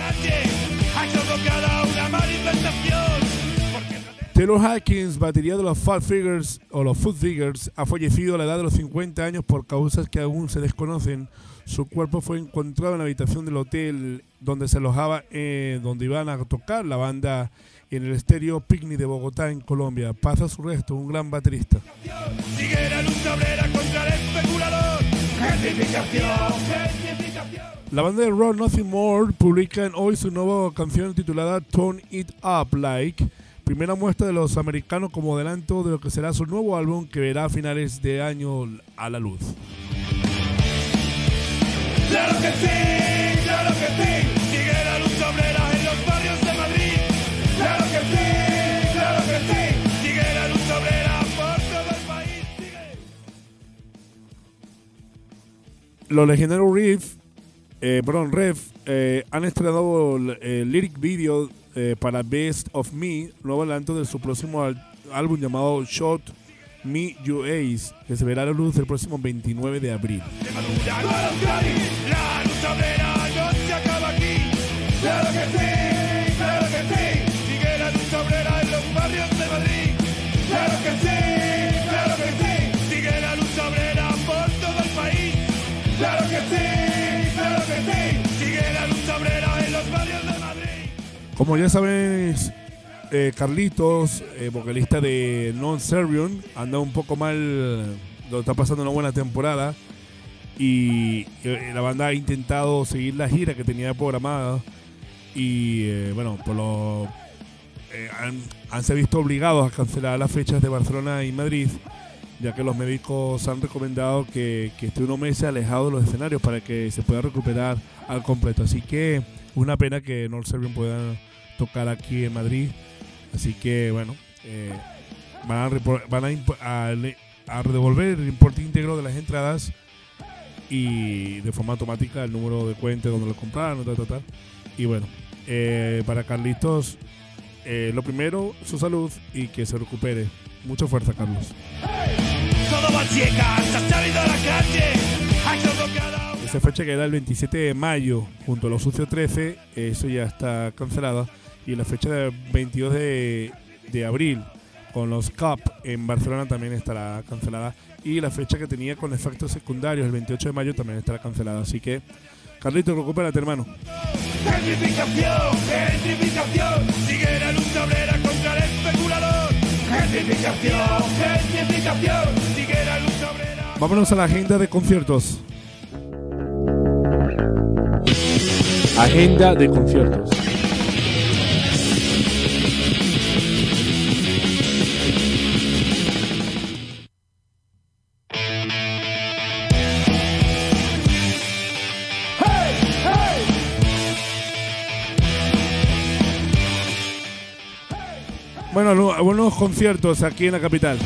Taylor Hawkins, batería de los Fat Figures o los Foot Figures, ha fallecido a la edad de los cincuenta años por causas que aún se desconocen. Su cuerpo fue encontrado en la habitación del hotel donde se alojaba, eh, donde iban a tocar la banda en el Estéreo Picnic de Bogotá, en Colombia. Paz a su resto, un gran baterista. Sigue la lucha obrera contra el especulador. Gentrificación, gentrificación. La banda de rock Nothing More publica hoy su nueva canción titulada Turn It Up Like, primera muestra de los americanos como adelanto de lo que será su nuevo álbum que verá a finales de año a la luz. Claro que sí, claro que sí, sigue la lucha obrera en los barrios de Madrid. Claro que sí, claro que sí, sigue la lucha obrera por todo el país. Sigue. Los legendarios Riff, eh, perdón, Ref, eh, han estrenado el, el lyric video eh, para Best of Me, nuevo adelanto de su próximo al- álbum llamado Shot Me You Ace, que se verá a la luz el próximo veintinueve de abril. La lucha obrera no se acaba aquí. Claro que sí, claro que sí, sigue la lucha obrera en los barrios de Madrid. Claro que sí, claro que sí, sigue la lucha obrera por todo el país. Claro que sí, claro que sí, sigue la lucha obrera en los barrios de Madrid. Como ya sabéis, eh, Carlitos, eh, vocalista de Non Servium, anda un poco mal, lo está pasando una buena temporada y eh, la banda ha intentado seguir la gira que tenía programada y eh, bueno, por lo eh, han, han se visto obligados a cancelar las fechas de Barcelona y Madrid, ya que los médicos han recomendado que, que esté unos meses alejado de los escenarios para que se pueda recuperar al completo. Así que una pena que Non Servium pueda tocar aquí en Madrid. Así que bueno, eh, van, a, repor- van a, imp- a, le- a devolver el importe íntegro de las entradas y de forma automática el número de cuenta donde lo compraron, tal, tal, tal. Y bueno, eh, para Carlitos, eh, lo primero, su salud y que se recupere. Mucha fuerza, Carlos. Todo va chica, se ha salido a la calle. Ha provocado. Esa fecha queda el veintisiete de mayo junto a los Sucios trece, eso ya está cancelada. Y la fecha del veintidós de, de abril con los Cup en Barcelona también estará cancelada. Y la fecha que tenía con efectos secundarios, el veintiocho de mayo, también estará cancelada. Así que, Carlitos, recupérate, hermano. Gentrificación, gentrificación, sigue la lucha obrera contra el especulador. Gentrificación, gentrificación, sigue la lucha obrera. Vámonos a la agenda de conciertos. Agenda de conciertos. Bueno, no- buenos conciertos aquí en la capital.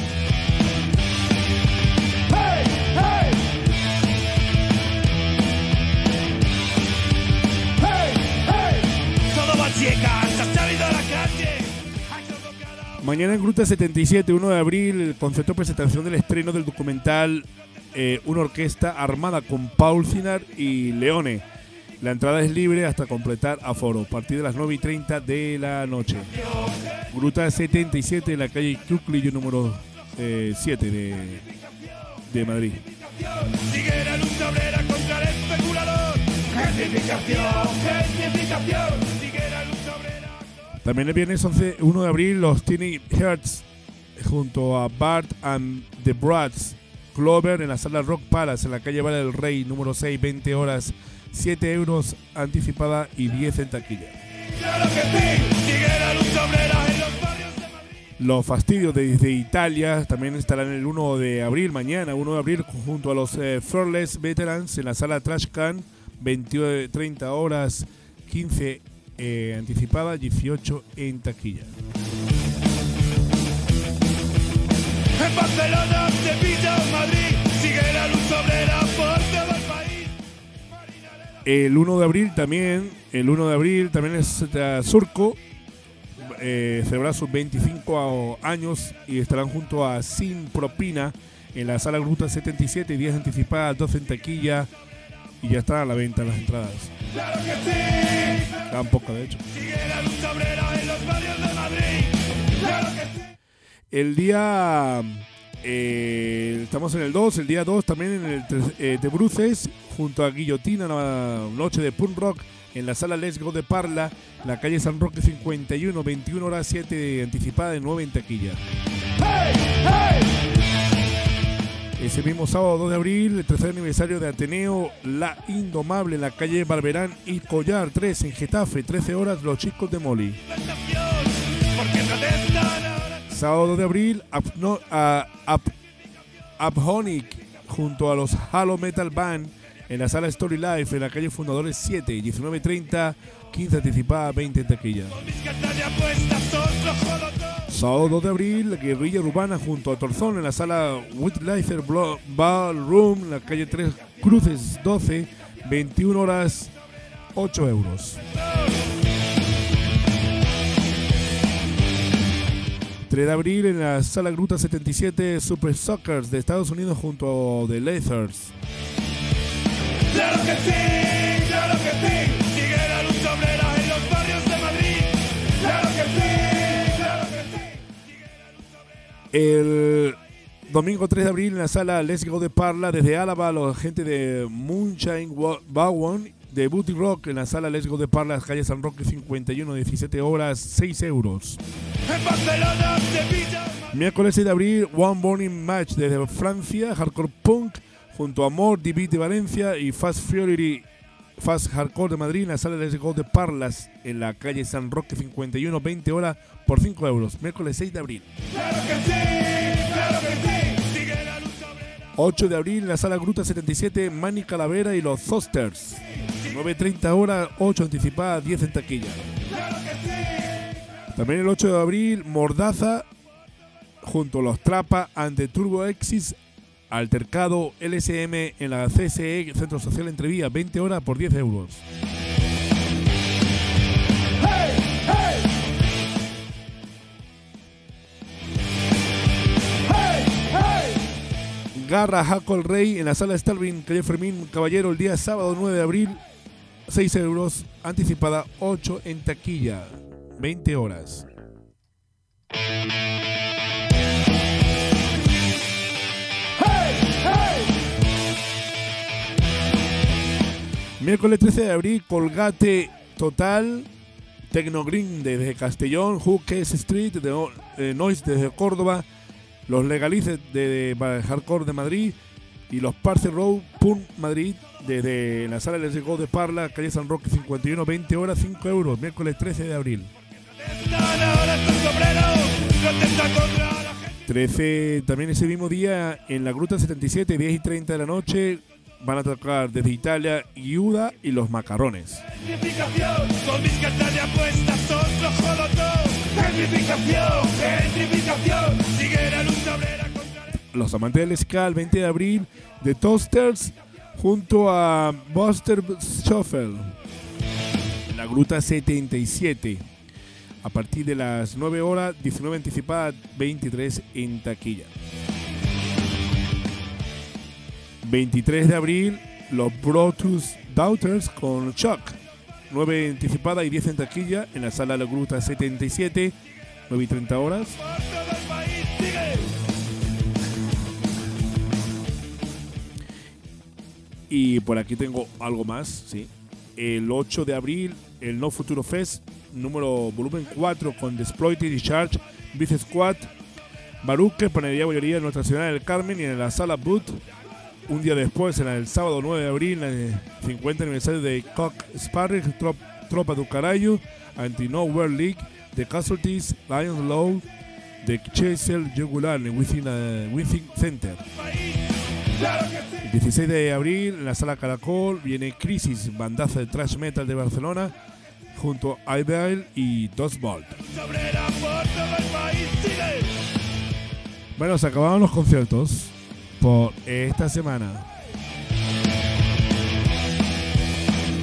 Todo va chica, se ha salido a la calle. Mañana en Gruta setenta y siete, uno de abril, el concepto de presentación del estreno del documental eh, Una orquesta armada con Paul Sinar y Leone. La entrada es libre hasta completar aforo, a partir de las nueve y treinta de la noche. Gruta setenta y siete en la calle Cluclillo número eh, siete de, de Madrid. Sigue la lucha obrera contra el especulador. Gentrificación, gentrificación, sigue la lucha obrera. También el viernes once, uno de abril, los Tiny Hearts junto a Bart and the Brats Clover en la sala Rock Palace en la calle Vara del Rey número seis, veinte horas, siete euros anticipada y diez en taquilla. Claro que sí, sigue la lucha obrera en los barrios de Madrid. Los Fastidios desde Italia también estarán el uno de abril, mañana uno de abril, junto a los eh, Fearless Veterans en la sala Trash Can, veinte, treinta horas, quince eh, anticipada, dieciocho en taquilla. En Barcelona, Sevilla, Madrid, sigue la lucha obrera por todo el país. El uno de abril también, el uno de abril también es uh, Surco, eh, celebra sus veinticinco años y estarán junto a Sin Propina en la Sala Gruta setenta y siete, diez anticipadas, doce en taquilla y ya están a la venta las entradas. Quedan pocas, de hecho. El día... Eh, estamos en el dos, el día dos también en el eh, de Bruces, junto a Guillotina, una noche de punk rock en la sala Let's Go de Parla, la calle San Roque cincuenta y uno, veintiuna horas, siete anticipada, nueve en taquilla. Hey, hey. Ese mismo sábado dos de abril, el tercer aniversario de Ateneo La Indomable en la calle Barberán y Collar tres en Getafe, trece horas, Los Chicos de Molly. Sábado dos de abril, Upno, uh, Up, Uphonic junto a los Halo Metal Band en la sala Story Life en la calle Fundadores siete, diecinueve treinta, quince anticipada, veinte en taquilla. Sábado dos de abril, la Guerrilla Urbana junto a Torzón en la sala Witlizer Ballroom en la calle Tres Cruces doce, veintiuna horas, ocho euros. tres de abril en la Sala Gruta setenta y siete, Super Soccers de Estados Unidos junto a The Lasers. ¡Claro que sí! ¡Claro que sí! ¡Sigue la lucha obrera en los barrios de Madrid! ¡Claro que sí! ¡Claro que sí! El domingo tres de abril en la Sala Let's Go de Parla, desde Álava, los gente de Moonshine Bowen de Booty Rock en la Sala Let's Go de Parla, calle San Roque cincuenta y uno, diecisiete horas, seis euros. En Barcelona, Sevilla. Miércoles seis de abril, One Burning Match desde Francia, Hardcore Punk junto a More, D B de Valencia y Fast Fury Fast Hardcore de Madrid en la Sala Let's Go de Parlas en la calle San Roque cincuenta y uno, veinte horas por cinco euros. Miércoles seis de abril. Claro que sí, claro que sí. Sigue la lucha obrera. ocho de abril en la Sala Gruta setenta y siete, Manny Calavera y los Zosters. nueve treinta horas, ocho anticipadas, diez en taquilla. Claro que sí. También el ocho de abril, Mordaza junto a los Trapa ante Turbo Exis, altercado L S M en la C S E, Centro Social Entrevías, veinte horas por diez euros. Hey, hey. Hey, hey. Garra Jaco el Rey en la Sala Stalvin, calle Fermín Caballero, el día sábado nueve de abril, seis euros, anticipada, ocho en taquilla, veinte horas. Miércoles trece de abril, Colgate Total, Tecnogreen desde Castellón, Hooks Street, de, eh, Noise desde Córdoba, los Legalices de, de Hardcore de Madrid y los Parce Road Punk Madrid desde la Sala Let's Go de Parla, calle San Roque cincuenta y uno, veinte horas, cinco euros, miércoles trece de abril. trece, también ese mismo día en la Gruta setenta y siete, diez y treinta de la noche, van a tocar desde Italia Iuda y los Macarrones. Con mis cartas de apuestas os lo jodo todo. Gentrificación, gentrificación, sigue la lucha obrera contra la... Los amantes del ska, el veinte de abril, The Toasters junto a Buster Shuffle en la Gruta setenta y siete. A partir de las nueve horas, diecinueve anticipada, veintitrés en taquilla. veintitrés de abril, los Brutus Daughters con Chuck. nueve anticipada y diez en taquilla en la Sala La Gruta setenta y siete, nueve y treinta horas. Y por aquí tengo algo más, sí. El ocho de abril, el No Futuro Fest, número volumen cuatro con The Exploited y Charge, Vice Squad, Baruque, Panadería Bollería en Nuestra Señora del Carmen y en la Sala Boot. Un día después, en el sábado nueve de abril, en el cincuenta aniversario de Cock Sparring, Trop, Tropa do Carallo, Anti-No World League, The Casualties, Lions Low, The Chasel Jugular en Within, uh, Within Center. El dieciséis de abril, en la Sala Caracol, viene Crisis, bandaza de thrash metal de Barcelona, junto a Ideal y Dustbolt. Bueno, se acabaron los conciertos por esta semana.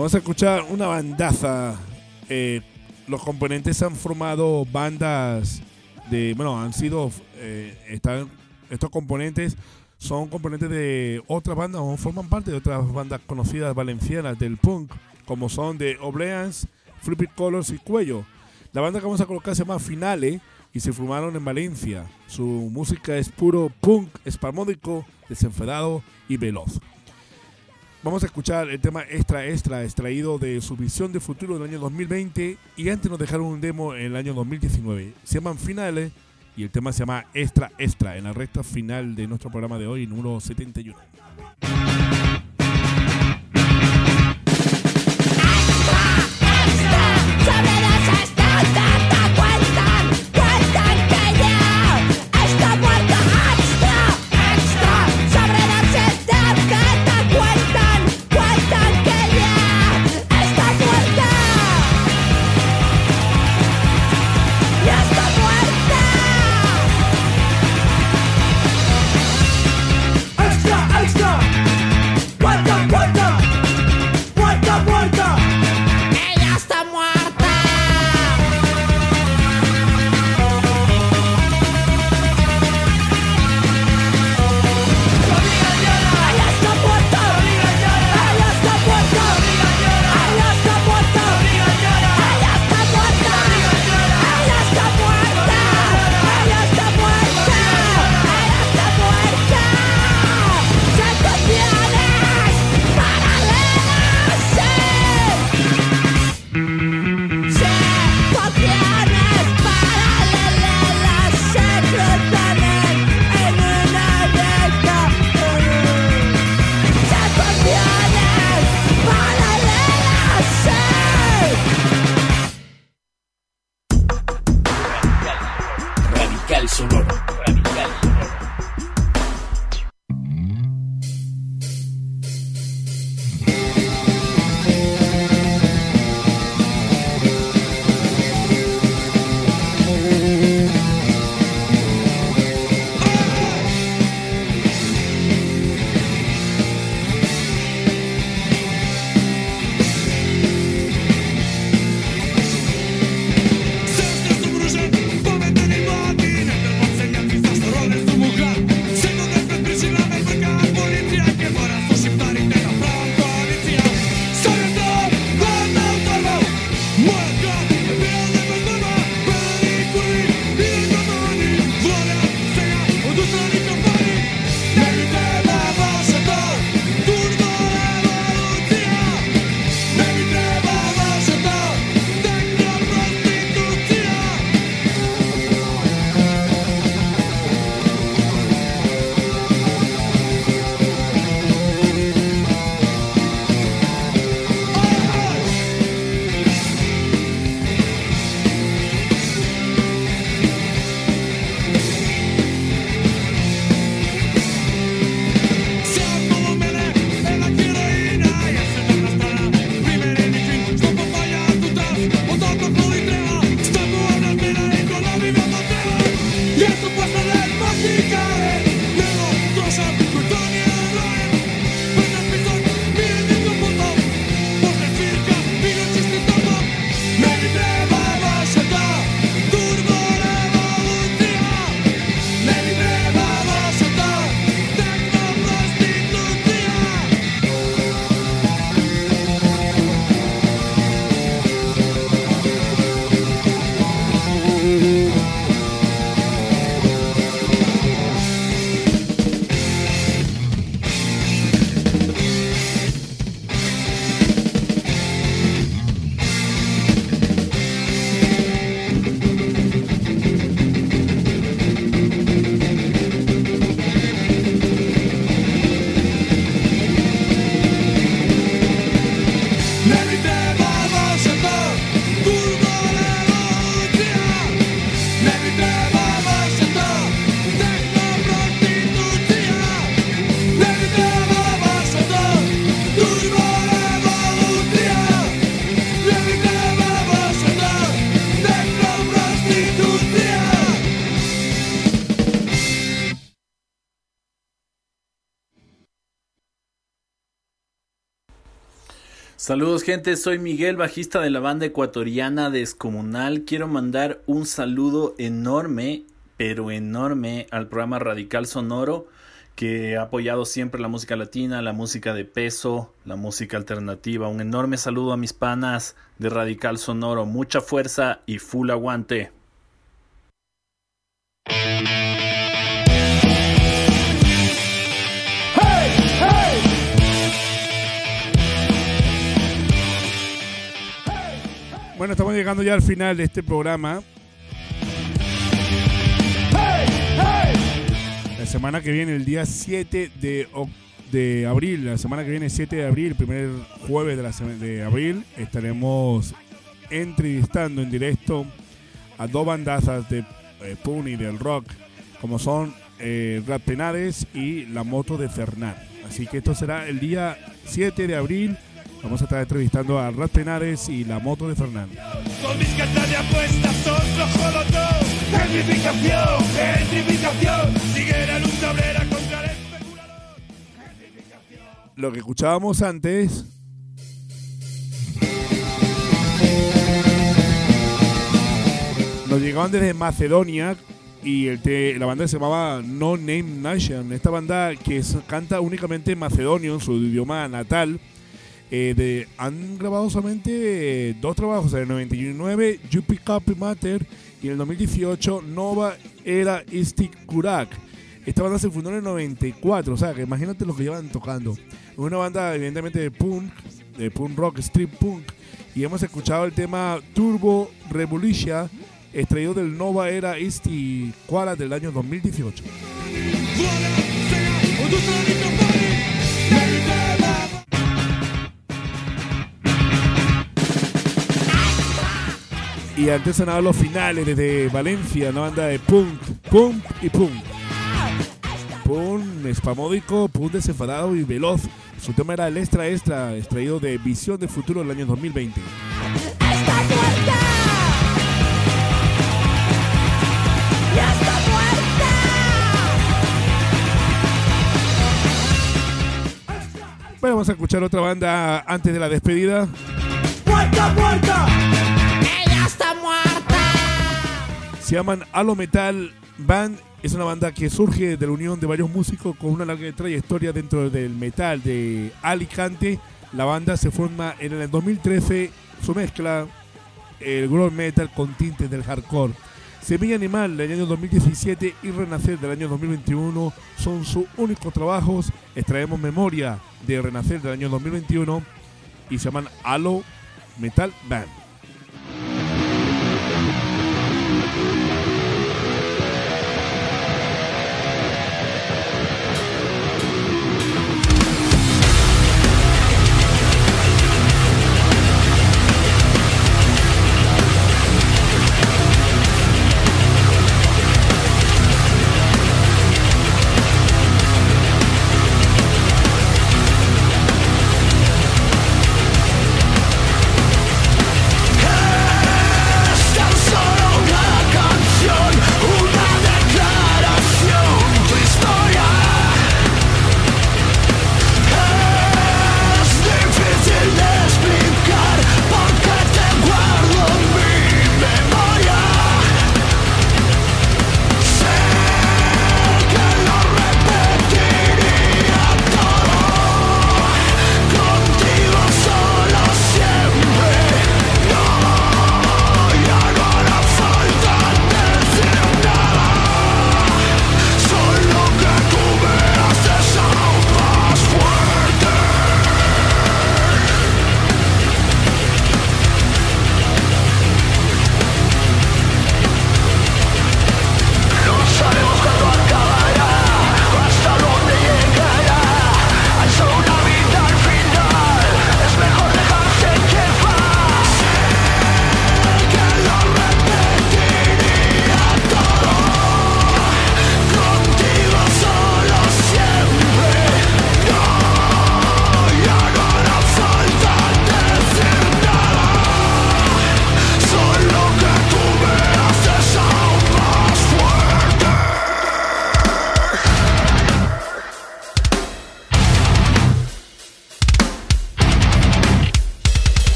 Vamos a escuchar una bandaza. Eh, los componentes han formado bandas de, bueno, han sido, eh, están, estos componentes son componentes de otras bandas o forman parte de otras bandas conocidas valencianas del punk, como son The Obleans, Flippy Colors y Cuello. La banda que vamos a colocar se llama Finale y se formaron en Valencia. Su música es puro punk, espasmódico, desenfadado y veloz. Vamos a escuchar el tema Extra Extra, extraído de su visión de futuro del año dos mil veinte, y antes nos dejaron un demo en el año dos mil diecinueve. Se llaman Finale y el tema se llama Extra Extra, en la recta final de nuestro programa de hoy, número setenta y uno. Como Saludos gente, soy Miguel, bajista de la banda ecuatoriana Descomunal. Quiero mandar un saludo enorme, pero enorme al programa Radical Sonoro, que ha apoyado siempre la música latina, la música de peso, la música alternativa. Un enorme saludo a mis panas de Radical Sonoro, mucha fuerza y full aguante. Bueno, estamos llegando ya al final de este programa. La semana que viene, el día siete de, de abril, la semana que viene, siete de abril, el primer jueves de, la, de abril, estaremos entrevistando en directo a dos bandazas de eh, punk y del rock, como son eh, Rap Penares y La Moto de Fernán. Así que esto será el día siete de abril. Vamos a estar entrevistando a Rap Penares y La Moto de Fernán. Con mis cartas de apuestas son lo jodo todo. Gentrificación, gentrificación. Sigue la luz obrera contra el especulador. Lo que escuchábamos antes nos llegaban desde Macedonia y el te, la banda se llamaba No Name Nation. Esta banda que es, canta únicamente en macedonio, en su idioma natal. Eh, de, han grabado solamente eh, dos trabajos, en el noventa y nueve You Pick Up Matter y en el dos mil dieciocho Nova Era Isti Kurak. Esta banda se fundó en el noventa y cuatro, o sea que imagínate lo que llevan tocando. Es una banda evidentemente de punk, de punk rock, street punk, y hemos escuchado el tema Turbo Revolution, extraído del Nova Era Isti Kurak del año dos mil dieciocho. Y antes sonaban los finales desde Valencia, una banda de punk, punk y punk. Punk espamódico, punk desenfadado y veloz. Su tema era el Extra Extra, extraído de Visión de Futuro del año dos mil veinte. Bueno, vamos a escuchar otra banda antes de la despedida. ¡Muerta, muerta! ¡Ella está muerta! Se llaman Halo Metal Band. Es una banda que surge de la unión de varios músicos con una larga trayectoria dentro del metal de Alicante. La banda se forma en el dos mil trece. Su mezcla el groove metal con tintes del hardcore. Semilla Animal del año dos mil diecisiete y Renacer del año dos mil veintiuno son sus únicos trabajos. Extraemos Memoria de Renacer del año dos mil veintiuno y se llaman Halo Metal Band. ¡Muerta!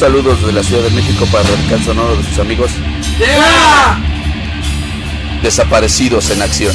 saludo desde la Ciudad de México para Radical Sonoro de sus amigos ¡Llega! Desaparecidos en Acción.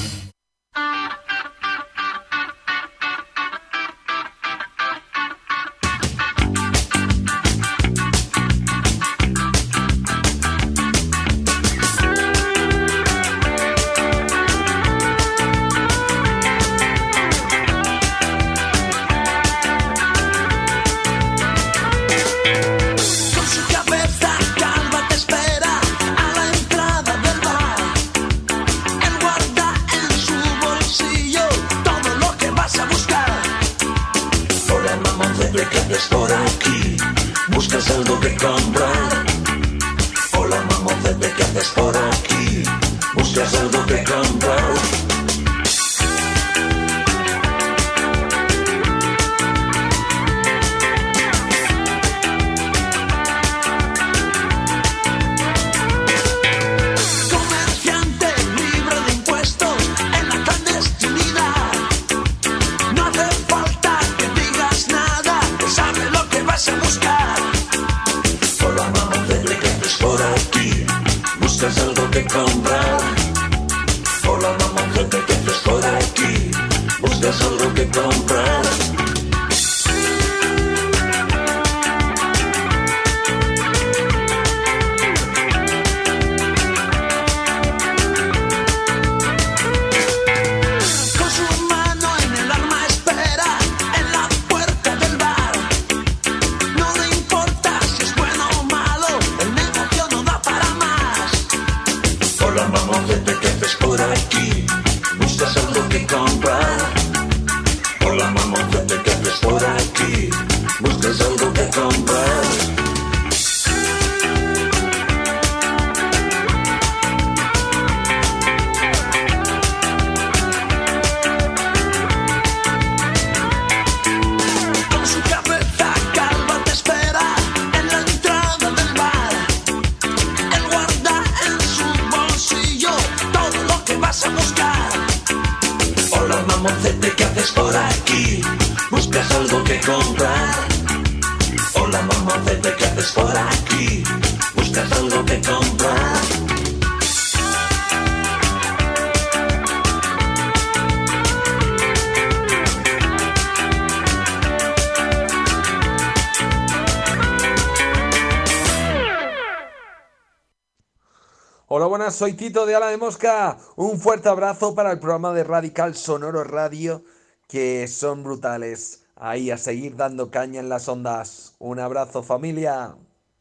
Hola, buenas, soy Tito de Ala de Mosca. Un fuerte abrazo para el programa de Radical Sonoro Radio, que son brutales. Ahí, a seguir dando caña en las ondas. Un abrazo, familia.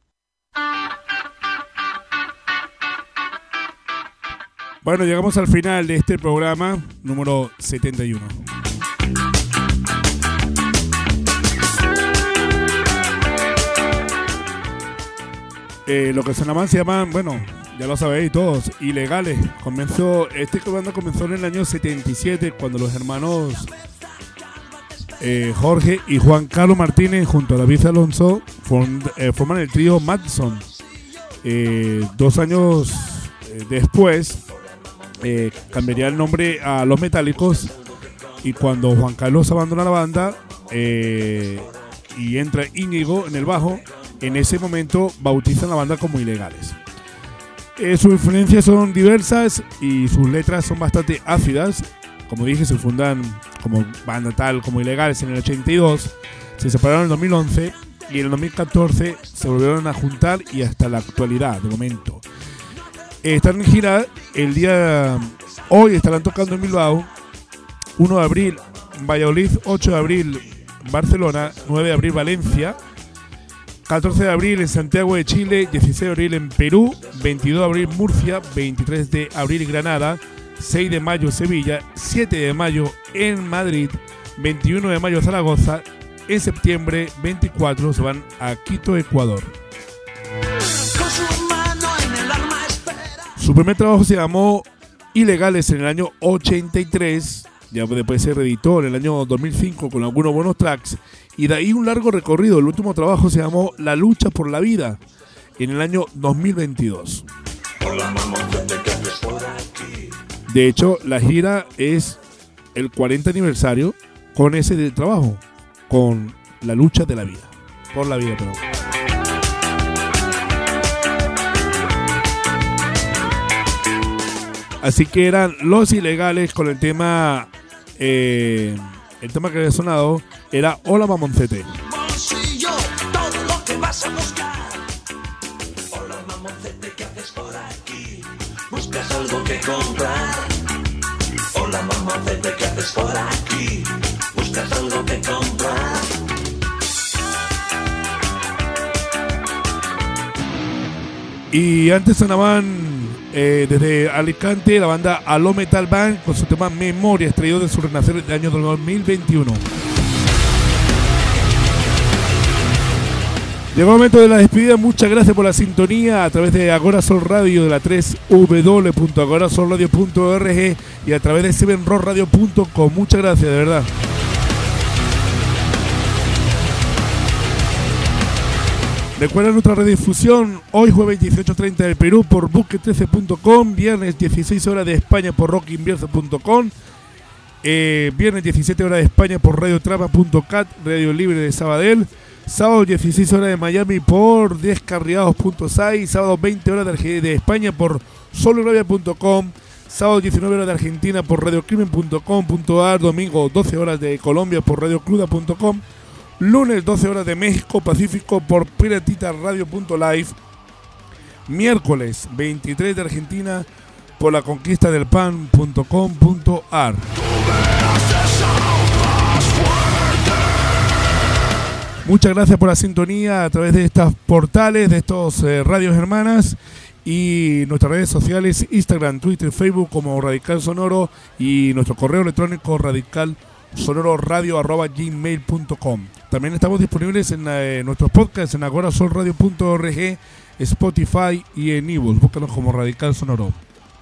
Bueno, llegamos al final de este programa número setenta y uno. Eh, lo que sonaban se llaman, bueno, ya lo sabéis todos, Ilegales. Comenzó, este banda comenzó en el año setenta y siete, cuando los hermanos eh, Jorge y Juan Carlos Martínez junto a David Alonso form, eh, forman el trío Madson. Eh, dos años eh, después eh, cambiaría el nombre a Los Metálicos, y cuando Juan Carlos abandona la banda eh, y entra Íñigo en el bajo, en ese momento bautizan la banda como Ilegales. Eh, sus influencias son diversas y sus letras son bastante ácidas. Como dije, se fundan como banda tal como Ilegales en el ochenta y dos, se separaron en el dos mil once y en el dos mil catorce se volvieron a juntar, y hasta la actualidad, de momento. Eh, están en gira el día... Hoy estarán tocando en Bilbao, uno de abril Valladolid, ocho de abril Barcelona, nueve de abril Valencia, catorce de abril en Santiago de Chile, dieciséis de abril en Perú, veintidós de abril Murcia, veintitrés de abril Granada, seis de mayo Sevilla, siete de mayo en Madrid, veintiuno de mayo Zaragoza. En septiembre veinticuatro se van a Quito, Ecuador. Su primer trabajo se llamó Ilegales en el año ochenta y tres. Ya después se reeditó en el año dos mil cinco con algunos buenos tracks, y de ahí un largo recorrido. El último trabajo se llamó La Lucha por la Vida en el año dos mil veintidós. De hecho, la gira es el cuarenta aniversario con ese de trabajo, con La Lucha de la Vida, por la vida, perdón. Así que eran Los Ilegales con el tema, eh, el tema que había sonado era Hola Mamoncete. Bolsillo, todo lo que vas a buscar. Hola mamoncete, ¿qué haces por aquí? ¿Buscas algo que comprar? Hola mamoncete, ¿qué haces por aquí? ¿Buscas algo que comprar? Y antes sonaban eh, desde Alicante la banda Aló Metal Band con su tema Memoria, extraído de su renacer del año dos mil veintiuno. Llegó el momento de la despedida. Muchas gracias por la sintonía a través de Agora Sol Radio de la tres w w w punto agora sol radio punto org y a través de seven rock radio punto com. Muchas gracias, de verdad. Recuerda nuestra redifusión hoy jueves dieciocho treinta del Perú por buque trece punto com, viernes dieciséis horas de España por rock inverso punto com, eh, viernes diecisiete horas de España por radiotrama punto cat, Radio Libre de Sabadell, sábado dieciséis horas de Miami por descarriados punto site, sábado veinte horas de, de España por solorabia punto com, sábado diecinueve horas de Argentina por radiocrimen punto com punto a r, domingo doce horas de Colombia por radiocruda punto com, lunes doce horas de México Pacífico por piratita radio punto live, miércoles veintitrés de Argentina por la conquista del pan punto com punto a r. Muchas gracias por la sintonía a través de estos portales, de estos eh, radios hermanas y nuestras redes sociales, Instagram, Twitter, Facebook como Radical Sonoro y nuestro correo electrónico radical sonoro radio arroba gmail punto com. También estamos disponibles en eh, nuestros podcasts en agora sol radio punto org, Spotify y en iVoox. Búscanos como Radical Sonoro.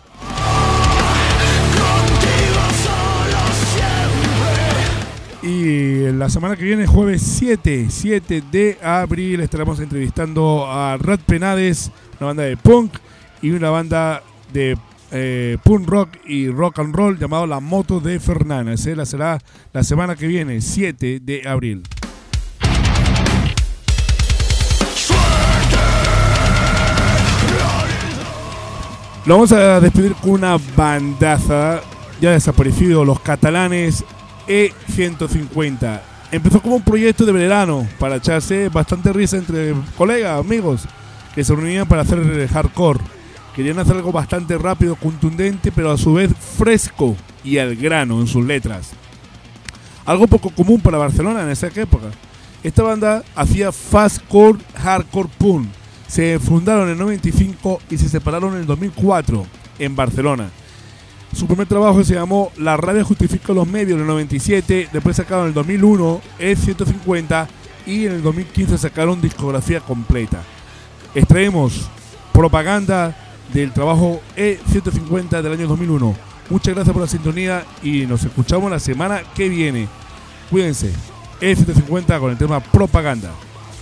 Y la semana que viene, jueves siete de abril, estaremos entrevistando a Rat Penades, una banda de punk y una banda de eh, punk rock y rock and roll llamado La Moto de Fernández. ¿eh? La será la semana que viene, siete de abril. Lo vamos a despedir con una bandaza, ya desaparecido, los catalanes E ciento cincuenta. Empezó como un proyecto de verano para echarse bastante risa entre colegas, amigos, que se reunían para hacer hardcore. Querían hacer algo bastante rápido, contundente, pero a su vez fresco y al grano en sus letras. Algo poco común para Barcelona en esa época. Esta banda hacía fastcore, hardcore punk. Se fundaron en el noventa y cinco y se separaron en el dos mil cuatro en Barcelona. Su primer trabajo se llamó La rabia justifica los medios en el noventa y siete, después sacaron en el dos mil uno E ciento cincuenta y en el dos mil quince sacaron discografía completa. Extraemos Propaganda del trabajo E ciento cincuenta del año dos mil uno. Muchas gracias por la sintonía y nos escuchamos la semana que viene. Cuídense. E ciento cincuenta con el tema Propaganda.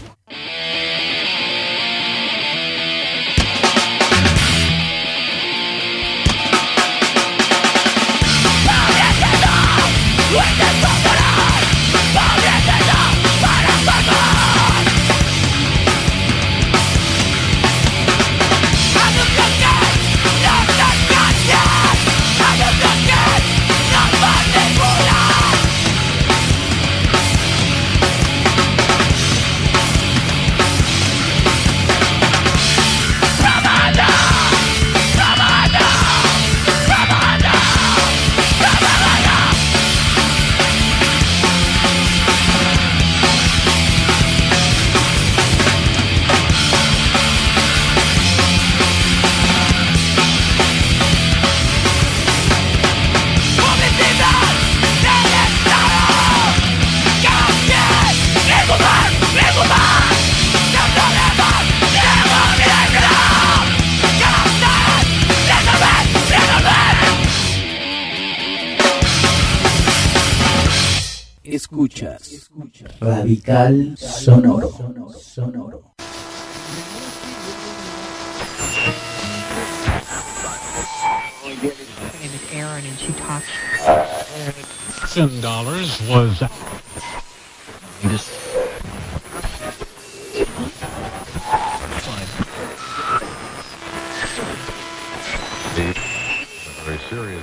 Escuchas Radical Sonoro. Sonoro. Ten dollars was. Very serious.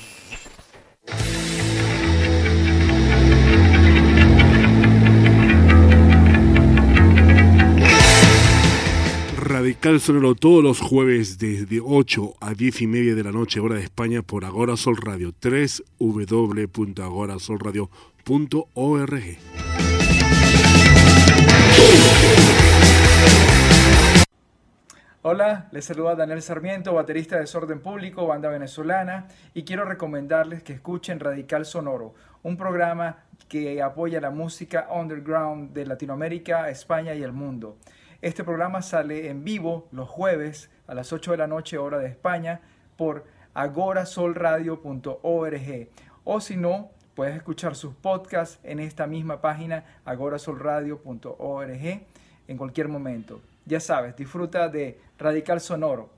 Radical Sonoro todos los jueves desde ocho a diez y media de la noche, hora de España, por Agora Sol Radio, doble u doble u doble u punto agora sol radio punto org. Hola, les saluda Daniel Sarmiento, baterista de Desorden Público, banda venezolana, y quiero recomendarles que escuchen Radical Sonoro, un programa que apoya la música underground de Latinoamérica, España y el mundo. Este programa sale en vivo los jueves a las ocho de la noche, hora de España, por agora sol radio punto org. O si no, puedes escuchar sus podcasts en esta misma página, agora sol radio punto org, en cualquier momento. Ya sabes, disfruta de Radical Sonoro.